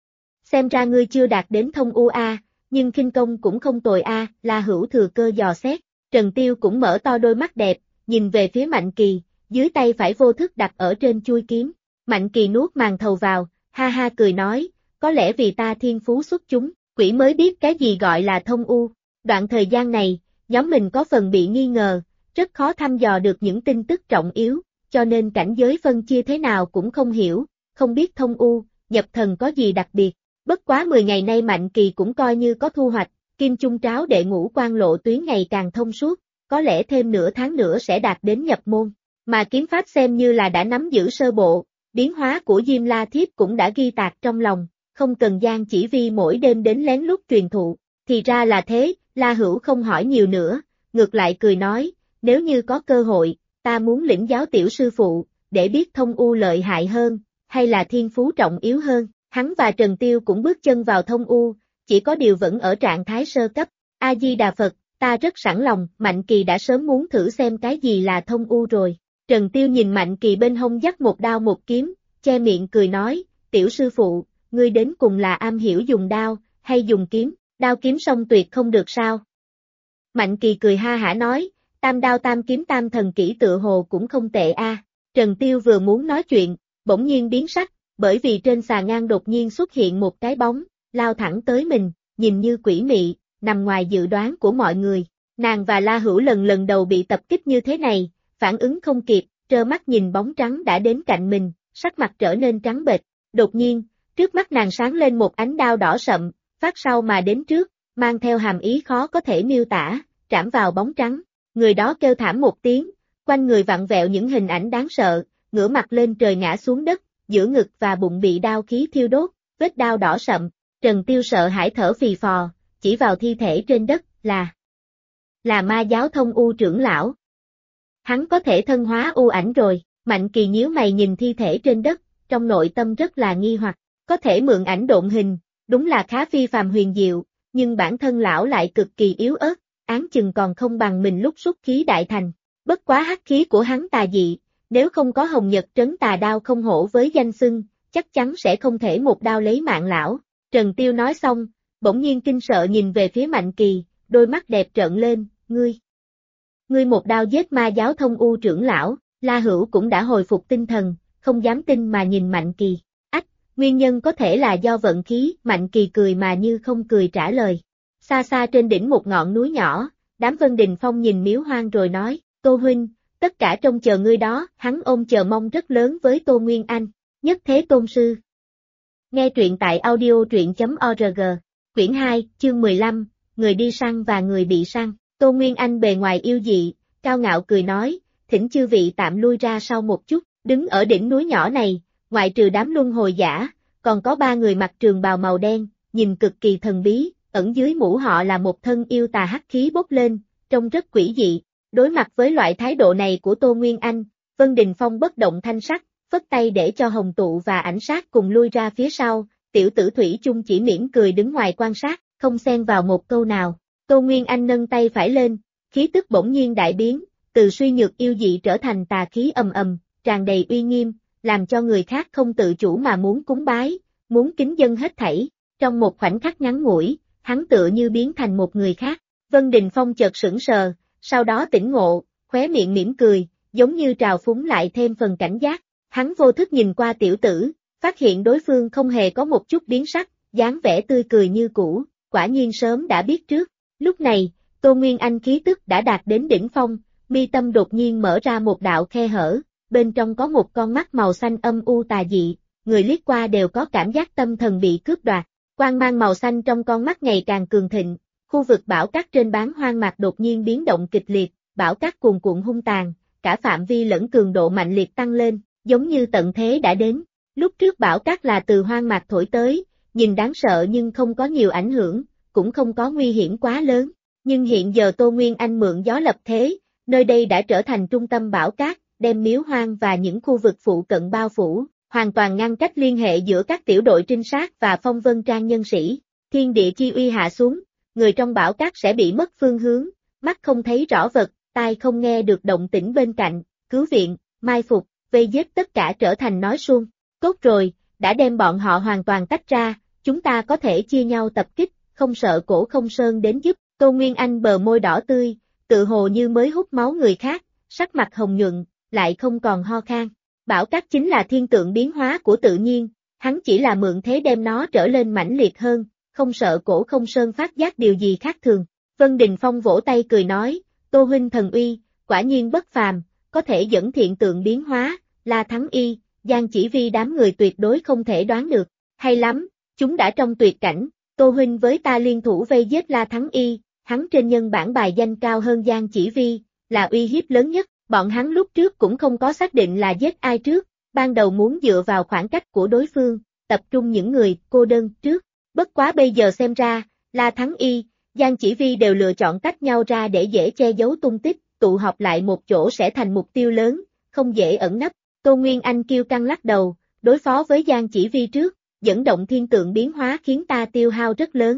Xem ra ngươi chưa đạt đến thông u a, nhưng khinh công cũng không tồi a, La Hữu thừa cơ dò xét. Trần Tiêu cũng mở to đôi mắt đẹp, nhìn về phía Mạnh Kỳ, dưới tay phải vô thức đặt ở trên chuôi kiếm. Mạnh Kỳ nuốt màn thầu vào, ha ha cười nói, có lẽ vì ta thiên phú xuất chúng, quỷ mới biết cái gì gọi là thông u. Đoạn thời gian này, nhóm mình có phần bị nghi ngờ, rất khó thăm dò được những tin tức trọng yếu, cho nên cảnh giới phân chia thế nào cũng không hiểu, không biết thông u, nhập thần có gì đặc biệt. Bất quá 10 ngày nay Mạnh Kỳ cũng coi như có thu hoạch, Kim Chung Tráo đệ ngũ quan lộ tuyến ngày càng thông suốt, có lẽ thêm nửa tháng nữa sẽ đạt đến nhập môn, mà kiếm pháp xem như là đã nắm giữ sơ bộ, biến hóa của Diêm La Thiếp cũng đã ghi tạc trong lòng, không cần Giang Chỉ Vi mỗi đêm đến lén lút truyền thụ. Thì ra là thế, La Hữu không hỏi nhiều nữa, ngược lại cười nói, nếu như có cơ hội, ta muốn lĩnh giáo tiểu sư phụ, để biết thông u lợi hại hơn, hay là thiên phú trọng yếu hơn. Hắn và Trần Tiêu cũng bước chân vào thông u, chỉ có điều vẫn ở trạng thái sơ cấp. A-di-đà Phật, ta rất sẵn lòng, Mạnh Kỳ đã sớm muốn thử xem cái gì là thông u rồi. Trần Tiêu nhìn Mạnh Kỳ bên hông dắt một đao một kiếm, che miệng cười nói, tiểu sư phụ, ngươi đến cùng là am hiểu dùng đao, hay dùng kiếm, đao kiếm song tuyệt không được sao? Mạnh Kỳ cười ha hả nói, tam đao tam kiếm tam thần kỹ tựa hồ cũng không tệ a. Trần Tiêu vừa muốn nói chuyện, bỗng nhiên biến sắc, bởi vì trên xà ngang đột nhiên xuất hiện một cái bóng, lao thẳng tới mình, nhìn như quỷ mị, nằm ngoài dự đoán của mọi người. Nàng và La Hữu lần đầu bị tập kích như thế này, phản ứng không kịp, trơ mắt nhìn bóng trắng đã đến cạnh mình, sắc mặt trở nên trắng bệch. Đột nhiên, trước mắt nàng sáng lên một ánh đao đỏ sậm, phát sau mà đến trước, mang theo hàm ý khó có thể miêu tả, trảm vào bóng trắng. Người đó kêu thảm một tiếng, quanh người vặn vẹo những hình ảnh đáng sợ, ngửa mặt lên trời ngã xuống đất, giữa ngực và bụng bị đao khí thiêu đốt, vết đao đỏ sậm. Trần Tiêu sợ hãi thở phì phò, chỉ vào thi thể trên đất, là ma giáo thông u trưởng lão. Hắn có thể thân hóa u ảnh rồi. Mạnh Kỳ nhíu mày nhìn thi thể trên đất, trong nội tâm rất là nghi hoặc, có thể mượn ảnh độn hình, đúng là khá phi phàm huyền diệu, nhưng bản thân lão lại cực kỳ yếu ớt, áng chừng còn không bằng mình lúc xuất khí đại thành. Bất quá hắc khí của hắn tà dị, nếu không có Hồng Nhật trấn tà đao không hổ với danh xưng, chắc chắn sẽ không thể một đao lấy mạng lão. Trần Tiêu nói xong, bỗng nhiên kinh sợ nhìn về phía Mạnh Kỳ, đôi mắt đẹp trợn lên, ngươi một đao giết ma giáo thông u trưởng lão. La Hữu cũng đã hồi phục tinh thần, không dám tin mà nhìn Mạnh Kỳ. Ách, nguyên nhân có thể là do vận khí, Mạnh Kỳ cười mà như không cười trả lời. Xa xa trên đỉnh một ngọn núi nhỏ, đám Vân Đình Phong nhìn miếu hoang rồi nói, Tô huynh, tất cả trông chờ ngươi đó, hắn ôm chờ mong rất lớn với Tô Nguyên Anh, nhất thế tôn sư. Nghe truyện tại audio.org, quyển 2, chương 15, người đi săn và người bị săn. Tô Nguyên Anh bề ngoài yêu dị, cao ngạo cười nói, thỉnh chư vị tạm lui ra sau một chút, đứng ở đỉnh núi nhỏ này, ngoại trừ đám luân hồi giả, còn có 3 người mặc trường bào màu đen, nhìn cực kỳ thần bí, ẩn dưới mũ họ là một thân yêu tà hắc khí bốc lên, trông rất quỷ dị. Đối mặt với loại thái độ này của Tô Nguyên Anh, Vân Đình Phong bất động thanh sắc, phất tay để cho Hồng Tụ và Ảnh Sát cùng lui ra phía sau, tiểu tử Thủy chung chỉ mỉm cười đứng ngoài quan sát, không xen vào một câu nào. Tô Nguyên Anh nâng tay phải lên, khí tức bỗng nhiên đại biến, từ suy nhược yêu dị trở thành tà khí ầm ầm, tràn đầy uy nghiêm, làm cho người khác không tự chủ mà muốn cúng bái, muốn kính dâng hết thảy. Trong một khoảnh khắc ngắn ngủi, hắn tựa như biến thành một người khác. Vân Đình Phong chợt sững sờ, sau đó tỉnh ngộ, khóe miệng mỉm cười, giống như trào phúng lại thêm phần cảnh giác. Hắn vô thức nhìn qua tiểu tử, phát hiện đối phương không hề có một chút biến sắc, dáng vẻ tươi cười như cũ, quả nhiên sớm đã biết trước. Lúc này, Tô Nguyên Anh khí tức đã đạt đến đỉnh phong, mi tâm đột nhiên mở ra một đạo khe hở, bên trong có một con mắt màu xanh âm u tà dị, người liếc qua đều có cảm giác tâm thần bị cướp đoạt. Quang mang màu xanh trong con mắt ngày càng cường thịnh, khu vực bão cát trên bán hoang mạc đột nhiên biến động kịch liệt, bão cát cuồn cuộn hung tàn, cả phạm vi lẫn cường độ mạnh liệt tăng lên, giống như tận thế đã đến. Lúc trước bão cát là từ hoang mạc thổi tới, nhìn đáng sợ nhưng không có nhiều ảnh hưởng, cũng không có nguy hiểm quá lớn. Nhưng hiện giờ Tô Nguyên Anh mượn gió lập thế, nơi đây đã trở thành trung tâm bão cát, đem miếu hoang và những khu vực phụ cận bao phủ, hoàn toàn ngăn cách liên hệ giữa các tiểu đội trinh sát và phong vân trang nhân sĩ. Thiên địa chi uy hạ xuống, người trong bão cát sẽ bị mất phương hướng, mắt không thấy rõ vật, tai không nghe được động tĩnh bên cạnh, cứu viện, mai phục, vây giết tất cả trở thành nói suông. Cốt rồi, đã đem bọn họ hoàn toàn tách ra, chúng ta có thể chia nhau tập kích, không sợ Cổ Không Sơn đến giúp. Tô Nguyên Anh bờ môi đỏ tươi, tự hồ như mới hút máu người khác, sắc mặt hồng nhuận, lại không còn ho khan. Bão cát chính là thiên tượng biến hóa của tự nhiên, hắn chỉ là mượn thế đem nó trở lên mãnh liệt hơn, không sợ Cổ Không Sơn phát giác điều gì khác thường. Vân Đình Phong vỗ tay cười nói, Tô huynh thần uy, quả nhiên bất phàm, có thể dẫn thiện tượng biến hóa, La Thắng Y, Giang Chỉ Vi đám người tuyệt đối không thể đoán được. Hay lắm, chúng đã trong tuyệt cảnh, Tô huynh với ta liên thủ vây giết La Thắng Y, hắn trên nhân bản bài danh cao hơn Giang Chỉ Vi, là uy hiếp lớn nhất. Bọn hắn lúc trước cũng không có xác định là giết ai trước, ban đầu muốn dựa vào khoảng cách của đối phương, tập trung những người cô đơn trước. Bất quá bây giờ xem ra, La Thắng Y, Giang Chỉ Vi đều lựa chọn tách nhau ra để dễ che giấu tung tích, tụ họp lại một chỗ sẽ thành mục tiêu lớn, không dễ ẩn nấp. Tô Nguyên Anh kiêu căng lắc đầu, đối phó với Giang Chỉ Vi trước, dẫn động thiên tượng biến hóa khiến ta tiêu hao rất lớn.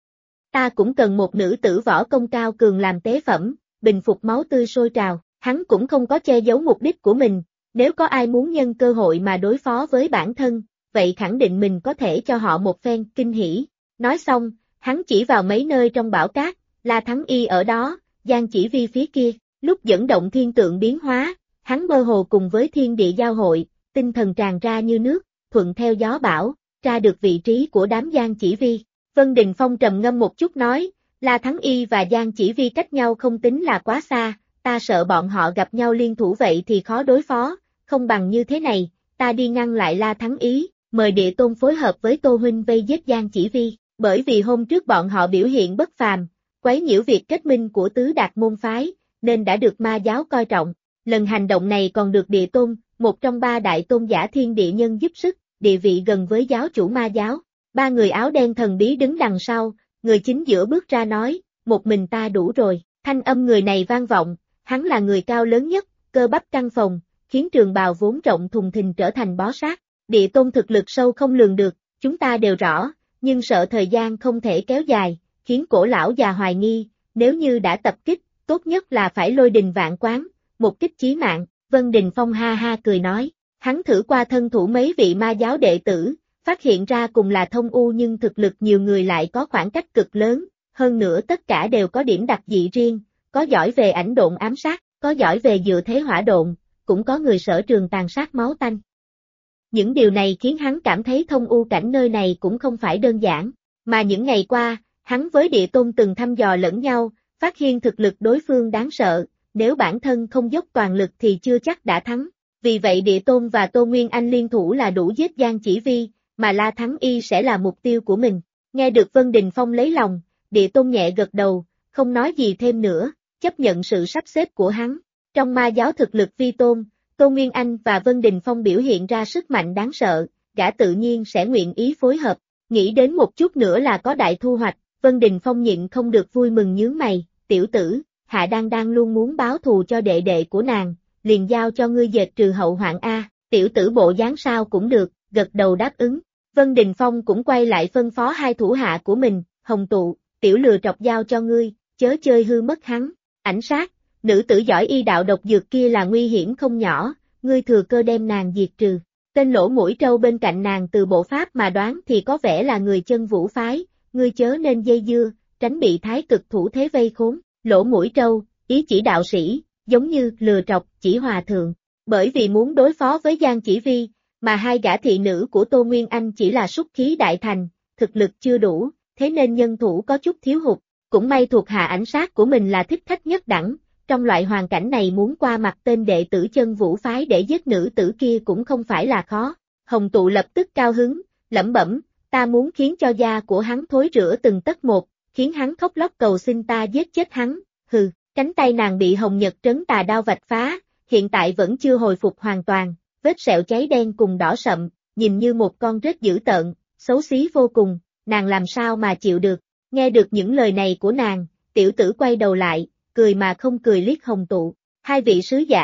Ta cũng cần một nữ tử võ công cao cường làm tế phẩm, bình phục máu tươi sôi trào. Hắn cũng không có che giấu mục đích của mình, nếu có ai muốn nhân cơ hội mà đối phó với bản thân, vậy khẳng định mình có thể cho họ một phen kinh hỉ. Nói xong, hắn chỉ vào mấy nơi trong bão cát, La Thắng Y ở đó, Giang Chỉ Vi phía kia, lúc dẫn động thiên tượng biến hóa, hắn mơ hồ cùng với thiên địa giao hội, tinh thần tràn ra như nước, thuận theo gió bão, tra được vị trí của đám Giang Chỉ Vi. Vân Đình Phong trầm ngâm một chút nói, La Thắng Y và Giang Chỉ Vi cách nhau không tính là quá xa. Ta sợ bọn họ gặp nhau liên thủ vậy thì khó đối phó, không bằng như thế này, ta đi ngăn lại La Thắng Ý, mời Địa Tôn phối hợp với Tô huynh vây giết Giang Chỉ Vi, bởi vì hôm trước bọn họ biểu hiện bất phàm, quấy nhiễu việc kết minh của tứ đạt môn phái, nên đã được ma giáo coi trọng. Lần hành động này còn được Địa Tôn, một trong ba đại tôn giả thiên địa nhân giúp sức, địa vị gần với giáo chủ ma giáo. Ba người áo đen thần bí đứng đằng sau, người chính giữa bước ra nói, một mình ta đủ rồi, thanh âm người này vang vọng. Hắn là người cao lớn nhất, cơ bắp căng phồng, khiến trường bào vốn rộng thùng thình trở thành bó sát. Địa Tôn thực lực sâu không lường được, chúng ta đều rõ, nhưng sợ thời gian không thể kéo dài, khiến Cổ lão già hoài nghi, nếu như đã tập kích, tốt nhất là phải lôi đình vạn quán, một kích chí mạng. Vân Đình Phong ha ha cười nói, hắn thử qua thân thủ mấy vị ma giáo đệ tử, phát hiện ra cùng là thông u nhưng thực lực nhiều người lại có khoảng cách cực lớn, hơn nữa tất cả đều có điểm đặc dị riêng. Có giỏi về ảnh độn ám sát, có giỏi về dựa thế hỏa độn, cũng có người sở trường tàn sát máu tanh. Những điều này khiến hắn cảm thấy thông u cảnh nơi này cũng không phải đơn giản, mà những ngày qua, hắn với Địa Tôn từng thăm dò lẫn nhau, phát hiện thực lực đối phương đáng sợ, nếu bản thân không dốc toàn lực thì chưa chắc đã thắng. Vì vậy Địa Tôn và Tô Nguyên Anh liên thủ là đủ giết Giang Chỉ Vi, mà La Thắng Y sẽ là mục tiêu của mình. Nghe được Vân Đình Phong lấy lòng, Địa Tôn nhẹ gật đầu, không nói gì thêm nữa. Chấp nhận sự sắp xếp của hắn. Trong ma giáo thực lực vi tôn, Tô Nguyên Anh và Vân Đình Phong biểu hiện ra sức mạnh đáng sợ, gã tự nhiên sẽ nguyện ý phối hợp. Nghĩ đến một chút nữa là có đại thu hoạch, Vân Đình Phong nhịn không được vui mừng nhướng mày, tiểu tử, Hạ đang luôn muốn báo thù cho đệ đệ của nàng, liền giao cho ngươi dệt trừ hậu hoạn A, tiểu tử bộ dáng sao cũng được, gật đầu đáp ứng. Vân Đình Phong cũng quay lại phân phó hai thủ hạ của mình, Hồng Tụ, tiểu lừa trọc giao cho ngươi, chớ chơi hư mất hắn. Ảnh sát, nữ tử giỏi y đạo độc dược kia là nguy hiểm không nhỏ, ngươi thừa cơ đem nàng diệt trừ. Tên lỗ mũi trâu bên cạnh nàng từ bộ pháp mà đoán thì có vẻ là người chân vũ phái, ngươi chớ nên dây dưa, tránh bị thái cực thủ thế vây khốn. Lỗ mũi trâu, ý chỉ đạo sĩ, giống như lừa trọc chỉ hòa thượng. Bởi vì muốn đối phó với Giang Chỉ Vi, mà hai gã thị nữ của Tô Nguyên Anh chỉ là súc khí đại thành, thực lực chưa đủ, thế nên nhân thủ có chút thiếu hụt. Cũng may thuộc hạ ảnh sát của mình là thích khách nhất đẳng, trong loại hoàn cảnh này muốn qua mặt tên đệ tử chân vũ phái để giết nữ tử kia cũng không phải là khó. Hồng Tụ lập tức cao hứng, lẩm bẩm, ta muốn khiến cho da của hắn thối rữa từng tấc một, khiến hắn khóc lóc cầu xin ta giết chết hắn, hừ, cánh tay nàng bị Hồng Nhật trấn tà đao vạch phá, hiện tại vẫn chưa hồi phục hoàn toàn, vết sẹo cháy đen cùng đỏ sậm, nhìn như một con rết dữ tợn, xấu xí vô cùng, nàng làm sao mà chịu được. Nghe được những lời này của nàng, tiểu tử quay đầu lại, cười mà không cười liếc Hồng Tụ. Hai vị sứ giả,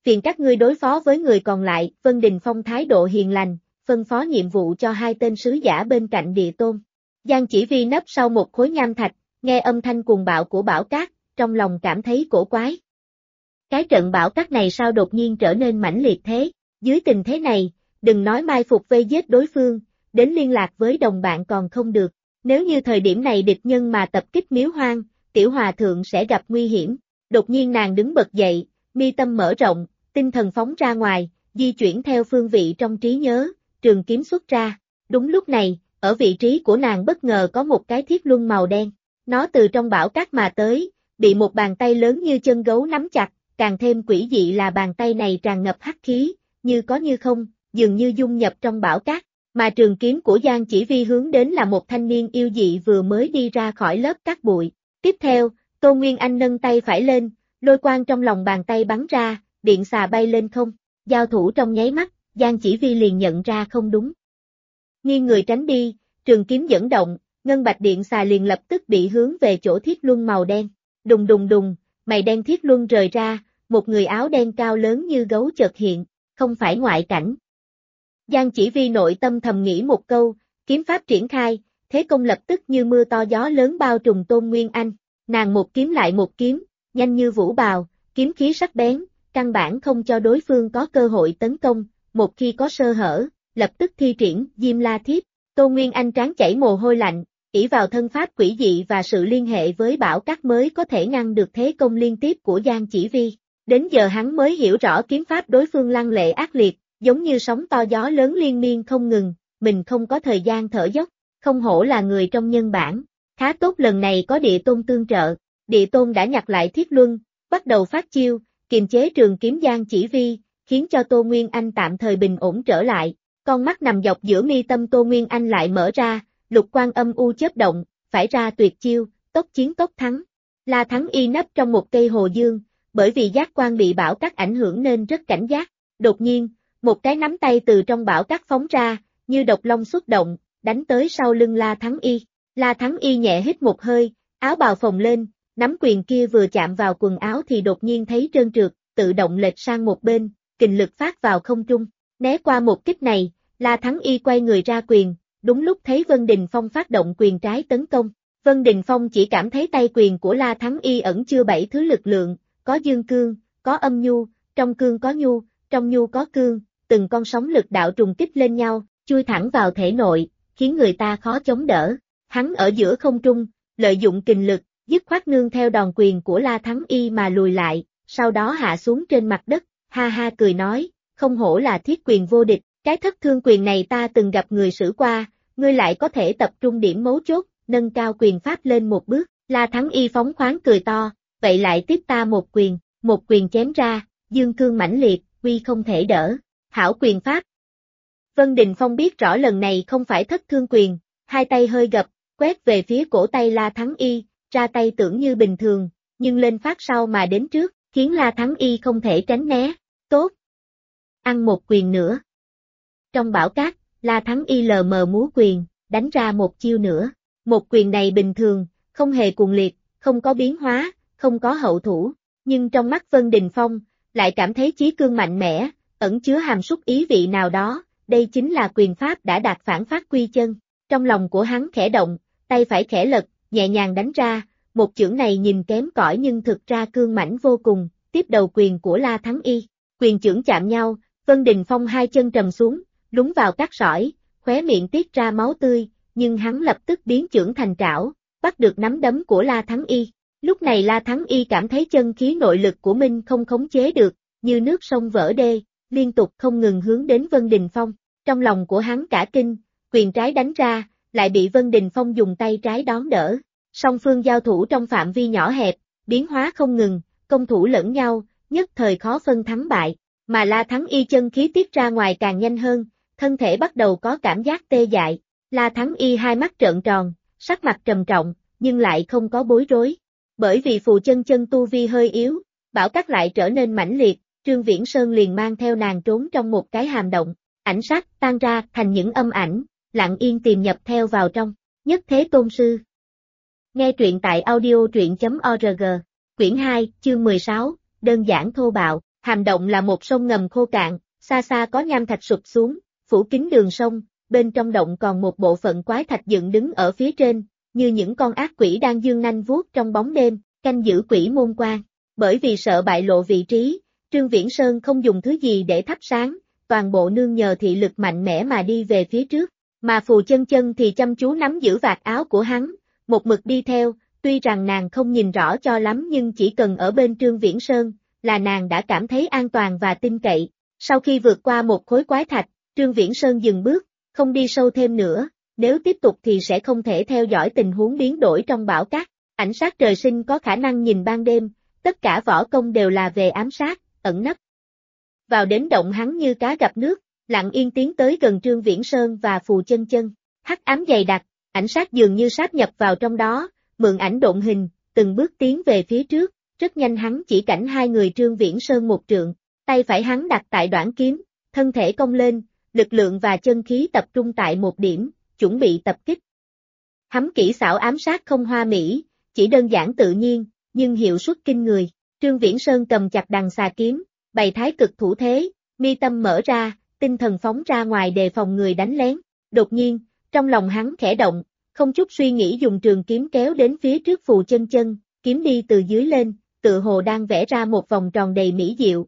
phiền các ngươi đối phó với người còn lại. Vân Đình Phong thái độ hiền lành, phân phó nhiệm vụ cho hai tên sứ giả bên cạnh Địa Tôn. Giang Chỉ Vi nấp sau một khối nham thạch, nghe âm thanh cuồng bạo của bão cát, trong lòng cảm thấy cổ quái. Cái trận bão cát này sao đột nhiên trở nên mãnh liệt thế? Dưới tình thế này, đừng nói mai phục vây giết đối phương, đến liên lạc với đồng bạn còn không được. Nếu như thời điểm này địch nhân mà tập kích Miếu Hoang, Tiểu Hòa Thượng sẽ gặp nguy hiểm. Đột nhiên nàng đứng bật dậy, mi tâm mở rộng, tinh thần phóng ra ngoài, di chuyển theo phương vị trong trí nhớ, trường kiếm xuất ra. Đúng lúc này, ở vị trí của nàng bất ngờ có một cái thiết luân màu đen. Nó từ trong bão cát mà tới, bị một bàn tay lớn như chân gấu nắm chặt, càng thêm quỷ dị là bàn tay này tràn ngập hắc khí, như có như không, dường như dung nhập trong bão cát. Mà trường kiếm của Giang Chỉ Vi hướng đến là một thanh niên yêu dị vừa mới đi ra khỏi lớp cát bụi. Tiếp theo, Tô Nguyên Anh nâng tay phải lên, lôi quang trong lòng bàn tay bắn ra, điện xà bay lên không. Giao thủ trong nháy mắt, Giang Chỉ Vi liền nhận ra không đúng. Nghiêng người tránh đi, trường kiếm dẫn động, ngân bạch điện xà liền lập tức bị hướng về chỗ thiết luân màu đen. Đùng đùng đùng, mày đen thiết luân rời ra, một người áo đen cao lớn như gấu chợt hiện, không phải ngoại cảnh. Giang Chỉ Vi nội tâm thầm nghĩ một câu, kiếm pháp triển khai, thế công lập tức như mưa to gió lớn bao trùm Tôn Nguyên Anh. Nàng một kiếm lại một kiếm, nhanh như vũ bào, kiếm khí sắc bén, căn bản không cho đối phương có cơ hội tấn công, một khi có sơ hở, lập tức thi triển Diêm La Thiếp. Tôn Nguyên Anh trán chảy mồ hôi lạnh, ỷ vào thân pháp quỷ dị và sự liên hệ với bão cát mới có thể ngăn được thế công liên tiếp của Giang Chỉ Vi. Đến giờ hắn mới hiểu rõ kiếm pháp đối phương lăng lệ ác liệt, giống như sóng to gió lớn liên miên không ngừng, mình không có thời gian thở dốc, không hổ là người trong nhân bản. Khá tốt lần này có Địa Tôn tương trợ, Địa Tôn đã nhặt lại thiết luân, bắt đầu phát chiêu, kiềm chế trường kiếm Giang Chỉ Vi, khiến cho Tô Nguyên Anh tạm thời bình ổn trở lại. Con mắt nằm dọc giữa mi tâm Tô Nguyên Anh lại mở ra, lục quang âm u chớp động, phải ra tuyệt chiêu, tốc chiến tốc thắng. La Thắng Y nấp trong một cây hồ dương, bởi vì giác quan bị bão cát ảnh hưởng nên rất cảnh giác. Đột nhiên, một cái nắm tay từ trong bão cát phóng ra, như độc long xuất động, đánh tới sau lưng La Thắng Y. La Thắng Y nhẹ hít một hơi, áo bào phồng lên, nắm quyền kia vừa chạm vào quần áo thì đột nhiên thấy trơn trượt, tự động lệch sang một bên, kình lực phát vào không trung. Né qua một kích này, La Thắng Y quay người ra quyền, đúng lúc thấy Vân Đình Phong phát động quyền trái tấn công. Vân Đình Phong chỉ cảm thấy tay quyền của La Thắng Y ẩn chứa 7 thứ lực lượng, có dương cương, có âm nhu, trong cương có nhu, trong nhu có cương, từng con sóng lực đạo trùng kích lên nhau, chui thẳng vào thể nội, khiến người ta khó chống đỡ. Hắn ở giữa không trung, lợi dụng kình lực, dứt khoát nương theo đòn quyền của La Thắng Y mà lùi lại, sau đó hạ xuống trên mặt đất, ha ha cười nói, không hổ là thiết quyền vô địch, cái thất thương quyền này ta từng gặp người sử qua, ngươi lại có thể tập trung điểm mấu chốt, nâng cao quyền pháp lên một bước. La Thắng Y phóng khoáng cười to, vậy lại tiếp ta một quyền chém ra, dương cương mãnh liệt, uy không thể đỡ, hảo quyền pháp. Vân Đình Phong biết rõ lần này không phải thất thương quyền, hai tay hơi gập, quét về phía cổ tay La Thắng Y, ra tay tưởng như bình thường, nhưng lên phát sau mà đến trước, khiến La Thắng Y không thể tránh né, tốt. Ăn một quyền nữa. Trong bão cát, La Thắng Y lờ mờ múa quyền, đánh ra một chiêu nữa. Một quyền này bình thường, không hề cuồng liệt, không có biến hóa, không có hậu thủ, nhưng trong mắt Vân Đình Phong, lại cảm thấy chí cương mạnh mẽ, ẩn chứa hàm súc ý vị nào đó, đây chính là quyền pháp đã đạt phản phát quy chân. Trong lòng của hắn khẽ động, tay phải khẽ lật, nhẹ nhàng đánh ra, một chưởng này nhìn kém cỏi nhưng thực ra cương mãnh vô cùng, tiếp đầu quyền của La Thắng Y. Quyền chưởng chạm nhau, Vân Đình Phong hai chân trầm xuống, lún vào cát sỏi, khóe miệng tiết ra máu tươi, nhưng hắn lập tức biến chưởng thành trảo, bắt được nắm đấm của La Thắng Y. Lúc này La Thắng Y cảm thấy chân khí nội lực của mình không khống chế được, như nước sông vỡ đê, liên tục không ngừng hướng đến Vân Đình Phong. Trong lòng của hắn cả kinh, quyền trái đánh ra, lại bị Vân Đình Phong dùng tay trái đón đỡ. Song phương giao thủ trong phạm vi nhỏ hẹp, biến hóa không ngừng, công thủ lẫn nhau, nhất thời khó phân thắng bại, mà La Thắng Y chân khí tiết ra ngoài càng nhanh hơn, thân thể bắt đầu có cảm giác tê dại. La Thắng Y hai mắt trợn tròn, sắc mặt trầm trọng, nhưng lại không có bối rối. Bởi vì Phù Chân Chân tu vi hơi yếu, bão cát lại trở nên mãnh liệt, Trương Viễn Sơn liền mang theo nàng trốn trong một cái hàm động, ảnh sắc tan ra thành những âm ảnh, lặng yên tìm nhập theo vào trong. Nhất Thế Tôn Sư. Nghe truyện tại audio truyện.org, quyển 2, chương 16, đơn giản thô bạo. Hàm Động là một sông ngầm khô cạn, xa xa có nham thạch sụp xuống, phủ kín đường sông, bên trong động còn một bộ phận quái thạch dựng đứng ở phía trên, như những con ác quỷ đang giương nanh vuốt trong bóng đêm, canh giữ quỷ môn quan. Bởi vì sợ bại lộ vị trí, Trương Viễn Sơn không dùng thứ gì để thắp sáng, toàn bộ nương nhờ thị lực mạnh mẽ mà đi về phía trước, mà Phù Chân Chân thì chăm chú nắm giữ vạt áo của hắn, một mực đi theo, tuy rằng nàng không nhìn rõ cho lắm nhưng chỉ cần ở bên Trương Viễn Sơn, là nàng đã cảm thấy an toàn và tin cậy. Sau khi vượt qua một khối quái thạch, Trương Viễn Sơn dừng bước, không đi sâu thêm nữa, nếu tiếp tục thì sẽ không thể theo dõi tình huống biến đổi trong bão cát. Ảnh sát trời sinh có khả năng nhìn ban đêm, tất cả võ công đều là về ám sát, ẩn nấp. Vào đến động hắn như cá gặp nước, lặng yên tiến tới gần Trương Viễn Sơn và Phù Chân Chân. Hắc ám dày đặc, ảnh sát dường như sáp nhập vào trong đó, mượn ảnh độn hình, từng bước tiến về phía trước, rất nhanh hắn chỉ cảnh hai người Trương Viễn Sơn một trượng, tay phải hắn đặt tại đoản kiếm, thân thể cong lên, lực lượng và chân khí tập trung tại một điểm, chuẩn bị tập kích. Hắn kỹ xảo ám sát không hoa mỹ, chỉ đơn giản tự nhiên, nhưng hiệu suất kinh người. Trương Viễn Sơn cầm chặt đằng xà kiếm, bày thái cực thủ thế, mi tâm mở ra, tinh thần phóng ra ngoài đề phòng người đánh lén. Đột nhiên, trong lòng hắn khẽ động, không chút suy nghĩ dùng trường kiếm kéo đến phía trước Phù Chân Chân, kiếm đi từ dưới lên, tự hồ đang vẽ ra một vòng tròn đầy mỹ diệu.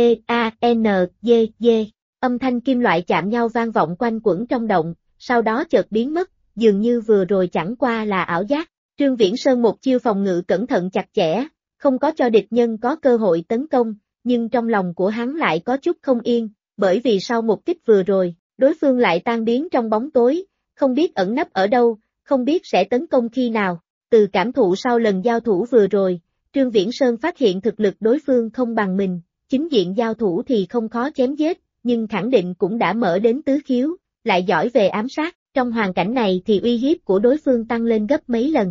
D-A-N-G-G, âm thanh kim loại chạm nhau vang vọng quanh quẩn trong động, sau đó chợt biến mất, dường như vừa rồi chẳng qua là ảo giác. Trương Viễn Sơn một chiêu phòng ngự cẩn thận chặt chẽ, không có cho địch nhân có cơ hội tấn công, nhưng trong lòng của hắn lại có chút không yên, bởi vì sau một kích vừa rồi, đối phương lại tan biến trong bóng tối, không biết ẩn nấp ở đâu, không biết sẽ tấn công khi nào. Từ cảm thụ sau lần giao thủ vừa rồi, Trương Viễn Sơn phát hiện thực lực đối phương không bằng mình, chính diện giao thủ thì không khó chém giết, nhưng khẳng định cũng đã mở đến tứ khiếu, lại giỏi về ám sát, trong hoàn cảnh này thì uy hiếp của đối phương tăng lên gấp mấy lần.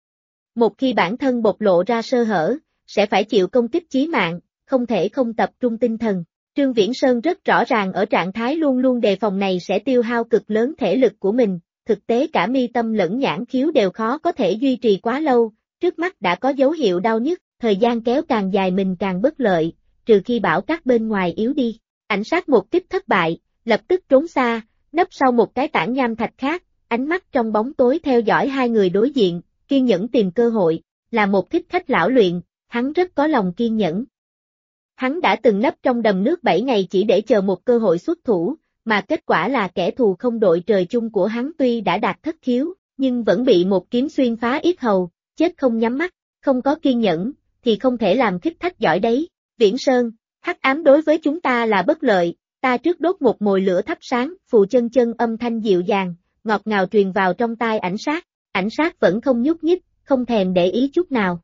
Một khi bản thân bộc lộ ra sơ hở, sẽ phải chịu công kích chí mạng, không thể không tập trung tinh thần. Trương Viễn Sơn rất rõ ràng ở trạng thái luôn luôn đề phòng này sẽ tiêu hao cực lớn thể lực của mình, thực tế cả mi tâm lẫn nhãn khiếu đều khó có thể duy trì quá lâu, trước mắt đã có dấu hiệu đau nhức, thời gian kéo càng dài mình càng bất lợi, trừ khi bão cát bên ngoài yếu đi. Ảnh sát một kích thất bại, lập tức trốn xa, nấp sau một cái tảng nham thạch khác, ánh mắt trong bóng tối theo dõi hai người đối diện, kiên nhẫn tìm cơ hội, là một thích khách lão luyện, hắn rất có lòng kiên nhẫn. Hắn đã từng nấp trong đầm nước 7 ngày chỉ để chờ một cơ hội xuất thủ, mà kết quả là kẻ thù không đội trời chung của hắn tuy đã đạt thất khiếu, nhưng vẫn bị một kiếm xuyên phá yết hầu, chết không nhắm mắt, không có kiên nhẫn, thì không thể làm thích khách giỏi đấy. Viễn Sơn, hắc ám đối với chúng ta là bất lợi, ta trước đốt một mồi lửa thắp sáng, Phù Chân Chân âm thanh dịu dàng, ngọt ngào truyền vào trong tai ảnh sát vẫn không nhúc nhích, không thèm để ý chút nào.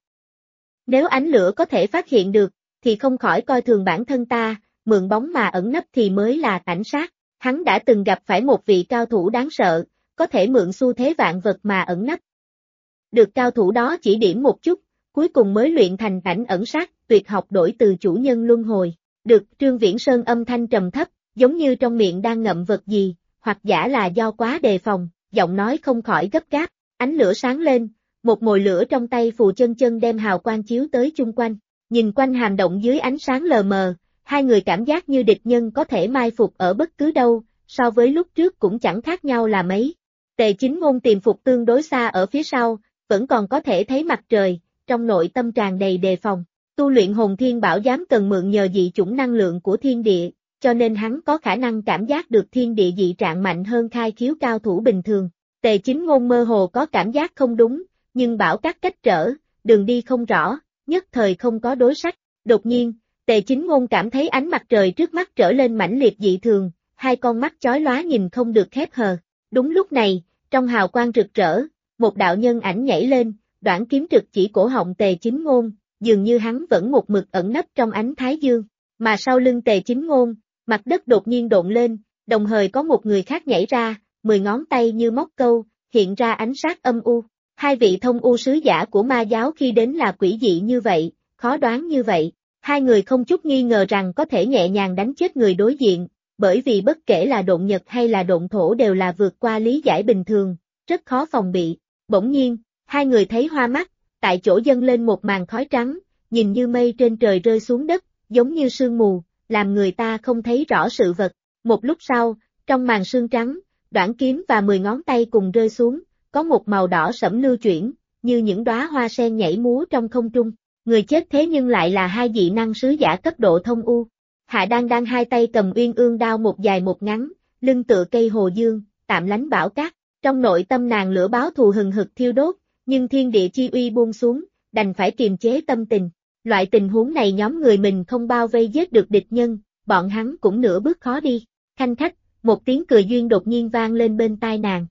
Nếu ánh lửa có thể phát hiện được, thì không khỏi coi thường bản thân ta, mượn bóng mà ẩn nấp thì mới là ảnh sát. Hắn đã từng gặp phải một vị cao thủ đáng sợ, có thể mượn xu thế vạn vật mà ẩn nấp. Được cao thủ đó chỉ điểm một chút, cuối cùng mới luyện thành ảnh ẩn sát, tuyệt học đổi từ chủ nhân luân hồi. Được, Trương Viễn Sơn âm thanh trầm thấp, giống như trong miệng đang ngậm vật gì, hoặc giả là do quá đề phòng, giọng nói không khỏi gấp gáp, ánh lửa sáng lên, một mồi lửa trong tay Phù Chân Chân đem hào quang chiếu tới chung quanh, nhìn quanh hàm động dưới ánh sáng lờ mờ, hai người cảm giác như địch nhân có thể mai phục ở bất cứ đâu, so với lúc trước cũng chẳng khác nhau là mấy. Tề Chính Ngôn tiềm phục tương đối xa ở phía sau, vẫn còn có thể thấy mặt trời, trong nội tâm tràn đầy đề phòng. Tu luyện hồn thiên bảo giám cần mượn nhờ dị chủng năng lượng của thiên địa, cho nên hắn có khả năng cảm giác được thiên địa dị trạng mạnh hơn khai khiếu cao thủ bình thường. Tề Chính Ngôn mơ hồ có cảm giác không đúng, nhưng bảo các cách trở, đường đi không rõ, nhất thời không có đối sách. Đột nhiên, Tề Chính Ngôn cảm thấy ánh mặt trời trước mắt trở lên mãnh liệt dị thường, hai con mắt chói lóa nhìn không được khép hờ. Đúng lúc này, trong hào quang rực rỡ, một đạo nhân ảnh nhảy lên, đoản kiếm trực chỉ cổ họng Tề Chính Ngôn, dường như hắn vẫn một mực ẩn nấp trong ánh thái dương. Mà sau lưng Tề Chính Ngôn, mặt đất đột nhiên độn lên, đồng thời có một người khác nhảy ra, 10 ngón tay như móc câu, hiện ra ánh sát âm u. Hai vị thông u sứ giả của ma giáo khi đến là quỷ dị như vậy, khó đoán như vậy. Hai người không chút nghi ngờ rằng có thể nhẹ nhàng đánh chết người đối diện, bởi vì bất kể là độn nhật hay là độn thổ đều là vượt qua lý giải bình thường, rất khó phòng bị. Bỗng nhiên, hai người thấy hoa mắt, tại chỗ dâng lên một màn khói trắng, nhìn như mây trên trời rơi xuống đất, giống như sương mù, làm người ta không thấy rõ sự vật. Một lúc sau, trong màn sương trắng, đoạn kiếm và 10 ngón tay cùng rơi xuống, có một màu đỏ sẫm lưu chuyển, như những đóa hoa sen nhảy múa trong không trung. Người chết thế nhưng lại là hai dị năng sứ giả cấp độ thông u. Hạ đang hai tay cầm uyên ương đao một dài một ngắn, lưng tựa cây hồ dương, tạm lánh bão cát. Trong nội tâm nàng lửa báo thù hừng hực thiêu đốt, nhưng thiên địa chi uy buông xuống, đành phải kiềm chế tâm tình. Loại tình huống này nhóm người mình không bao vây giết được địch nhân, bọn hắn cũng nửa bước khó đi. Khanh khách, một tiếng cười duyên đột nhiên vang lên bên tai nàng.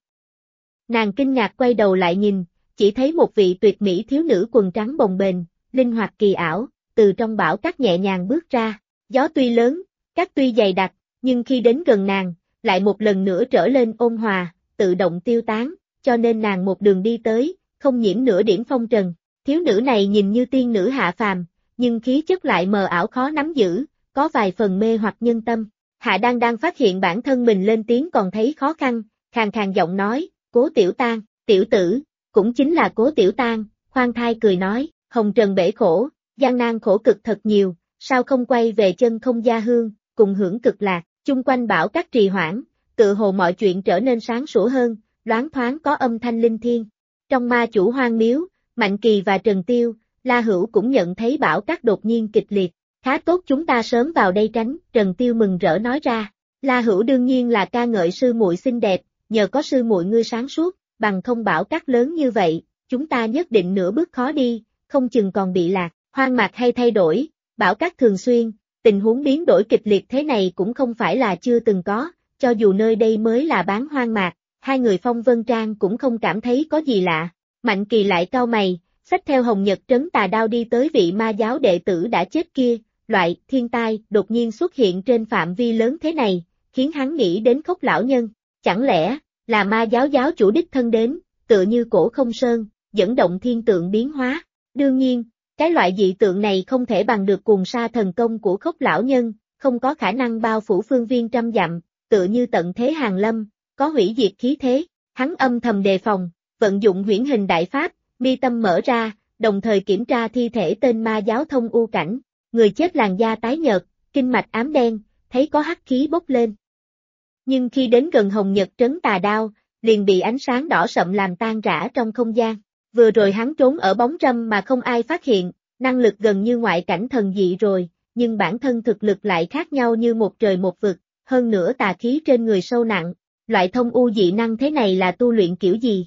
Nàng kinh ngạc quay đầu lại nhìn, chỉ thấy một vị tuyệt mỹ thiếu nữ quần trắng bồng bềnh, linh hoạt kỳ ảo, từ trong bão cát nhẹ nhàng bước ra. Gió tuy lớn, cát tuy dày đặc, nhưng khi đến gần nàng, lại một lần nữa trở lên ôn hòa, tự động tiêu tán, cho nên nàng một đường đi tới, không nhiễm nửa điểm phong trần. Thiếu nữ này nhìn như tiên nữ hạ phàm, nhưng khí chất lại mờ ảo khó nắm giữ, có vài phần mê hoặc nhân tâm. Hạ đang phát hiện bản thân mình lên tiếng còn thấy khó khăn, khàn khàn giọng nói, Cố Tiểu Tang, tiểu tử, cũng chính là Cố Tiểu Tang, khoan thai cười nói, hồng trần bể khổ, gian nan khổ cực thật nhiều, sao không quay về chân không gia hương, cùng hưởng cực lạc. Chung quanh bão cát trì hoãn, tự hồ mọi chuyện trở nên sáng sủa hơn, loáng thoáng có âm thanh linh thiêng. Trong ma chủ hoang miếu, Mạnh Kỳ và Trần Tiêu, La Hữu cũng nhận thấy bão cát đột nhiên kịch liệt. Khá tốt chúng ta sớm vào đây tránh, Trần Tiêu mừng rỡ nói ra. La Hữu đương nhiên là ca ngợi sư muội xinh đẹp, nhờ có sư muội ngươi sáng suốt, bằng không bão cát lớn như vậy, chúng ta nhất định nửa bước khó đi, không chừng còn bị lạc. Hoang mạc hay thay đổi, bão cát thường xuyên, tình huống biến đổi kịch liệt thế này cũng không phải là chưa từng có, cho dù nơi đây mới là bán hoang mạc, hai người Phong Vân Trang cũng không cảm thấy có gì lạ. Mạnh Kỳ lại cau mày, xách theo Hồng Nhật trấn tà đao đi tới vị ma giáo đệ tử đã chết kia. Loại thiên tai đột nhiên xuất hiện trên phạm vi lớn thế này, khiến hắn nghĩ đến Khốc lão nhân. Chẳng lẽ là ma giáo giáo chủ đích thân đến, tựa như Cổ Không Sơn, dẫn động thiên tượng biến hóa. Đương nhiên, cái loại dị tượng này không thể bằng được cuồng sa thần công của Khốc lão nhân, không có khả năng bao phủ phương viên trăm dặm, tựa như tận thế hàng lâm, có hủy diệt khí thế. Hắn âm thầm đề phòng, vận dụng huyễn hình đại pháp, mi tâm mở ra, đồng thời kiểm tra thi thể tên ma giáo thông u cảnh. Người chết làn da tái nhợt, kinh mạch ám đen, thấy có hắc khí bốc lên. Nhưng khi đến gần Hồng Nhật trấn tà đao, liền bị ánh sáng đỏ sậm làm tan rã trong không gian. Vừa rồi hắn trốn ở bóng râm mà không ai phát hiện, năng lực gần như ngoại cảnh thần dị rồi, nhưng bản thân thực lực lại khác nhau như một trời một vực, hơn nữa tà khí trên người sâu nặng. Loại thông u dị năng thế này là tu luyện kiểu gì?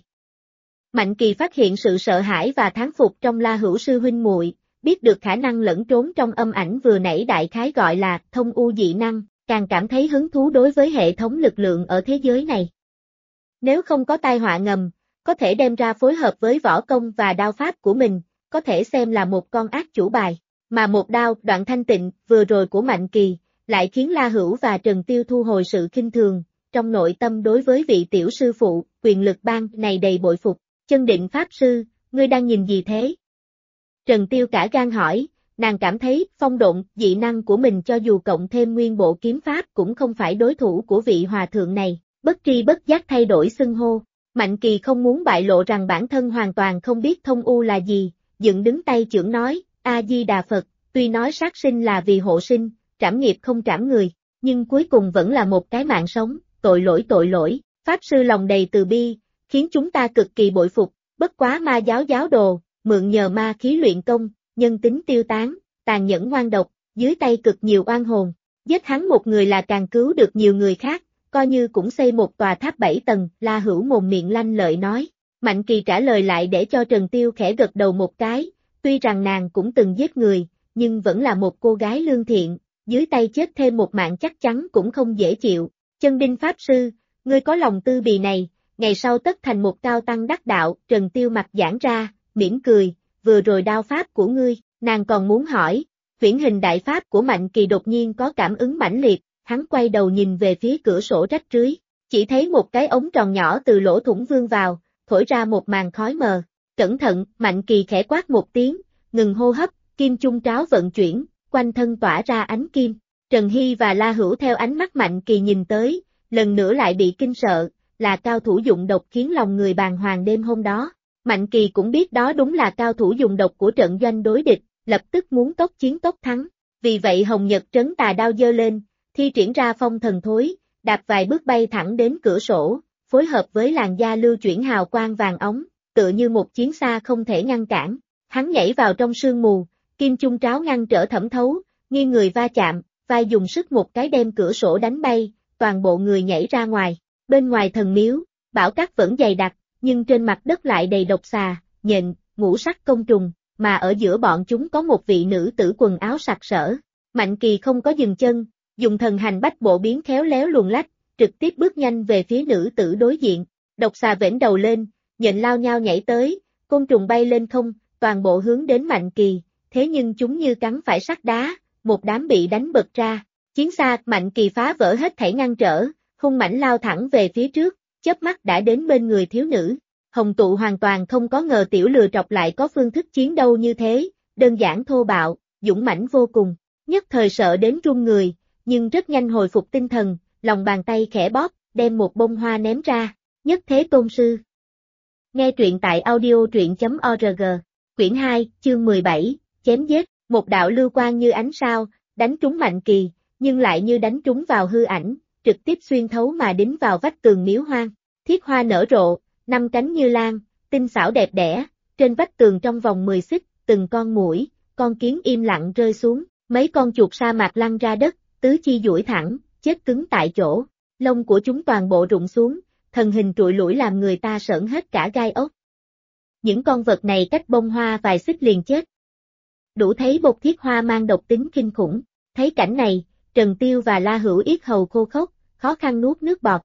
Mạnh Kỳ phát hiện sự sợ hãi và thán phục trong La Hữu sư huynh muội. Biết được khả năng lẫn trốn trong âm ảnh vừa nãy đại khái gọi là thông u dị năng, càng cảm thấy hứng thú đối với hệ thống lực lượng ở thế giới này. Nếu không có tai họa ngầm, có thể đem ra phối hợp với võ công và đao pháp của mình, có thể xem là một con ác chủ bài, mà một đao đoạn thanh tịnh vừa rồi của Mạnh Kỳ, lại khiến La Hữu và Trần Tiêu thu hồi sự khinh thường, trong nội tâm đối với vị tiểu sư phụ, quyền lực bang này đầy bội phục. Chân Định Pháp Sư, ngươi đang nhìn gì thế? Trần Tiêu cả gan hỏi, nàng cảm thấy phong độn dị năng của mình cho dù cộng thêm nguyên bộ kiếm pháp cũng không phải đối thủ của vị hòa thượng này, bất tri bất giác thay đổi xưng hô. Mạnh Kỳ không muốn bại lộ rằng bản thân hoàn toàn không biết thông u là gì, dựng đứng tay chưởng nói, A-di-đà Phật, tuy nói sát sinh là vì hộ sinh, trảm nghiệp không trảm người, nhưng cuối cùng vẫn là một cái mạng sống, tội lỗi, Pháp Sư lòng đầy từ bi, khiến chúng ta cực kỳ bội phục, bất quá ma giáo giáo đồ, mượn nhờ ma khí luyện công, nhân tính tiêu tán, tàn nhẫn ngoan độc, dưới tay cực nhiều oan hồn, giết hắn một người là càng cứu được nhiều người khác, coi như cũng xây một tòa tháp 7 tầng, La Hữu mồm miệng lanh lợi nói. Mạnh Kỳ trả lời lại để cho Trần Tiêu khẽ gật đầu một cái, tuy rằng nàng cũng từng giết người, nhưng vẫn là một cô gái lương thiện, dưới tay chết thêm một mạng chắc chắn cũng không dễ chịu. Chân Đinh Pháp Sư, ngươi có lòng tư bì này, ngày sau tất thành một cao tăng đắc đạo. Trần Tiêu mặt giãn ra, mỉm cười, vừa rồi đao pháp của ngươi, nàng còn muốn hỏi, huyễn hình đại pháp của Mạnh Kỳ đột nhiên có cảm ứng mãnh liệt, hắn quay đầu nhìn về phía cửa sổ rách rưới, chỉ thấy một cái ống tròn nhỏ từ lỗ thủng vươn vào, thổi ra một màn khói mờ. Cẩn thận, Mạnh Kỳ khẽ quát một tiếng, ngừng hô hấp, kim chung tráo vận chuyển, quanh thân tỏa ra ánh kim. Trần Hy và La Hữu theo ánh mắt Mạnh Kỳ nhìn tới, lần nữa lại bị kinh sợ, là cao thủ dụng độc khiến lòng người bàng hoàng đêm hôm đó. Mạnh Kỳ cũng biết đó đúng là cao thủ dùng độc của trận doanh đối địch, lập tức muốn tốc chiến tốc thắng. Vì vậy Hồng Nhật trấn tà đao giơ lên, thi triển ra phong thần thối, đạp vài bước bay thẳng đến cửa sổ, phối hợp với làn da lưu chuyển hào quang vàng óng, tựa như một chiến xa không thể ngăn cản. Hắn nhảy vào trong sương mù, kim chung tráo ngăn trở thẩm thấu, nghiêng người va chạm, vai dùng sức một cái đem cửa sổ đánh bay, toàn bộ người nhảy ra ngoài. Bên ngoài thần miếu, bão cát vẫn dày đặc, nhưng trên mặt đất lại đầy độc xà, nhện, ngũ sắc côn trùng, mà ở giữa bọn chúng có một vị nữ tử quần áo sặc sỡ. Mạnh Kỳ không có dừng chân, dùng thần hành bách bộ biến khéo léo luồn lách, trực tiếp bước nhanh về phía nữ tử đối diện. Độc xà vểnh đầu lên, nhện lao nhau nhảy tới, côn trùng bay lên không, toàn bộ hướng đến Mạnh Kỳ, thế nhưng chúng như cắn phải sắt đá, một đám bị đánh bật ra. Chiến xa, Mạnh Kỳ phá vỡ hết thảy ngăn trở, hung mãnh lao thẳng về phía trước, chớp mắt đã đến bên người thiếu nữ. Hồng Tụ hoàn toàn không có ngờ tiểu lừa trọc lại có phương thức chiến đấu như thế, đơn giản thô bạo, dũng mãnh vô cùng, nhất thời sợ đến run người, nhưng rất nhanh hồi phục tinh thần, lòng bàn tay khẽ bóp, đem một bông hoa ném ra, nhất thế tôn sư. Nghe truyện tại audio truyện.org, quyển 2, chương 17, chém giết, một đạo lưu quang như ánh sao, đánh trúng Mạnh Kỳ, nhưng lại như đánh trúng vào hư ảnh, trực tiếp xuyên thấu mà đính vào vách tường miếu hoang. Thiết hoa nở rộ, năm cánh như lan, tinh xảo đẹp đẽ, trên vách tường trong vòng 10 xích, từng con muỗi, con kiến im lặng rơi xuống, mấy con chuột sa mạc lăn ra đất, tứ chi duỗi thẳng, chết cứng tại chỗ, lông của chúng toàn bộ rụng xuống, thần hình trụi lủi làm người ta sởn hết cả gai ốc. Những con vật này cách bông hoa vài xích liền chết. Đủ thấy bột thiết hoa mang độc tính kinh khủng, thấy cảnh này, Trần Tiêu và La Hữu yết hầu khô khốc, khó khăn nuốt nước bọt.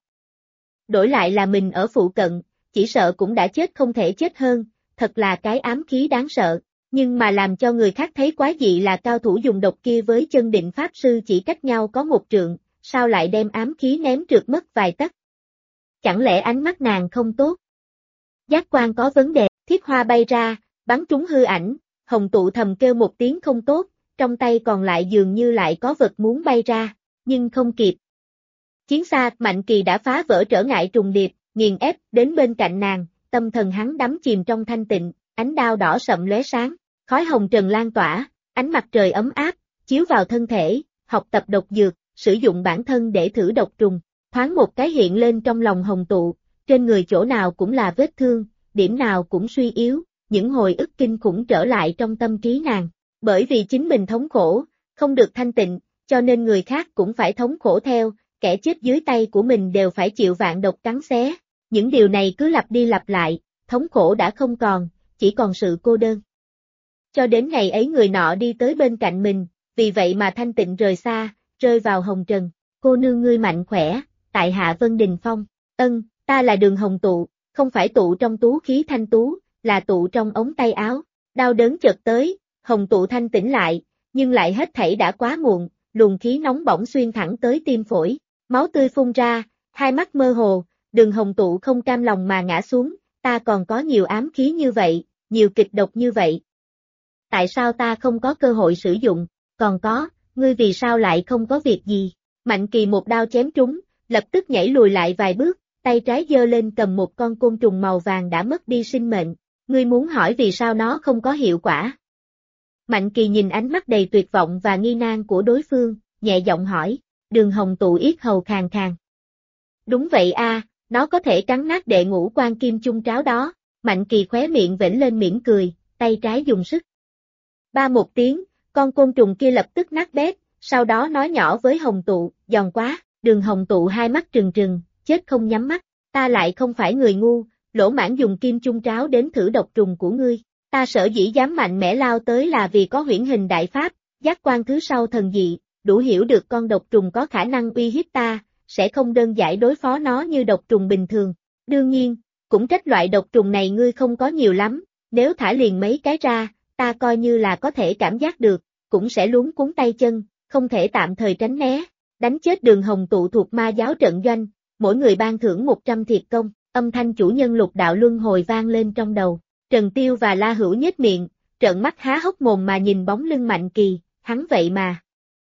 Đổi lại là mình ở phụ cận, chỉ sợ cũng đã chết không thể chết hơn, thật là cái ám khí đáng sợ, nhưng mà làm cho người khác thấy quái dị là cao thủ dùng độc kia với chân định pháp sư chỉ cách nhau có một trượng, sao lại đem ám khí ném trượt mất vài tấc. Chẳng lẽ ánh mắt nàng không tốt? Giác quan có vấn đề, thiết hoa bay ra, bắn trúng hư ảnh, Hồng Tụ thầm kêu một tiếng không tốt, trong tay còn lại dường như lại có vật muốn bay ra, nhưng không kịp. Chiến xa, Mạnh Kỳ đã phá vỡ trở ngại trùng điệp, nghiền ép đến bên cạnh nàng, tâm thần hắn đắm chìm trong thanh tịnh, ánh đao đỏ sậm lóe sáng, khói hồng trần lan tỏa, ánh mặt trời ấm áp, chiếu vào thân thể, học tập độc dược, sử dụng bản thân để thử độc trùng, thoáng một cái hiện lên trong lòng Hồng Tụ, trên người chỗ nào cũng là vết thương, điểm nào cũng suy yếu, những hồi ức kinh khủng trở lại trong tâm trí nàng, bởi vì chính mình thống khổ, không được thanh tịnh, cho nên người khác cũng phải thống khổ theo, kẻ chết dưới tay của mình đều phải chịu vạn độc cắn xé. Những điều này cứ lặp đi lặp lại, thống khổ đã không còn, chỉ còn sự cô đơn. Cho đến ngày ấy người nọ đi tới bên cạnh mình, vì vậy mà thanh tịnh rời xa, rơi vào hồng trần. Cô nương ngươi mạnh khỏe, tại hạ Vân Đình Phong. Ta là Đường Hồng Tụ, không phải tụ trong tú khí thanh tú, là tụ trong ống tay áo. Đau đớn chợt tới, Hồng Tụ thanh tĩnh lại, nhưng lại hết thảy đã quá muộn, luồng khí nóng bỏng xuyên thẳng tới tim phổi, máu tươi phun ra, hai mắt mơ hồ. Đường Hồng Tụ không cam lòng mà ngã xuống, ta còn có nhiều ám khí như vậy, nhiều kịch độc như vậy. Tại sao ta không có cơ hội sử dụng, còn có, ngươi vì sao lại không có việc gì? Mạnh Kỳ một đao chém trúng, lập tức nhảy lùi lại vài bước, tay trái giơ lên cầm một con côn trùng màu vàng đã mất đi sinh mệnh, ngươi muốn hỏi vì sao nó không có hiệu quả? Mạnh Kỳ nhìn ánh mắt đầy tuyệt vọng và nghi nan của đối phương, nhẹ giọng hỏi, Đường Hồng Tụ yết hầu khàn khàn. Đúng vậy a, nó có thể cắn nát đệ ngũ quan kim chung tráo đó. Mạnh Kỳ khóe miệng vểnh lên mỉm cười, tay trái dùng sức. Ba một tiếng, con côn trùng kia lập tức nát bét, sau đó nói nhỏ với Hồng Tụ, giòn quá. Đường Hồng Tụ hai mắt trừng trừng, chết không nhắm mắt, ta lại không phải người ngu, lỗ mãng dùng kim chung tráo đến thử độc trùng của ngươi. Ta sở dĩ dám mạnh mẽ lao tới là vì có huyễn hình đại pháp, giác quan thứ sau thần dị, đủ hiểu được con độc trùng có khả năng uy hiếp ta, sẽ không đơn giản đối phó nó như độc trùng bình thường. Đương nhiên, cũng trách loại độc trùng này ngươi không có nhiều lắm, nếu thả liền mấy cái ra, ta coi như là có thể cảm giác được, cũng sẽ luống cuống tay chân, không thể tạm thời tránh né. Đánh chết Đường Hồng Tụ thuộc ma giáo trận doanh, mỗi người ban thưởng 100 thiệt công, âm thanh chủ nhân lục đạo luân hồi vang lên trong đầu. Trần Tiêu và La Hữu nhếch miệng, trợn mắt há hốc mồm mà nhìn bóng lưng Mạnh Kỳ, hắn vậy mà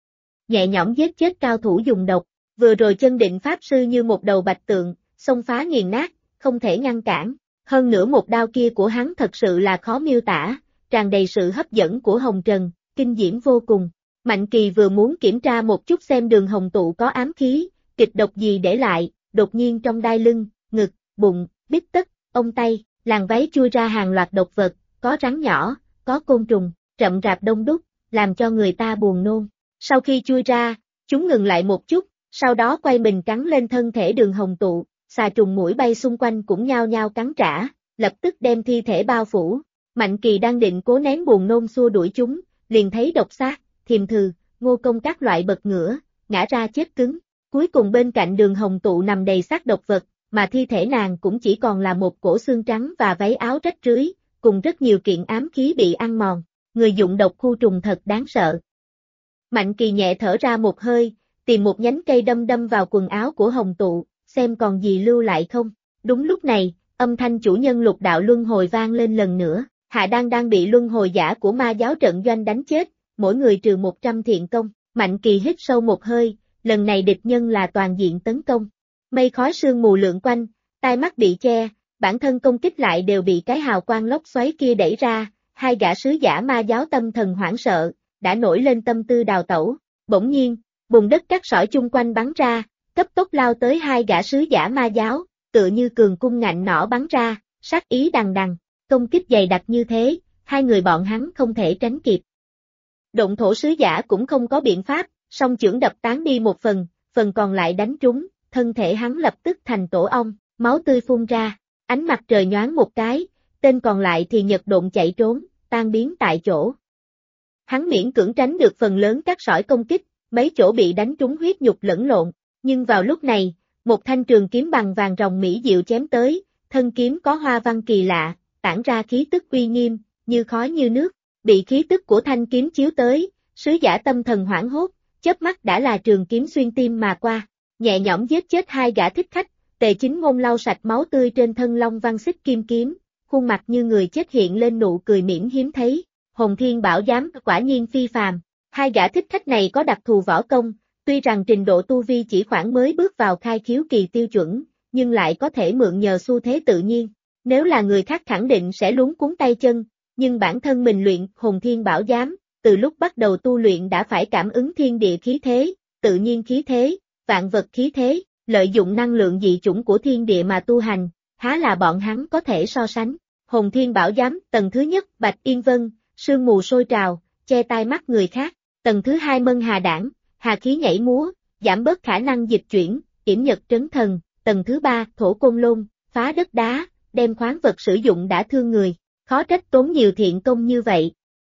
nhẹ nhõm giết chết cao thủ dùng độc, vừa rồi chân định pháp sư như một đầu bạch tượng, xông phá nghiền nát, không thể ngăn cản, hơn nữa một đao kia của hắn thật sự là khó miêu tả, tràn đầy sự hấp dẫn của hồng trần, kinh diễm vô cùng. Mạnh Kỳ vừa muốn kiểm tra một chút xem Đường Hồng Tụ có ám khí, kịch độc gì để lại, đột nhiên trong đai lưng, ngực, bụng, bít tất, ông tay, làn váy chui ra hàng loạt độc vật, có rắn nhỏ, có côn trùng, rậm rạp đông đúc, làm cho người ta buồn nôn. Sau khi chui ra, chúng ngừng lại một chút, sau đó quay mình cắn lên thân thể Đường Hồng Tụ, xà trùng muỗi bay xung quanh cũng nhao nhao cắn trả, lập tức đem thi thể bao phủ. Mạnh Kỳ đang định cố nén buồn nôn xua đuổi chúng, liền thấy độc xác, thiềm thừ, ngô công các loại bật ngửa, ngã ra chết cứng. Cuối cùng bên cạnh Đường Hồng Tụ nằm đầy xác độc vật, mà thi thể nàng cũng chỉ còn là một cổ xương trắng và váy áo rách rưới, cùng rất nhiều kiện ám khí bị ăn mòn. Người dụng độc khu trùng thật đáng sợ. Mạnh Kỳ nhẹ thở ra một hơi, tìm một nhánh cây đâm đâm vào quần áo của Hồng Tụ, xem còn gì lưu lại không. Đúng lúc này, âm thanh chủ nhân Lục Đạo Luân Hồi vang lên lần nữa. Hạ đang bị luân hồi giả của ma giáo trận doanh đánh chết, mỗi người trừ 100 thiện công. Mạnh Kỳ hít sâu một hơi, lần này địch nhân là toàn diện tấn công. Mây khói sương mù lượn quanh, tai mắt bị che, bản thân công kích lại đều bị cái hào quang lốc xoáy kia đẩy ra, hai gã sứ giả ma giáo tâm thần hoảng sợ, đã nổi lên tâm tư đào tẩu. Bỗng nhiên, bùn đất cát sỏi chung quanh bắn ra, cấp tốc lao tới hai gã sứ giả ma giáo, tựa như cường cung ngạnh nỏ bắn ra, sát ý đằng đằng. Công kích dày đặc như thế, hai người bọn hắn không thể tránh kịp. Động thổ sứ giả cũng không có biện pháp, song chưởng đập tán đi một phần còn lại đánh trúng, thân thể hắn lập tức thành tổ ong, máu tươi phun ra, ánh mặt trời nhoáng một cái, tên còn lại thì nhật độn chạy trốn, tan biến tại chỗ. Hắn miễn cưỡng tránh được phần lớn các sỏi công kích, mấy chỗ bị đánh trúng huyết nhục lẫn lộn, nhưng vào lúc này, một thanh trường kiếm bằng vàng ròng mỹ diệu chém tới, thân kiếm có hoa văn kỳ lạ, tản ra khí tức uy nghiêm, như khói như nước, bị khí tức của thanh kiếm chiếu tới, sứ giả tâm thần hoảng hốt, chớp mắt đã là trường kiếm xuyên tim mà qua, nhẹ nhõm giết chết hai gã thích khách. Tề Chính Ngôn lau sạch máu tươi trên thân Long Văn Xích Kim kiếm, khuôn mặt như người chết hiện lên nụ cười mỉm hiếm thấy. Hồn Thiên Bảo Giám quả nhiên phi phàm, hai gã thích khách này có đặc thù võ công, tuy rằng trình độ tu vi chỉ khoảng mới bước vào khai khiếu kỳ tiêu chuẩn, nhưng lại có thể mượn nhờ xu thế tự nhiên. Nếu là người khác khẳng định sẽ luống cuống tay chân, nhưng bản thân mình luyện Hồn Thiên Bảo Giám, từ lúc bắt đầu tu luyện đã phải cảm ứng thiên địa khí thế, tự nhiên khí thế, vạn vật khí thế, lợi dụng năng lượng dị chủng của thiên địa mà tu hành, há là bọn hắn có thể so sánh. Hồn Thiên Bảo Giám, tầng thứ nhất, Bạch Yên Vân, sương mù sôi trào, che tai mắt người khác, tầng thứ hai Mân Hà Đảng, hà khí nhảy múa, giảm bớt khả năng dịch chuyển, yểm nhật trấn thần, tầng thứ ba, Thổ Côn Lôn, phá đất đá, đem khoáng vật sử dụng đã thương người, khó trách tốn nhiều thiện công như vậy.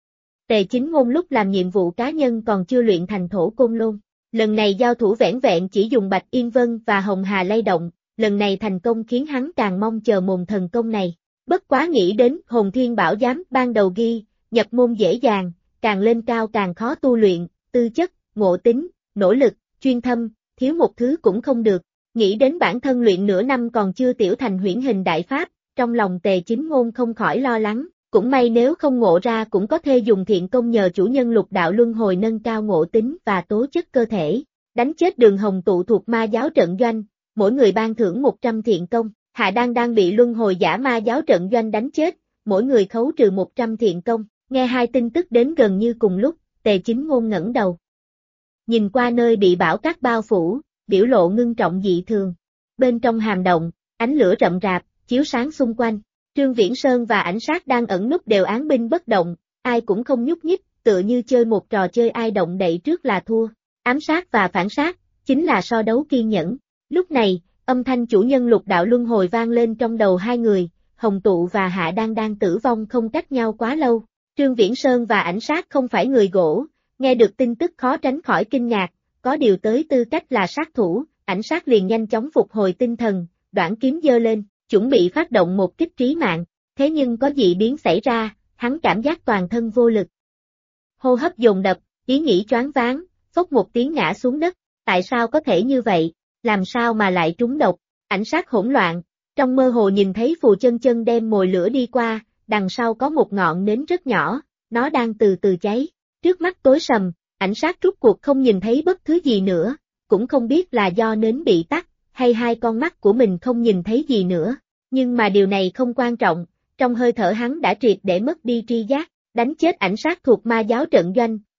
Tề Chính Ngôn lúc làm nhiệm vụ cá nhân còn chưa luyện thành Thổ Côn Lôn, lần này giao thủ vẻn vẹn chỉ dùng Bạch Yên Vân và Hồng Hà lay động, lần này thành công khiến hắn càng mong chờ môn thần công này. Bất quá nghĩ đến Hồn Thiên Bảo Giám ban đầu ghi, nhập môn dễ dàng, càng lên cao càng khó tu luyện, tư chất, ngộ tính, nỗ lực, chuyên thâm, thiếu một thứ cũng không được. Nghĩ đến bản thân luyện nửa năm còn chưa tiểu thành huyễn hình đại pháp, trong lòng Tề Chính Ngôn không khỏi lo lắng, cũng may nếu không ngộ ra cũng có thể dùng thiện công nhờ chủ nhân Lục Đạo Luân Hồi nâng cao ngộ tính và tố chất cơ thể, đánh chết Đường Hồng Tụ thuộc ma giáo trận doanh, mỗi người ban thưởng 100 thiện công. Hạ đang bị luân hồi giả ma giáo trận doanh đánh chết, mỗi người khấu trừ 100 thiện công. Nghe hai tin tức đến gần như cùng lúc, Tề Chính Ngôn ngẩng đầu. Nhìn qua nơi bị bão cát bao phủ, biểu lộ ngưng trọng dị thường. Bên trong hàm động, ánh lửa rậm rạp, chiếu sáng xung quanh. Trương Viễn Sơn và Ảnh Sát đang ẩn núp đều án binh bất động, ai cũng không nhúc nhích, tựa như chơi một trò chơi ai động đậy trước là thua. Ám sát và phản sát, chính là so đấu kiên nhẫn. Lúc này, âm thanh chủ nhân Lục Đạo Luân Hồi vang lên trong đầu hai người, Hồng Tụ và Hạ đang tử vong không cách nhau quá lâu. Trương Viễn Sơn và Ảnh Sát không phải người gỗ, nghe được tin tức khó tránh khỏi kinh ngạc, có điều tới tư cách là sát thủ, Ảnh Sát liền nhanh chóng phục hồi tinh thần, đoản kiếm giơ lên, chuẩn bị phát động một kích trí mạng, thế nhưng có dị biến xảy ra, hắn cảm giác toàn thân vô lực. Hô hấp dồn dập, ý nghĩ choáng váng, phốc một tiếng ngã xuống đất, tại sao có thể như vậy, làm sao mà lại trúng độc, Ảnh Sát hỗn loạn, trong mơ hồ nhìn thấy Phù Chân Chân đem mồi lửa đi qua, đằng sau có một ngọn nến rất nhỏ, nó đang từ từ cháy, trước mắt tối sầm, Ảnh Sát rút cuộc không nhìn thấy bất thứ gì nữa, cũng không biết là do nến bị tắt, hay hai con mắt của mình không nhìn thấy gì nữa, nhưng mà điều này không quan trọng, trong hơi thở hắn đã triệt để mất đi tri giác, đánh chết Ảnh Sát thuộc ma giáo trận doanh,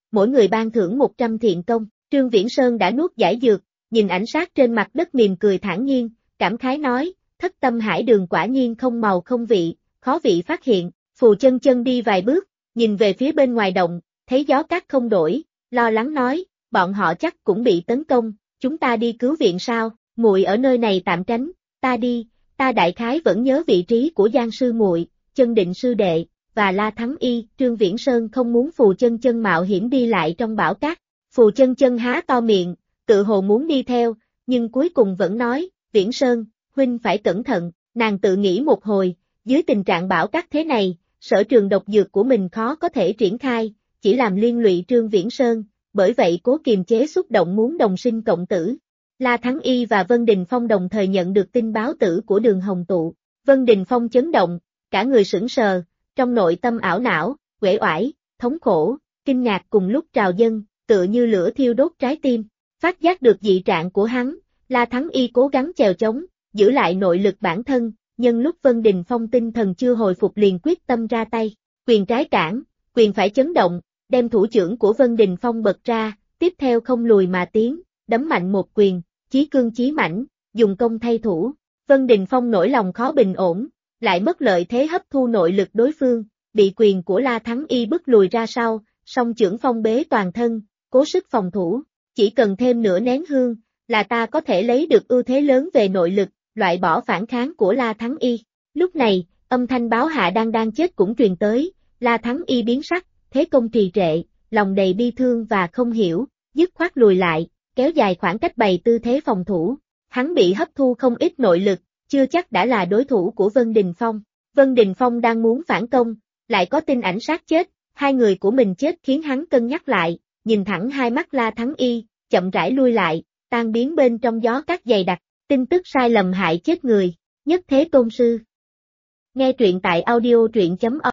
mỗi người ban thưởng 100 thiện công. Trương Viễn Sơn đã nuốt giải dược, nhìn ảnh sát trên mặt đất mỉm cười thản nhiên, cảm khái nói, thất tâm hải đường quả nhiên không màu không vị, khó vị phát hiện. Phù Chân Chân đi vài bước, nhìn về phía bên ngoài động, thấy gió cát không đổi, lo lắng nói, bọn họ chắc cũng bị tấn công, chúng ta đi cứu viện sao? Muội ở nơi này tạm tránh, ta đi, ta đại khái vẫn nhớ vị trí của Giang sư muội, Chân Định sư đệ và La Thắng Y. Trương Viễn Sơn không muốn Phù Chân Chân mạo hiểm đi lại trong bão cát. Phù Chân Chân há to miệng, tự hồ muốn đi theo, nhưng cuối cùng vẫn nói, Viễn Sơn, huynh phải cẩn thận. Nàng tự nghĩ một hồi, dưới tình trạng bão cát thế này, sở trường độc dược của mình khó có thể triển khai, chỉ làm liên lụy Trương Viễn Sơn, bởi vậy cố kiềm chế xúc động muốn đồng sinh cộng tử. La Thắng Y và Vân Đình Phong đồng thời nhận được tin báo tử của Đường Hồng Tụ. Vân Đình Phong chấn động, cả người sững sờ, trong nội tâm ảo não, uể oải, thống khổ, kinh ngạc cùng lúc trào dâng, tựa như lửa thiêu đốt trái tim. Phát giác được dị trạng của hắn, La Thắng Y cố gắng chèo chống, giữ lại nội lực bản thân, nhân lúc Vân Đình Phong tinh thần chưa hồi phục liền quyết tâm ra tay, quyền trái cản, quyền phải chấn động, đem thủ trưởng của Vân Đình Phong bật ra, tiếp theo không lùi mà tiến, đấm mạnh một quyền, chí cương chí mãnh, dùng công thay thủ. Vân Đình Phong nổi lòng khó bình ổn, lại mất lợi thế hấp thu nội lực đối phương, bị quyền của La Thắng Y bức lùi ra sau, song chưởng phong bế toàn thân, cố sức phòng thủ, chỉ cần thêm nửa nén hương, là ta có thể lấy được ưu thế lớn về nội lực, loại bỏ phản kháng của La Thắng Y. Lúc này, âm thanh báo hạ đang chết cũng truyền tới, La Thắng Y biến sắc, thế công trì trệ, lòng đầy bi thương và không hiểu, dứt khoát lùi lại, kéo dài khoảng cách bày tư thế phòng thủ. Hắn bị hấp thu không ít nội lực, chưa chắc đã là đối thủ của Vân Đình Phong. Vân Đình Phong đang muốn phản công, lại có tin ảnh sát chết, hai người của mình chết khiến hắn cân nhắc lại, nhìn thẳng hai mắt La Thắng Y, chậm rãi lui lại, tan biến bên trong gió cát dày đặc, tin tức sai lầm hại chết người, nhất thế tôn sư. Nghe truyện tại audio truyện.org